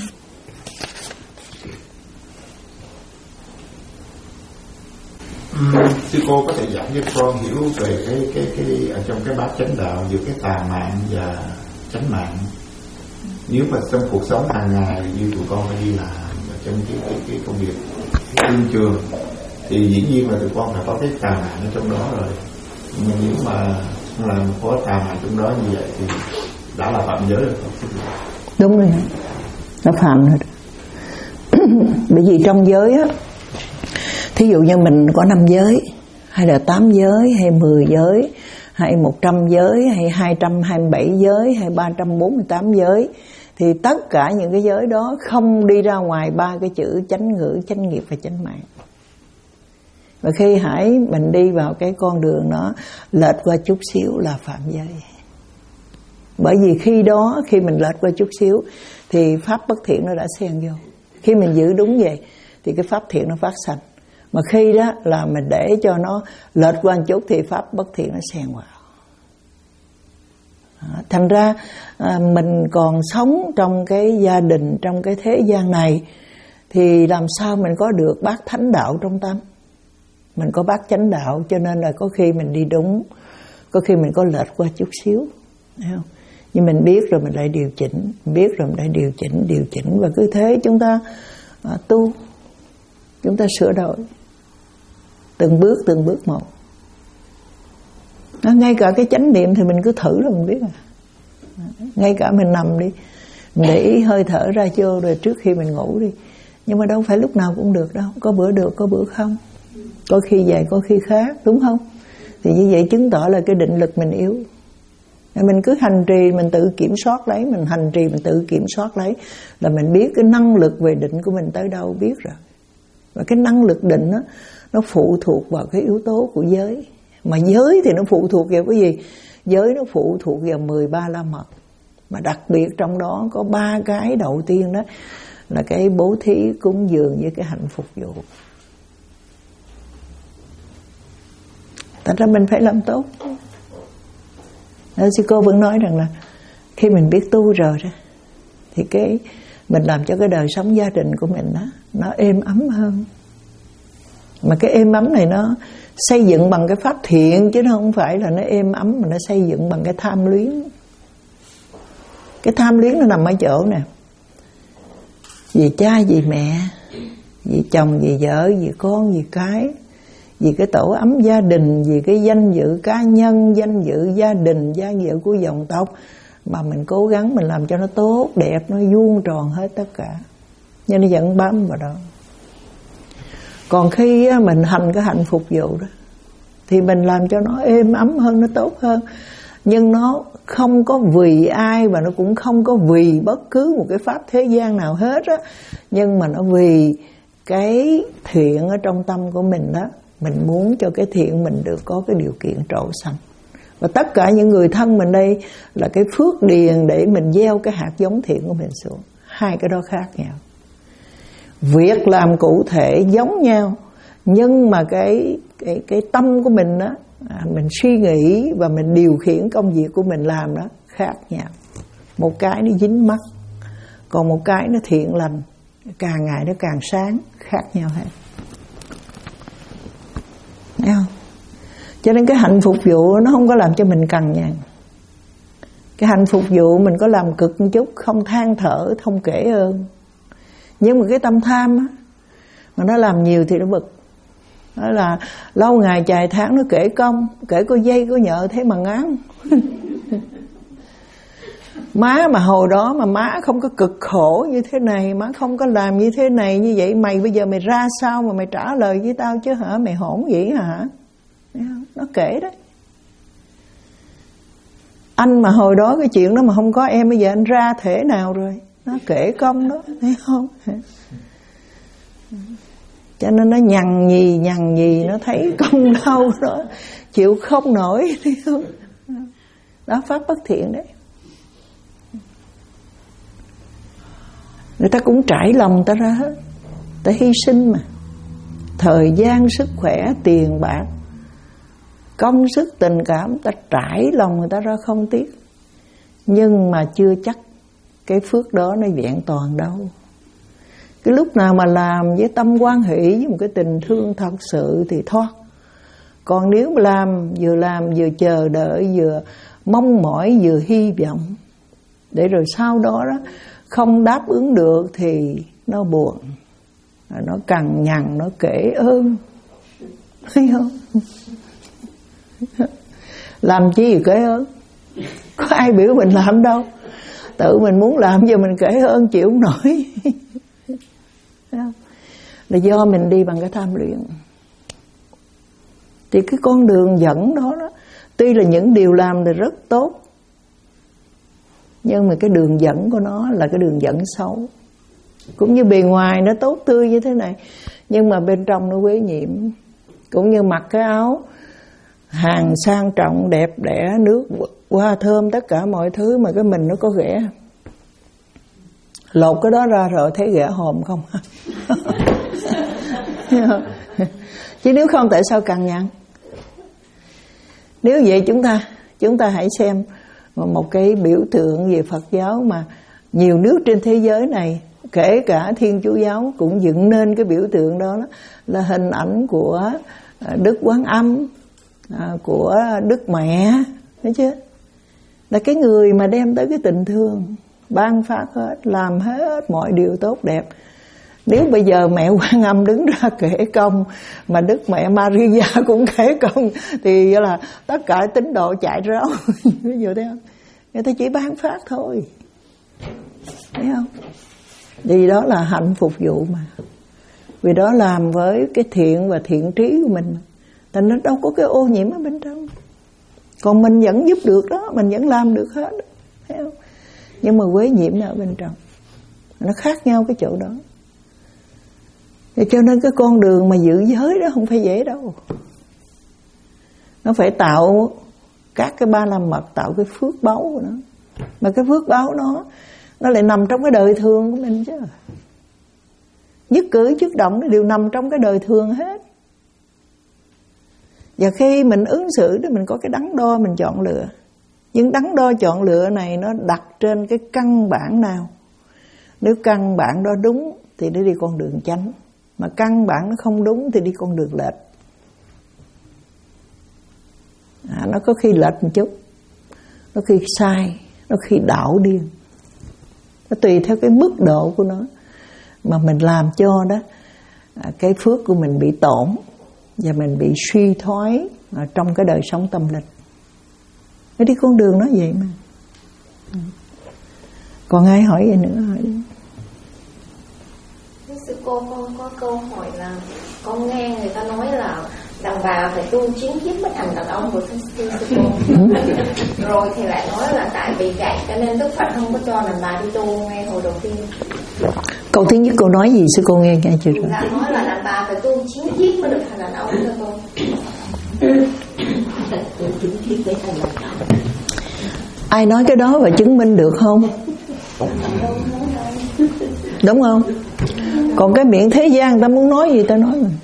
Uhm, sư cô có thể giảng cho con hiểu về cái cái cái ở trong cái bát chánh đạo giữa cái tà mạng và chánh mạng. Nếu mà trong cuộc sống hàng ngày như tụi con phải đi làm trong cái cái, cái công việc thương trường, thì dĩ nhiên là tụi con phải có cái tà mạng ở trong đó rồi. Nhưng mà nếu mà là có tà mạng trong đó như vậy thì đã là phạm giới rồi. Đúng rồi, nó phạm rồi. Bởi vì trong giới á, thí dụ như mình có năm giới, hay là tám giới, hay mười giới, hay một trăm giới, hay hai trăm hai mươi bảy giới, hay ba trăm bốn mươi tám giới, thì tất cả những cái giới đó không đi ra ngoài ba cái chữ chánh ngữ, chánh nghiệp và chánh mạng. Và khi hãy mình đi vào cái con đường nó lệch qua chút xíu là phạm giới. Bởi vì khi đó, khi mình lệch qua chút xíu thì pháp bất thiện nó đã xen vô. Khi mình giữ đúng vậy thì cái pháp thiện nó phát sanh. Mà khi đó là mình để cho nó lệch qua một chút thì pháp bất thiện nó xen vào. Thành ra à, mình còn sống trong cái gia đình, trong cái thế gian này, thì làm sao mình có được bát thánh đạo trong tâm. Mình có bát chánh đạo, cho nên là có khi mình đi đúng, có khi mình có lệch qua chút xíu, thấy không? Nhưng mình biết rồi mình lại điều chỉnh, mình biết rồi mình lại điều chỉnh, điều chỉnh, và cứ thế chúng ta à, tu, chúng ta sửa đổi từng bước từng bước một. À, ngay cả cái chánh niệm thì mình cứ thử là mình biết à. Ngay cả mình nằm đi, mình để ý hơi thở ra vô rồi trước khi mình ngủ đi. Nhưng mà đâu phải lúc nào cũng được đâu, có bữa được, có bữa không. có khi vậy có khi khác, đúng không? Thì như vậy chứng tỏ là cái định lực mình yếu. Mình cứ hành trì, mình tự kiểm soát lấy, mình hành trì mình tự kiểm soát lấy là mình biết cái năng lực về định của mình tới đâu biết rồi. Và cái năng lực định đó, nó phụ thuộc vào cái yếu tố của giới. Mà giới thì nó phụ thuộc vào cái gì? Giới nó phụ thuộc vào mười ba la mật. Mà đặc biệt trong đó có ba cái đầu tiên đó là cái bố thí, cúng dường với cái hạnh phục vụ. Thật ra mình phải làm tốt. Nên sư cô vẫn nói rằng là khi mình biết tu rồi đó thì cái mình làm cho cái đời sống gia đình của mình đó, nó êm ấm hơn. Mà cái êm ấm này nó xây dựng bằng cái pháp thiện, chứ nó không phải là nó êm ấm mà nó xây dựng bằng cái tham luyến. Cái tham luyến nó nằm ở chỗ nè, vì cha vì mẹ, vì chồng vì vợ, vì con vì cái, vì cái tổ ấm gia đình, vì cái danh dự cá nhân, danh dự gia đình, danh dự của dòng tộc, mà mình cố gắng mình làm cho nó tốt đẹp, nó vuông tròn hết tất cả, nhưng nó vẫn bám vào đó. Còn khi mình hành cái hạnh phục vụ đó thì mình làm cho nó êm ấm hơn, nó tốt hơn. Nhưng nó không có vì ai, và nó cũng không có vì bất cứ một cái pháp thế gian nào hết á. Nhưng mà nó vì cái thiện ở trong tâm của mình đó. Mình muốn cho cái thiện mình được có cái điều kiện trổ xanh. Và tất cả những người thân mình đây là cái phước điền để mình gieo cái hạt giống thiện của mình xuống. Hai cái đó khác nhau. Việc làm cụ thể giống nhau, nhưng mà cái cái cái tâm của mình đó, à, mình suy nghĩ và mình điều khiển công việc của mình làm đó khác nhau. Một cái nó dính mắt, còn một cái nó thiện lành, càng ngày nó càng sáng, khác nhau hết. Thấy không? Cho nên cái hạnh phục vụ nó không có làm cho mình cằn nhằn. Cái hạnh phục vụ mình có làm cực một chút, không than thở, không kể ơn. Nhưng mà cái tâm tham á, mà nó làm nhiều thì nó bực. Đó là lâu ngày dài tháng nó kể công, kể có dây có nhợ thế mà ngán. Má mà hồi đó mà má không có cực khổ như thế này, má không có làm như thế này như vậy, mày bây giờ mày ra sao mà mày trả lời với tao chứ hả? Mày hỗn vậy hả? Nó kể đấy. Anh mà hồi đó cái chuyện đó mà không có em, bây giờ anh ra thể nào rồi? Nó kể công đó, thấy không? Cho nên nó nhằn nhì nhằn nhì, nó thấy công đau đó chịu không nổi, thấy không? Đó, pháp bất thiện đấy. Người ta cũng trải lòng ta ra hết, ta hy sinh mà, thời gian, sức khỏe, tiền bạc, công sức, tình cảm, ta trải lòng người ta ra không tiếc. Nhưng mà chưa chắc cái phước đó nó vẹn toàn đâu. Cái lúc nào mà làm với tâm quan hỷ, với một cái tình thương thật sự thì thoát. Còn nếu mà làm, vừa làm vừa chờ đợi, vừa mong mỏi, vừa hy vọng, để rồi sau đó đó không đáp ứng được thì nó buồn, nó cằn nhằn, nó kể ơn, thấy không? Làm chi gì kể ơn? Có ai biểu mình làm đâu. Tự mình muốn làm giờ mình kể ơn chịu không nổi. Là do mình đi bằng cái tham luyện. Thì cái con đường dẫn đó, đó tuy là những điều làm thì rất tốt, nhưng mà cái đường dẫn của nó là cái đường dẫn xấu. Cũng như bề ngoài nó tốt tươi như thế này, nhưng mà bên trong nó quế nhiễm. Cũng như mặc cái áo hàng sang trọng, đẹp đẽ, nước hoa thơm, tất cả mọi thứ, mà cái mình nó có ghẻ. Lột cái đó ra rồi thấy ghẻ hòm không? Chứ nếu không tại sao cằn nhằn? Nếu vậy chúng ta chúng ta hãy xem một cái biểu tượng về Phật giáo mà nhiều nước trên thế giới này, kể cả Thiên Chúa giáo cũng dựng nên cái biểu tượng đó, đó là hình ảnh của Đức Quán Âm, của Đức Mẹ, thấy chưa? Là cái người mà đem tới cái tình thương, ban phát hết, làm hết mọi điều tốt đẹp. Nếu bây giờ mẹ Quan Âm đứng ra kể công, mà Đức Mẹ Maria cũng kể công, thì là tất cả tín đồ chạy ráo. Ví dụ thấy không? Người ta chỉ ban phát thôi, thấy không? Vì đó là hạnh phục vụ mà. Vì đó làm với cái thiện và thiện trí của mình, thành nó đâu có cái ô nhiễm ở bên trong. Còn mình vẫn giúp được đó, mình vẫn làm được hết, thấy không? Nhưng mà quế nhiễm nó ở bên trong, nó khác nhau cái chỗ đó. Vậy cho nên cái con đường mà giữ giới đó không phải dễ đâu. Nó phải tạo các cái ba la mật, tạo cái phước báu của nó. Mà cái phước báu nó nó lại nằm trong cái đời thường của mình chứ. Nhất cử nhất động nó đều nằm trong cái đời thường hết. Và khi mình ứng xử thì mình có cái đắn đo mình chọn lựa. Nhưng đắn đo chọn lựa này nó đặt trên cái căn bản nào? Nếu căn bản đó đúng thì nó đi con đường chánh, mà căn bản nó không đúng thì đi con đường lệch. À, nó có khi lệch một chút, nó khi sai, nó khi đảo điên. Nó tùy theo cái mức độ của nó mà mình làm cho đó à, cái phước của mình bị tổn và mình bị suy thoái à, trong cái đời sống tâm linh. Nó đi con đường nó vậy mà. Còn ai hỏi gì nữa hỏi đi. Sư cô, con có câu hỏi là con nghe người ta nói là đàn bà phải tu chín kiếp mới thành đàn ông của sư cô. Rồi thì lại nói là tại vì vậy cho nên Đức Phật không có cho đàn bà đi tu ngay hồi đầu tiên. Câu thứ nhất cô nói gì sư cô nghe nghe chưa rồi? Dạ nói là đàn bà phải tu chín kiếp mới được thành đàn ông thưa cô. Tu chín kiếp mới thành đàn ông. Ai nói cái đó và chứng minh được không? Đúng không? Còn cái miệng thế gian ta muốn nói gì ta nói mình.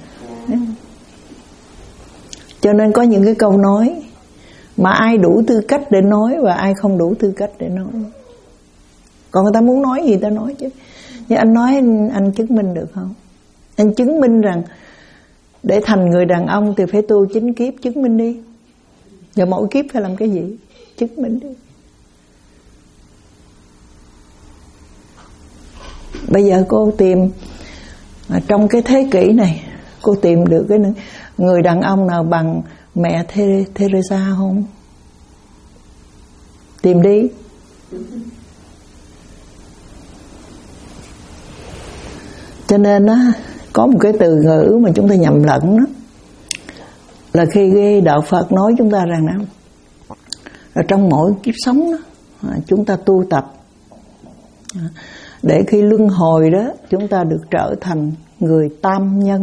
Cho nên có những cái câu nói mà ai đủ tư cách để nói và ai không đủ tư cách để nói. Còn người ta muốn nói gì ta nói chứ. Nhưng anh nói anh, anh chứng minh được không? Anh chứng minh rằng để thành người đàn ông thì phải tu chín kiếp, chứng minh đi. Và mỗi kiếp phải làm cái gì? Chứng minh đi. Bây giờ cô tìm trong cái thế kỷ này, cô tìm được cái người đàn ông nào bằng mẹ Teresa không? Tìm đi. Cho nên á, có một cái từ ngữ mà chúng ta nhầm lẫn đó, là khi cái đạo Phật nói chúng ta rằng nào, là trong mỗi kiếp sống đó, chúng ta tu tập để khi luân hồi đó chúng ta được trở thành người tam nhân.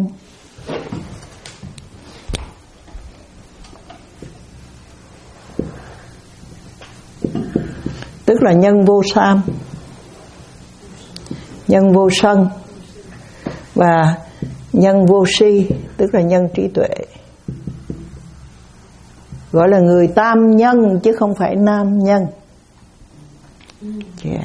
Tức là nhân vô tham, nhân vô sân và nhân vô si, tức là nhân trí tuệ. Gọi là người tam nhân chứ không phải nam nhân. Yeah.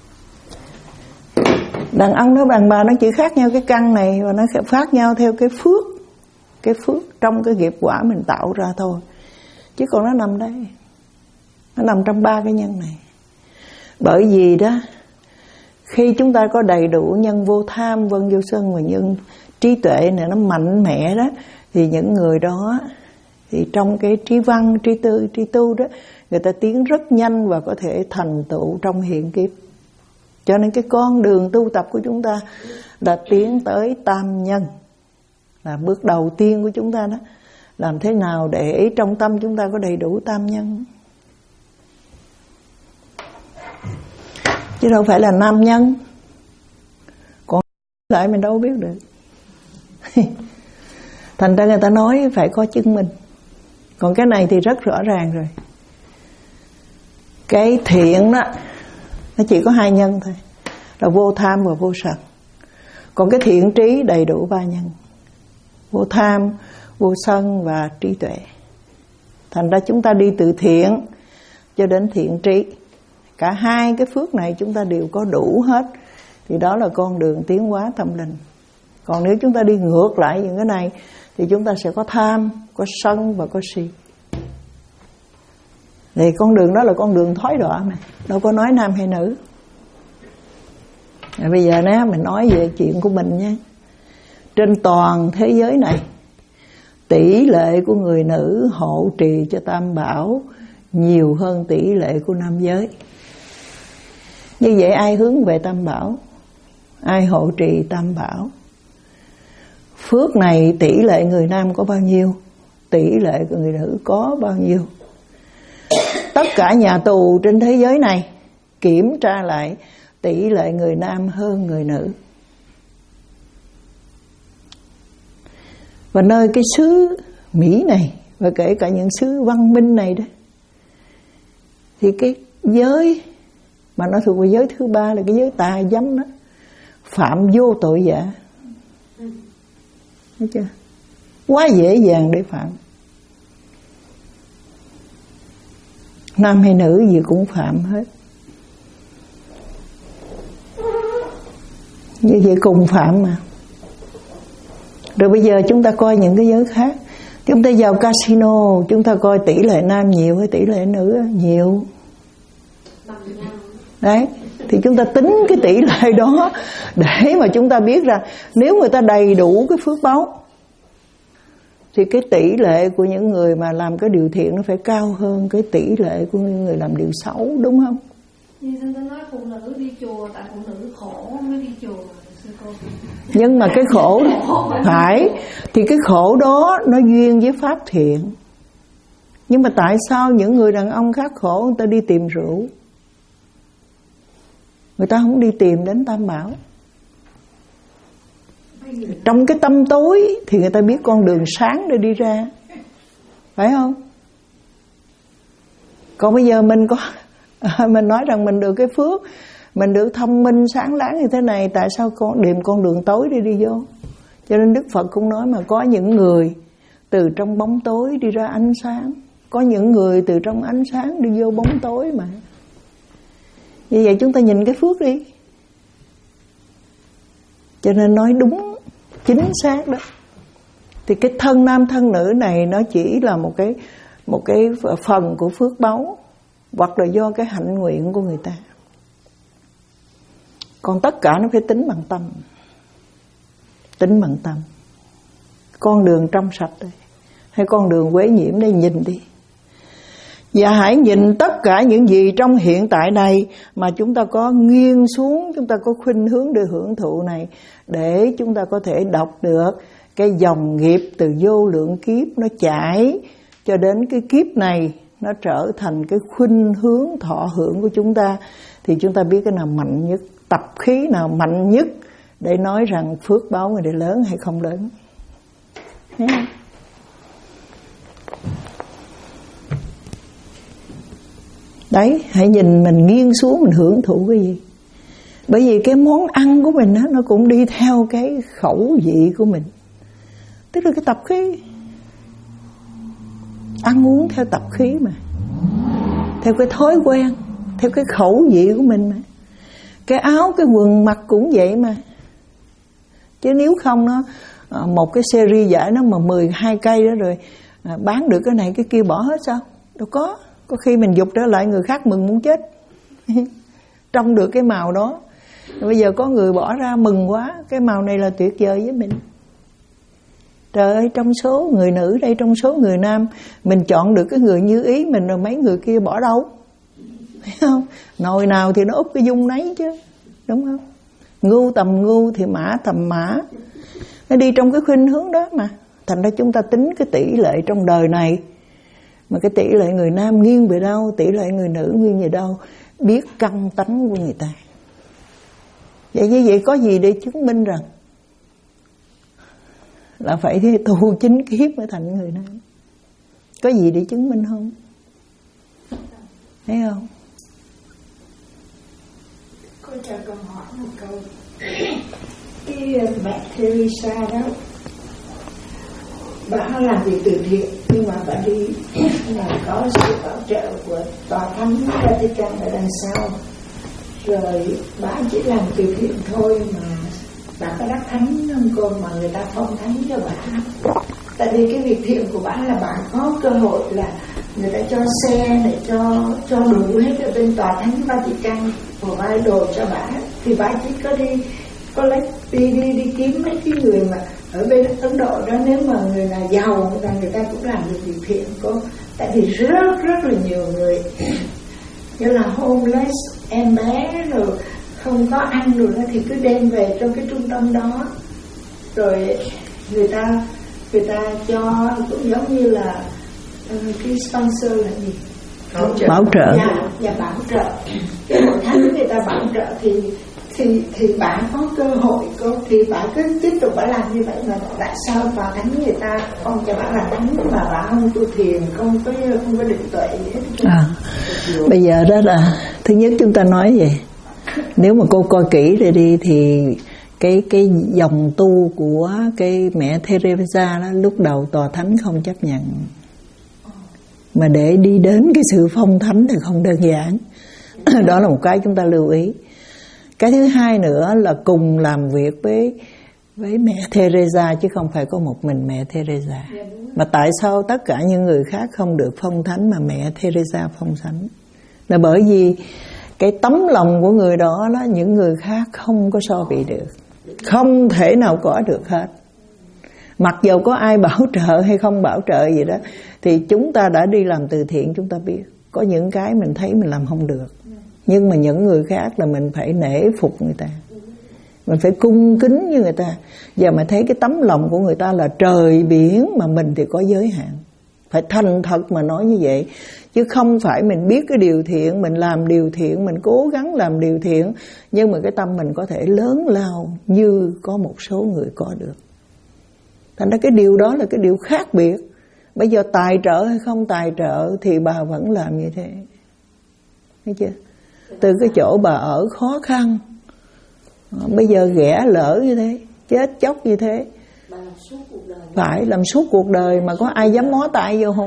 Đàn ông nó đàn bà nó chỉ khác nhau cái căn này, và nó khác nhau theo cái phước, cái phước trong cái nghiệp quả mình tạo ra thôi. Chứ còn nó nằm đây, nó nằm trong ba cái nhân này. Bởi vì đó, khi chúng ta có đầy đủ nhân vô tham, vân vô sân và nhân trí tuệ này nó mạnh mẽ đó, thì những người đó thì trong cái trí văn, trí tư, trí tu đó, người ta tiến rất nhanh và có thể thành tựu trong hiện kiếp. Cho nên cái con đường tu tập của chúng ta là tiến tới tam nhân, là bước đầu tiên của chúng ta đó. Làm thế nào để ý trong tâm chúng ta có đầy đủ tam nhân, chứ đâu phải là nam nhân. Còn lại mình đâu biết được. Thành ra người ta nói phải có chứng minh. Còn cái này thì rất rõ ràng rồi. Cái thiện đó nó chỉ có hai nhân thôi, là vô tham và vô sân. Còn cái thiện trí đầy đủ ba nhân, vô tham, vô sân và trí tuệ. Thành ra chúng ta đi từ thiện cho đến thiện trí, cả hai cái phước này chúng ta đều có đủ hết, thì đó là con đường tiến hóa tâm linh. Còn nếu chúng ta đi ngược lại những cái này thì chúng ta sẽ có tham, có sân và có si. Thì con đường đó là con đường thoái đọa mà, đâu có nói nam hay nữ. À, bây giờ nè, mình nói về chuyện của mình nha. Trên toàn thế giới này, tỷ lệ của người nữ hộ trì cho tam bảo nhiều hơn tỷ lệ của nam giới. Như vậy ai hướng về tam bảo? Ai hộ trì tam bảo? phước này tỷ lệ người nam có bao nhiêu, tỷ lệ của người nữ có bao nhiêu. Tất cả nhà tù trên thế giới này kiểm tra lại tỷ lệ người nam hơn người nữ. Và nơi cái xứ Mỹ này, và kể cả những xứ văn minh này đó, thì cái giới mà nó thuộc về giới thứ ba là cái giới tà dâm đó, phạm vô tội vạ. Thấy chưa? Quá dễ dàng để phạm. Nam hay nữ gì cũng phạm hết. Như vậy cùng phạm mà. Rồi bây giờ chúng ta coi những cái giới khác. Chúng ta vào casino, chúng ta coi tỷ lệ nam nhiều hay tỷ lệ nữ nhiều. Đấy, thì chúng ta tính cái tỷ lệ đó để mà chúng ta biết rằng nếu người ta đầy đủ cái phước báu thì cái tỷ lệ của những người mà làm cái điều thiện nó phải cao hơn cái tỷ lệ của những người làm điều xấu, đúng không? Như tôi nói phụ nữ đi chùa, tại phụ nữ khổ mới đi chùa. Nhưng mà cái khổ phải, thì cái khổ đó nó duyên với pháp thiện. Nhưng mà tại sao những người đàn ông khắc khổ người ta đi tìm rượu, người ta không đi tìm đến Tam Bảo? Trong cái tâm tối thì người ta biết con đường sáng để đi ra, phải không? Còn bây giờ mình có mình nói rằng mình được cái phước, mình được thông minh sáng láng như thế này, tại sao con điềm con đường tối đi đi vô? Cho nên Đức Phật cũng nói mà có những người từ trong bóng tối đi ra ánh sáng, có những người từ trong ánh sáng đi vô bóng tối mà. Như vậy chúng ta nhìn cái phước đi. Cho nên nói đúng, chính xác đó. Thì cái thân nam thân nữ này nó chỉ là một cái một cái phần của phước báu, hoặc là do cái hạnh nguyện của người ta. Còn tất cả nó phải tính bằng tâm. Tính bằng tâm. Con đường trong sạch đây, hay con đường quế nhiễm đây, nhìn đi. Và hãy nhìn tất cả những gì trong hiện tại này mà chúng ta có nghiêng xuống, chúng ta có khuynh hướng để hưởng thụ này, để chúng ta có thể đọc được cái dòng nghiệp từ vô lượng kiếp nó chảy cho đến cái kiếp này, nó trở thành cái khuynh hướng thọ hưởng của chúng ta. Thì chúng ta biết cái nào mạnh nhất, tập khí nào mạnh nhất để nói rằng phước báo người này lớn hay không lớn. Thấy không? Đấy, hãy nhìn mình nghiêng xuống mình hưởng thụ cái gì. Bởi vì cái món ăn của mình đó, nó cũng đi theo cái khẩu vị của mình. Tức là cái tập khí. Ăn uống theo tập khí mà, theo cái thói quen, theo cái khẩu vị của mình mà. Cái áo, cái quần mặc cũng vậy mà. Chứ nếu không nó một cái series giải nó mà mười hai cây đó rồi bán được cái này cái kia bỏ hết sao? Đâu có. Có khi mình dục trở lại người khác mừng muốn chết. Trông được cái màu đó. Bây giờ có người bỏ ra mừng quá, cái màu này là tuyệt vời với mình. Trời ơi, trong số người nữ đây, trong số người nam, mình chọn được cái người như ý mình rồi, mấy người kia bỏ đâu? Thấy không? Nồi nào thì nó úp cái dung nấy chứ, đúng không? Ngu tầm ngu thì mã tầm mã. Nó đi trong cái khuynh hướng đó mà. Thành ra chúng ta tính cái tỷ lệ trong đời này, mà cái tỷ lệ người nam nghiêng về đâu, tỷ lệ người nữ nghiêng về đâu, biết căn tánh của người ta. Vậy như vậy có gì để chứng minh rằng là phải tu chính kiếp mới thành người nam? Có gì để chứng minh không? Thấy không? Cô cho con hỏi một câu. Cái mẹ Teresa đó, bà làm việc từ thiện nhưng mà bà đi là có sự bảo trợ của tòa thánh Vatican ở đằng sau, rồi bà chỉ làm từ thiện thôi mà bà có đắc thánh không cô, mà người ta phong thánh cho bà. Tại vì cái việc thiện của bà là bà có cơ hội là người ta cho xe để cho cho đủ hết ở bên tòa thánh Vatican provide đồ cho bà, thì bà chỉ có đi có lấy đi đi đi kiếm mấy cái người mà ở bên Ấn Độ đó, nếu mà người nào giàu là người ta cũng làm được việc thiện cô. Tại vì rất rất là nhiều người như là homeless, em bé rồi không có ăn rồi đó, thì cứ đem về trong cái trung tâm đó, rồi người ta người ta cho cũng giống như là uh, cái sponsor là gì, bảo trợ, bảo trợ. Dạ, dạ, bảo trợ. Cái hội thánh người ta bảo trợ thì thì thì bạn có cơ hội, cô thì bạn cứ tiếp tục phải làm như vậy. Mà tại sao vào thánh người ta không cho bạn là thánh mà bạn không tu thiền, không có không có định tuệ gì hết? À, bây giờ đó là thứ nhất chúng ta nói vậy. Nếu mà cô coi kỹ rồi đi thì cái cái dòng tu của cái mẹ Teresa đó, lúc đầu tòa thánh không chấp nhận, mà để đi đến cái sự phong thánh thì không đơn giản. Đó là một cái chúng ta lưu ý. Cái thứ hai nữa là cùng làm việc với với mẹ Teresa chứ không phải có một mình mẹ Teresa. Mà tại sao tất cả những người khác không được phong thánh mà mẹ Teresa phong thánh? Là bởi vì cái tấm lòng của người đó đó, những người khác không có so bì được, không thể nào có được hết. Mặc dầu có ai bảo trợ hay không bảo trợ gì đó, thì chúng ta đã đi làm từ thiện, chúng ta biết có những cái mình thấy mình làm không được, nhưng mà những người khác là mình phải nể phục người ta, mình phải cung kính với người ta. Giờ mà thấy cái tấm lòng của người ta là trời biển, mà mình thì có giới hạn. Phải thành thật mà nói như vậy, chứ không phải mình biết cái điều thiện, mình làm điều thiện, mình cố gắng làm điều thiện, nhưng mà cái tâm mình có thể lớn lao như có một số người có được. Thành ra cái điều đó là cái điều khác biệt. Bây giờ tài trợ hay không tài trợ thì bà vẫn làm như thế, thấy chưa? Từ cái chỗ bà ở khó khăn, bây giờ ghẻ lỡ như thế, chết chóc như thế, phải làm suốt cuộc đời mà có ai dám mó tay vô không?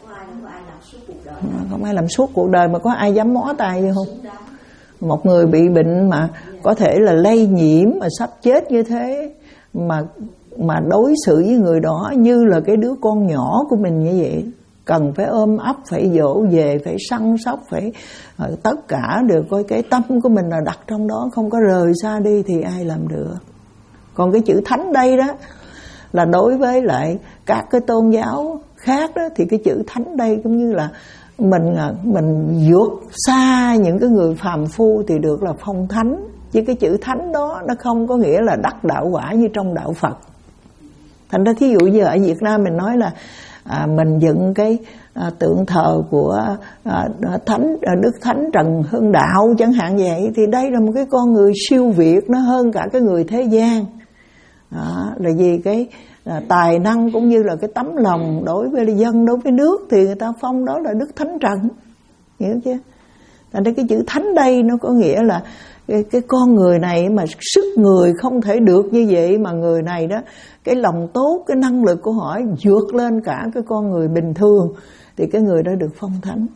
Không ai làm suốt cuộc đời mà có ai dám mó tay vô không? Một người bị bệnh mà có thể là lây nhiễm mà sắp chết như thế, mà mà đối xử với người đó như là cái đứa con nhỏ của mình như vậy, cần phải ôm ấp, phải dỗ về, phải săn sóc, phải tất cả đều coi cái tâm của mình là đặt trong đó, không có rời xa đi thì ai làm được. Còn cái chữ thánh đây đó là đối với lại các cái tôn giáo khác đó, thì cái chữ thánh đây cũng như là mình mình vượt xa những cái người phàm phu thì được là phong thánh, chứ cái chữ thánh đó nó không có nghĩa là đắc đạo quả như trong đạo Phật. Thành ra thí dụ giờ ở Việt Nam mình nói là à, mình dựng cái à, tượng thờ của à, thánh à, Đức Thánh Trần Hưng Đạo chẳng hạn vậy, thì đây là một cái con người siêu việt, nó hơn cả cái người thế gian. Đó, là vì cái à, tài năng cũng như là cái tấm lòng đối với dân, đối với nước, thì người ta phong đó là Đức Thánh Trần, hiểu chưa? Thành ra cái chữ thánh đây nó có nghĩa là cái, cái con người này mà sức người không thể được như vậy, mà người này đó cái lòng tốt, cái năng lực của họ vượt lên cả cái con người bình thường, thì cái người đó được phong thánh.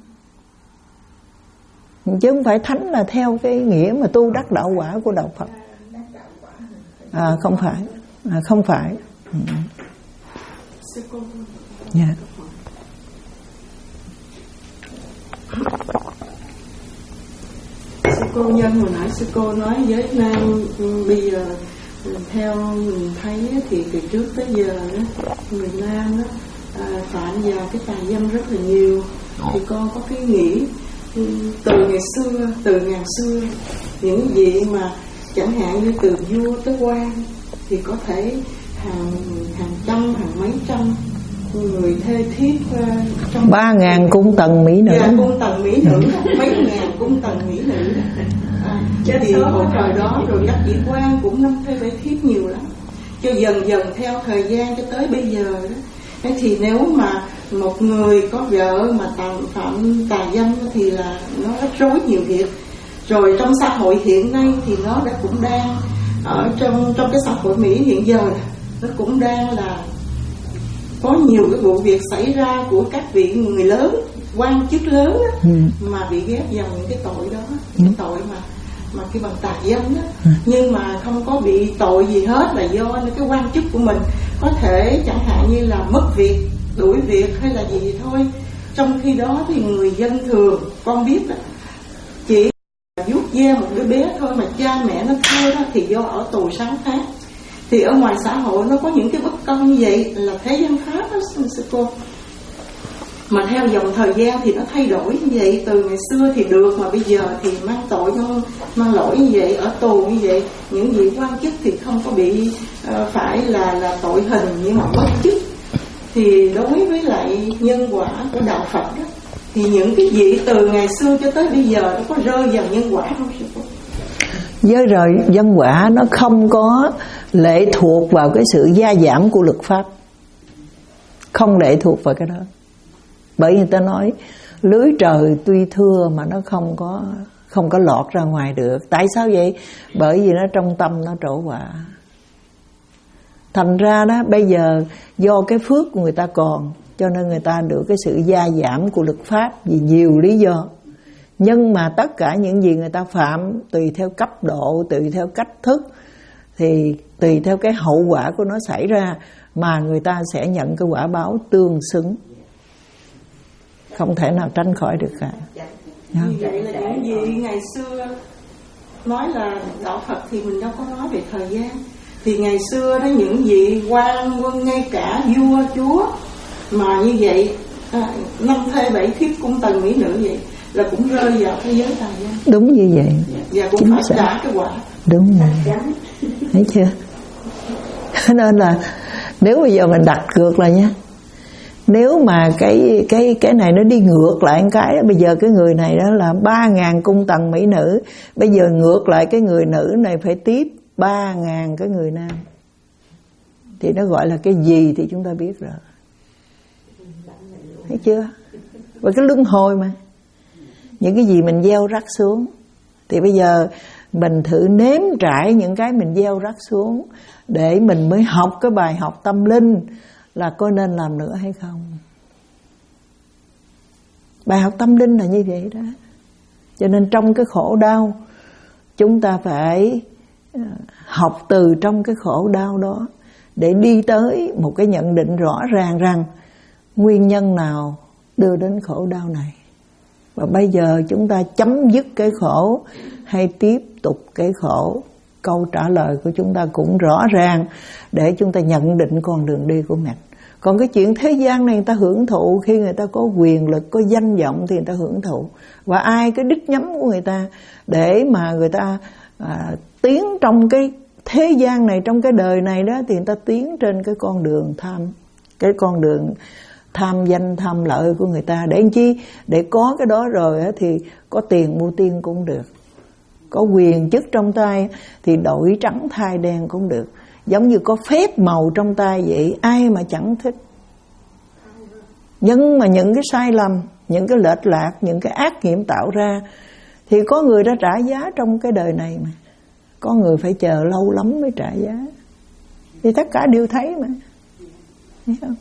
Chứ không phải thánh là theo cái nghĩa mà tu đắc đạo quả của đạo Phật. À, không phải, à, không phải. Ừ. Yeah. Sư cô nhân hồi nãy sư cô nói giới nam bây giờ theo mình thấy thì từ trước tới giờ đó, người nam đó, à, phạm vào cái tà dâm rất là nhiều. Thì con có cái nghĩ từ ngày xưa, từ ngàn xưa, những gì mà chẳng hạn như từ vua tới quan thì có thể hàng hàng trăm, hàng mấy trăm người thê thiếp uh, trong ba ngàn cung tần mỹ nữ. Dạ, cung tần mỹ nữ, mấy ngàn cung tần mỹ nữ. À, thì hồi thời đó rồi các vị quan cũng năm thê bảy thiếp nhiều lắm. Cho dần dần theo thời gian cho tới bây giờ đó. Thế thì nếu mà một người có vợ mà tàn phạm tà dâm thì là nó rất rối nhiều việc. Rồi trong xã hội hiện nay thì nó đã cũng đang ở trong trong cái xã hội Mỹ hiện giờ nó cũng đang là có nhiều cái vụ việc xảy ra của các vị người lớn, quan chức lớn đó, ừ. mà bị ghép vào những cái tội đó, ừ. cái tội mà mà cái bằng tà dâm đó, ừ. nhưng mà không có bị tội gì hết, là do cái quan chức của mình có thể chẳng hạn như là mất việc, đuổi việc hay là gì thôi. Trong khi đó thì người dân thường, con biết đó, chỉ vuốt ve một đứa bé thôi mà cha mẹ nó thua đó thì do ở tù sáu tháng. Thì ở ngoài xã hội nó có những cái bất công như vậy là thế gian pháp đó sư cô. Mà theo dòng thời gian thì nó thay đổi như vậy. Từ ngày xưa thì được, mà bây giờ thì mang tội, mang, mang lỗi như vậy, ở tù như vậy. Những vị quan chức thì không có bị uh, phải là là tội hình, nhưng mà mất chức. Thì đối với lại nhân quả của đạo Phật đó, thì những cái vị từ ngày xưa cho tới bây giờ nó có rơi vào nhân quả không sư phụ? Với rồi nhân quả nó không có lệ thuộc vào cái sự gia giảm của luật pháp, không lệ thuộc vào cái đó. Bởi vì người ta nói lưới trời tuy thưa mà nó không có không có lọt ra ngoài được. Tại sao vậy? Bởi vì nó trong tâm nó trổ quả. Thành ra đó bây giờ do cái phước của người ta còn, cho nên người ta được cái sự gia giảm của luật pháp vì nhiều lý do. Nhưng mà tất cả những gì người ta phạm tùy theo cấp độ, tùy theo cách thức, thì tùy theo cái hậu quả của nó xảy ra mà người ta sẽ nhận cái quả báo tương xứng, không thể nào tránh khỏi được cả. Như vậy là những gì ngày xưa nói là đạo Phật thì mình đâu có nói về thời gian. Thì ngày xưa đó những vị quan quân, ngay cả vua chúa mà như vậy, à, năm thê bảy thiếp cung tần mỹ nữ vậy, là cũng rơi vào thế giới tà gian. Đúng như vậy. Và cũng chính phải xác. trả cái quả. Đúng rồi. Thấy chưa? Nên là nếu bây giờ mình đặt ngược lại nhé, nếu mà cái cái cái này nó đi ngược lại một cái đó, bây giờ cái người này đó là ba ngàn cung tần mỹ nữ, bây giờ ngược lại cái người nữ này phải tiếp ba ngàn cái người nam, thì nó gọi là cái gì thì chúng ta biết rồi. Thấy chưa? Và cái luân hồi mà, những cái gì mình gieo rắc xuống, thì bây giờ mình thử nếm trải những cái mình gieo rắc xuống, để mình mới học cái bài học tâm linh là có nên làm nữa hay không. Bài học tâm linh là như vậy đó. Cho nên trong cái khổ đau, chúng ta phải học từ trong cái khổ đau đó để đi tới một cái nhận định rõ ràng rằng nguyên nhân nào đưa đến khổ đau này. Và bây giờ chúng ta chấm dứt cái khổ hay tiếp tục cái khổ? Câu trả lời của chúng ta cũng rõ ràng để chúng ta nhận định con đường đi của mình. Còn cái chuyện thế gian này người ta hưởng thụ, khi người ta có quyền lực, có danh vọng thì người ta hưởng thụ. Và ai cái đích nhắm của người ta để mà người ta à, tiến trong cái thế gian này, trong cái đời này đó, thì người ta tiến trên cái con đường tham, cái con đường tham danh tham lợi của người ta. Để làm chi? Để có cái đó rồi thì có tiền mua tiên cũng được, có quyền chức trong tay thì đổi trắng thay đen cũng được, giống như có phép màu trong tay vậy, ai mà chẳng thích. Nhưng mà những cái sai lầm, những cái lệch lạc, những cái ác nghiệm tạo ra thì có người đã trả giá trong cái đời này mà, có người phải chờ lâu lắm mới trả giá. Thì tất cả đều thấy mà, thấy không?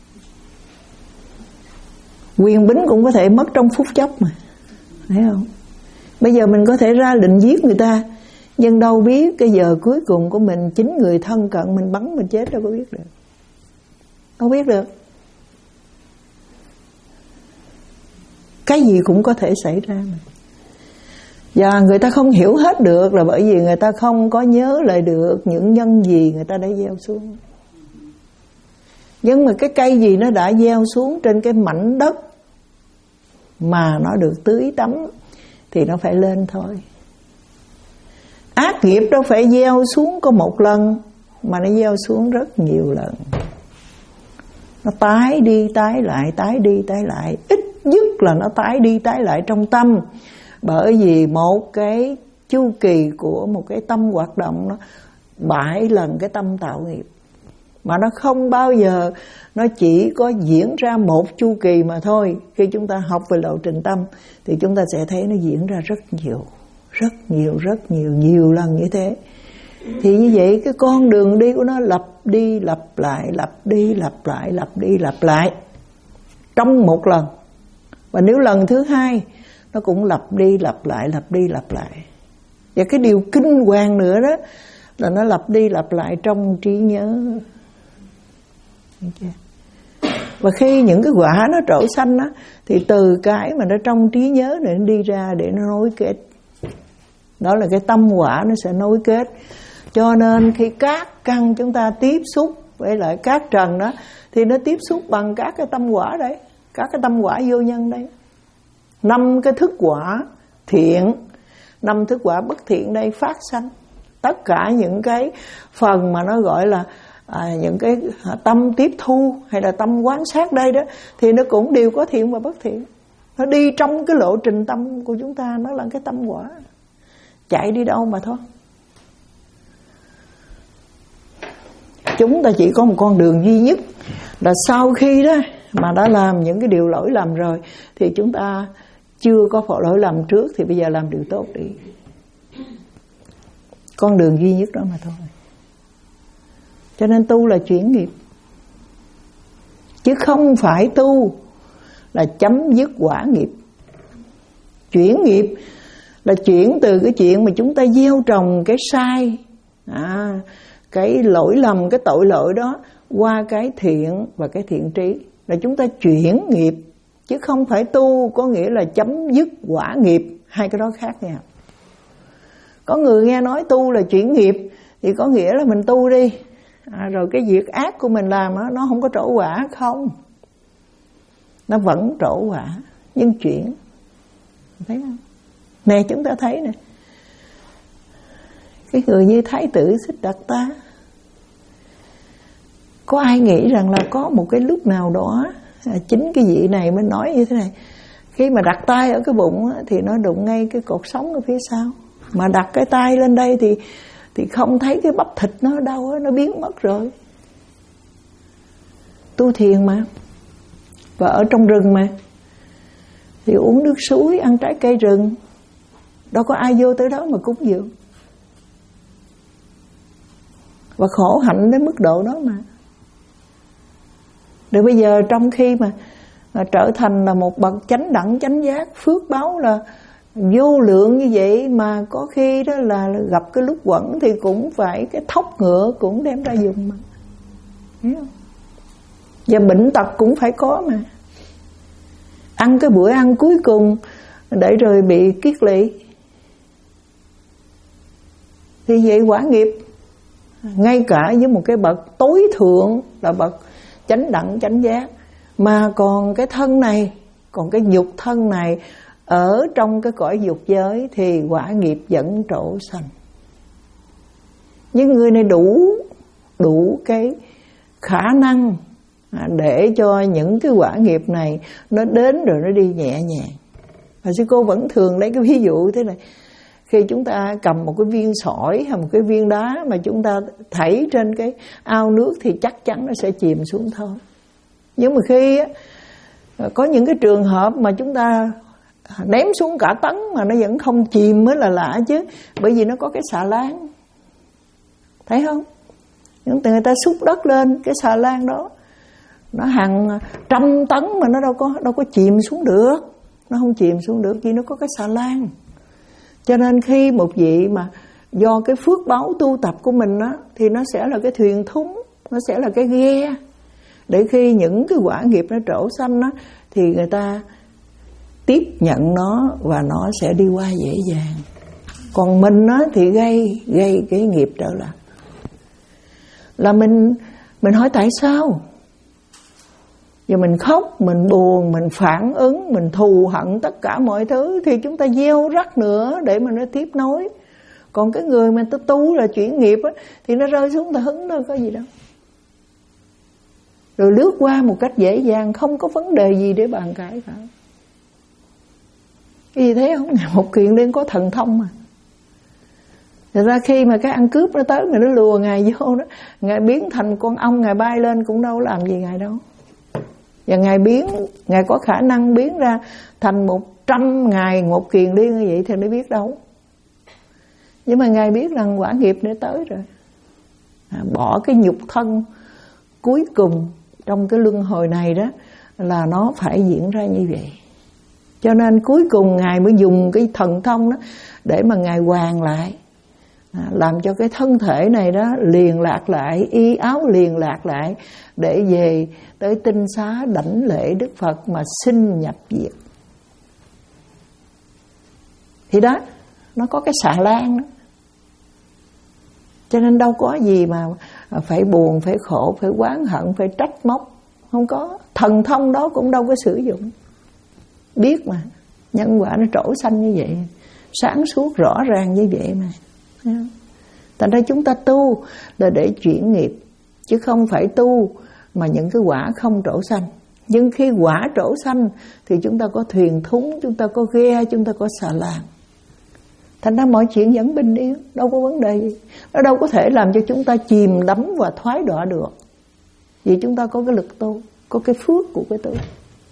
Quyền bính cũng có thể mất trong phút chốc mà, thấy không? Bây giờ mình có thể ra lệnh giết người ta, nhưng đâu biết cái giờ cuối cùng của mình, chính người thân cận mình bắn mình chết đâu có biết được. Không biết được. Cái gì cũng có thể xảy ra mà. Và người ta không hiểu hết được là bởi vì người ta không có nhớ lại được những nhân gì người ta đã gieo xuống. Nhưng mà cái cây gì nó đã gieo xuống trên cái mảnh đất mà nó được tưới tắm thì nó phải lên thôi. Ác nghiệp đâu phải gieo xuống có một lần, mà nó gieo xuống rất nhiều lần. Nó tái đi tái lại, tái đi tái lại. Ít nhất là nó tái đi tái lại trong tâm. Bởi vì một cái chu kỳ của một cái tâm hoạt động nó bảy lần cái tâm tạo nghiệp. Mà nó không bao giờ, nó chỉ có diễn ra một chu kỳ mà thôi. Khi chúng ta học về lộ trình tâm thì chúng ta sẽ thấy nó diễn ra rất nhiều, rất nhiều, rất nhiều, nhiều lần như thế. Thì như vậy cái con đường đi của nó lặp đi lặp lại, lặp đi lặp lại, lặp đi lặp lại trong một lần. Và nếu lần thứ hai nó cũng lặp đi lặp lại, lặp đi lặp lại. Và cái điều kinh hoàng nữa đó là nó lặp đi lặp lại trong trí nhớ. Và khi những cái quả nó trổ xanh á, thì từ cái mà nó trong trí nhớ này nó đi ra để nó nối kết. Đó là cái tâm quả nó sẽ nối kết. Cho nên khi các căn chúng ta tiếp xúc với lại các trần đó, thì nó tiếp xúc bằng các cái tâm quả đấy. các cái tâm quả vô nhân đây. Năm cái thức quả thiện, năm thức quả bất thiện đây phát sanh. Tất cả những cái phần mà nó gọi là à, những cái tâm tiếp thu hay là tâm quán sát đây đó, thì nó cũng đều có thiện và bất thiện. Nó đi trong cái lộ trình tâm của chúng ta, nó là cái tâm quả. Chạy đi đâu mà thôi. Chúng ta chỉ có một con đường duy nhất, là sau khi đó mà đã làm những cái điều lỗi lầm rồi, thì chúng ta chưa có phải lỗi lầm trước, thì bây giờ làm điều tốt đi. Con đường duy nhất đó mà thôi. Cho nên tu là chuyển nghiệp, chứ không phải tu là chấm dứt quả nghiệp. Chuyển nghiệp là chuyển từ cái chuyện mà chúng ta gieo trồng cái sai, à, cái lỗi lầm, cái tội lỗi đó qua cái thiện và cái thiện trí, là chúng ta chuyển nghiệp, chứ không phải tu có nghĩa là chấm dứt quả nghiệp. Hai cái đó khác nhau. Có người nghe nói tu là chuyển nghiệp thì có nghĩa là mình tu đi, à, rồi cái việc ác của mình làm đó, nó không có trổ quả. Không, nó vẫn trổ quả, nhưng chuyển. Thấy không? Nè, chúng ta thấy nè, cái người như Thái tử Siddhartha, có ai nghĩ rằng là có một cái lúc nào đó, à, chính cái vị này mới nói như thế này, khi mà đặt tay ở cái bụng á, thì nó đụng ngay cái cột sống ở phía sau, mà đặt cái tay lên đây thì thì không thấy cái bắp thịt nó đâu, nó biến mất rồi. Tu thiền mà, và ở trong rừng mà, thì uống nước suối, ăn trái cây rừng, đâu có ai vô tới đó mà cúng dường. Và khổ hạnh đến mức độ đó mà. Rồi bây giờ trong khi mà, mà trở thành là một bậc chánh đẳng chánh giác, phước báo là vô lượng như vậy, mà có khi đó là gặp cái lúc quẩn thì cũng phải cái thóc ngựa cũng đem ra dùng mà. Thấy không? Và bệnh tật cũng phải có mà. Ăn cái bữa ăn cuối cùng để rồi bị kiết lỵ, thì vậy quả nghiệp. Ngay cả với một cái bậc tối thượng là bậc chánh đẳng chánh giác, mà còn cái thân này, còn cái nhục thân này ở trong cái cõi dục giới, thì quả nghiệp vẫn trổ sanh. Nhưng người này đủ đủ cái khả năng để cho những cái quả nghiệp này nó đến rồi nó đi nhẹ nhàng. Và sư cô vẫn thường lấy cái ví dụ thế này: khi chúng ta cầm một cái viên sỏi hay một cái viên đá mà chúng ta thảy trên cái ao nước thì chắc chắn nó sẽ chìm xuống thôi. Nhưng mà khi á, có những cái trường hợp mà chúng ta ném xuống cả tấn mà nó vẫn không chìm mới là lạ chứ, bởi vì nó có cái xà lan. Thấy không? Người ta xúc đất lên cái xà lan đó, nó hàng trăm tấn mà nó đâu có đâu có chìm xuống được, nó không chìm xuống được vì nó có cái xà lan. Cho nên khi một vị mà do cái phước báo tu tập của mình á, thì nó sẽ là cái thuyền thúng, nó sẽ là cái ghe, để khi những cái quả nghiệp nó trổ sanh á, thì người ta tiếp nhận nó và nó sẽ đi qua dễ dàng. Còn mình á thì gây gây cái nghiệp trở lại. Là mình mình hỏi tại sao? Giờ mình khóc, mình buồn, mình phản ứng, mình thù hận tất cả mọi thứ, thì chúng ta gieo rắc nữa để mà nó tiếp nối. Còn cái người mà tu là chuyển nghiệp á, thì nó rơi xuống ta hứng đâu có gì đâu, rồi lướt qua một cách dễ dàng, không có vấn đề gì để bàn cãi cả. Cái gì thấy không? Ngài Một Kiền Liên có thần thông mà. Thật ra khi mà cái ăn cướp nó tới, mà nó lùa Ngài vô đó, Ngài biến thành con ong, Ngài bay lên cũng đâu làm gì Ngài đâu. Và Ngài biến, Ngài có khả năng biến ra thành một trăm Ngài Một Kiền Liên như vậy thì nó biết đâu. Nhưng mà Ngài biết rằng quả nghiệp nó tới rồi, à, bỏ cái nhục thân cuối cùng trong cái luân hồi này đó là nó phải diễn ra như vậy. Cho nên cuối cùng Ngài mới dùng cái thần thông đó để mà Ngài hoàn lại, à, làm cho cái thân thể này đó liền lạc lại, y áo liền lạc lại, để về tới tinh xá đảnh lễ Đức Phật mà sinh nhập diệt. Thì đó, nó có cái xà lan đó. Cho nên đâu có gì mà phải buồn, phải khổ, phải oán hận, phải trách móc. không có. Thần thông đó cũng đâu có sử dụng. Biết mà, nhân quả nó trổ xanh như vậy, sáng suốt rõ ràng như vậy mà. Thành ra chúng ta tu là để chuyển nghiệp, chứ không phải tu mà những cái quả không trổ xanh. Nhưng khi quả trổ xanh thì chúng ta có thuyền thúng, chúng ta có ghe, chúng ta có xà lan. Thành ra mọi chuyện vẫn bình yên, đâu có vấn đề gì. Nó đâu có thể làm cho chúng ta chìm đắm và thoái đọa được, vì chúng ta có cái lực tu, có cái phước của cái tu.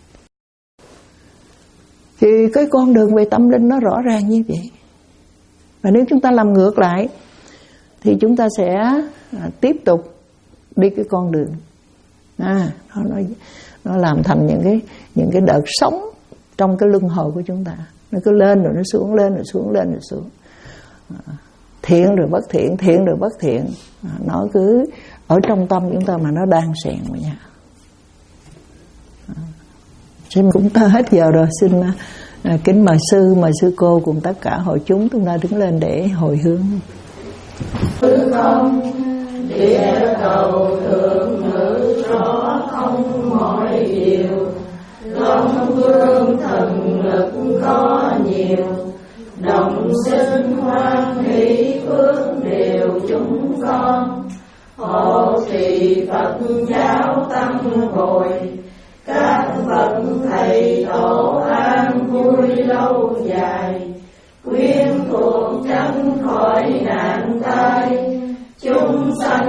Thì cái con đường về tâm linh nó rõ ràng như vậy. Và nếu chúng ta làm ngược lại thì chúng ta sẽ à, tiếp tục đi cái con đường à, nó, nó, nó làm thành những cái những cái đợt sống trong cái luân hồi của chúng ta. Nó cứ lên rồi nó xuống, lên rồi xuống, lên rồi xuống, à, thiện rồi bất thiện, thiện rồi bất thiện, à, nó cứ ở trong tâm chúng ta mà nó đang xen với nhau. À, xin cũng ta hết giờ rồi, xin à, kính mời sư, mời sư cô cùng tất cả hội chúng chúng ta đứng lên để hồi hướng. Hư không địa cầu thượng ngữ rõ không mọi điều, Long vương thần lực có nhiều, đồng sinh hoan hỷ phước đều chúng con. Hộ trì Phật giáo tăng bồi, các bậc thầy tổ an vui lâu dài, quyến thuộc tránh khỏi nạn tai chúng sanh.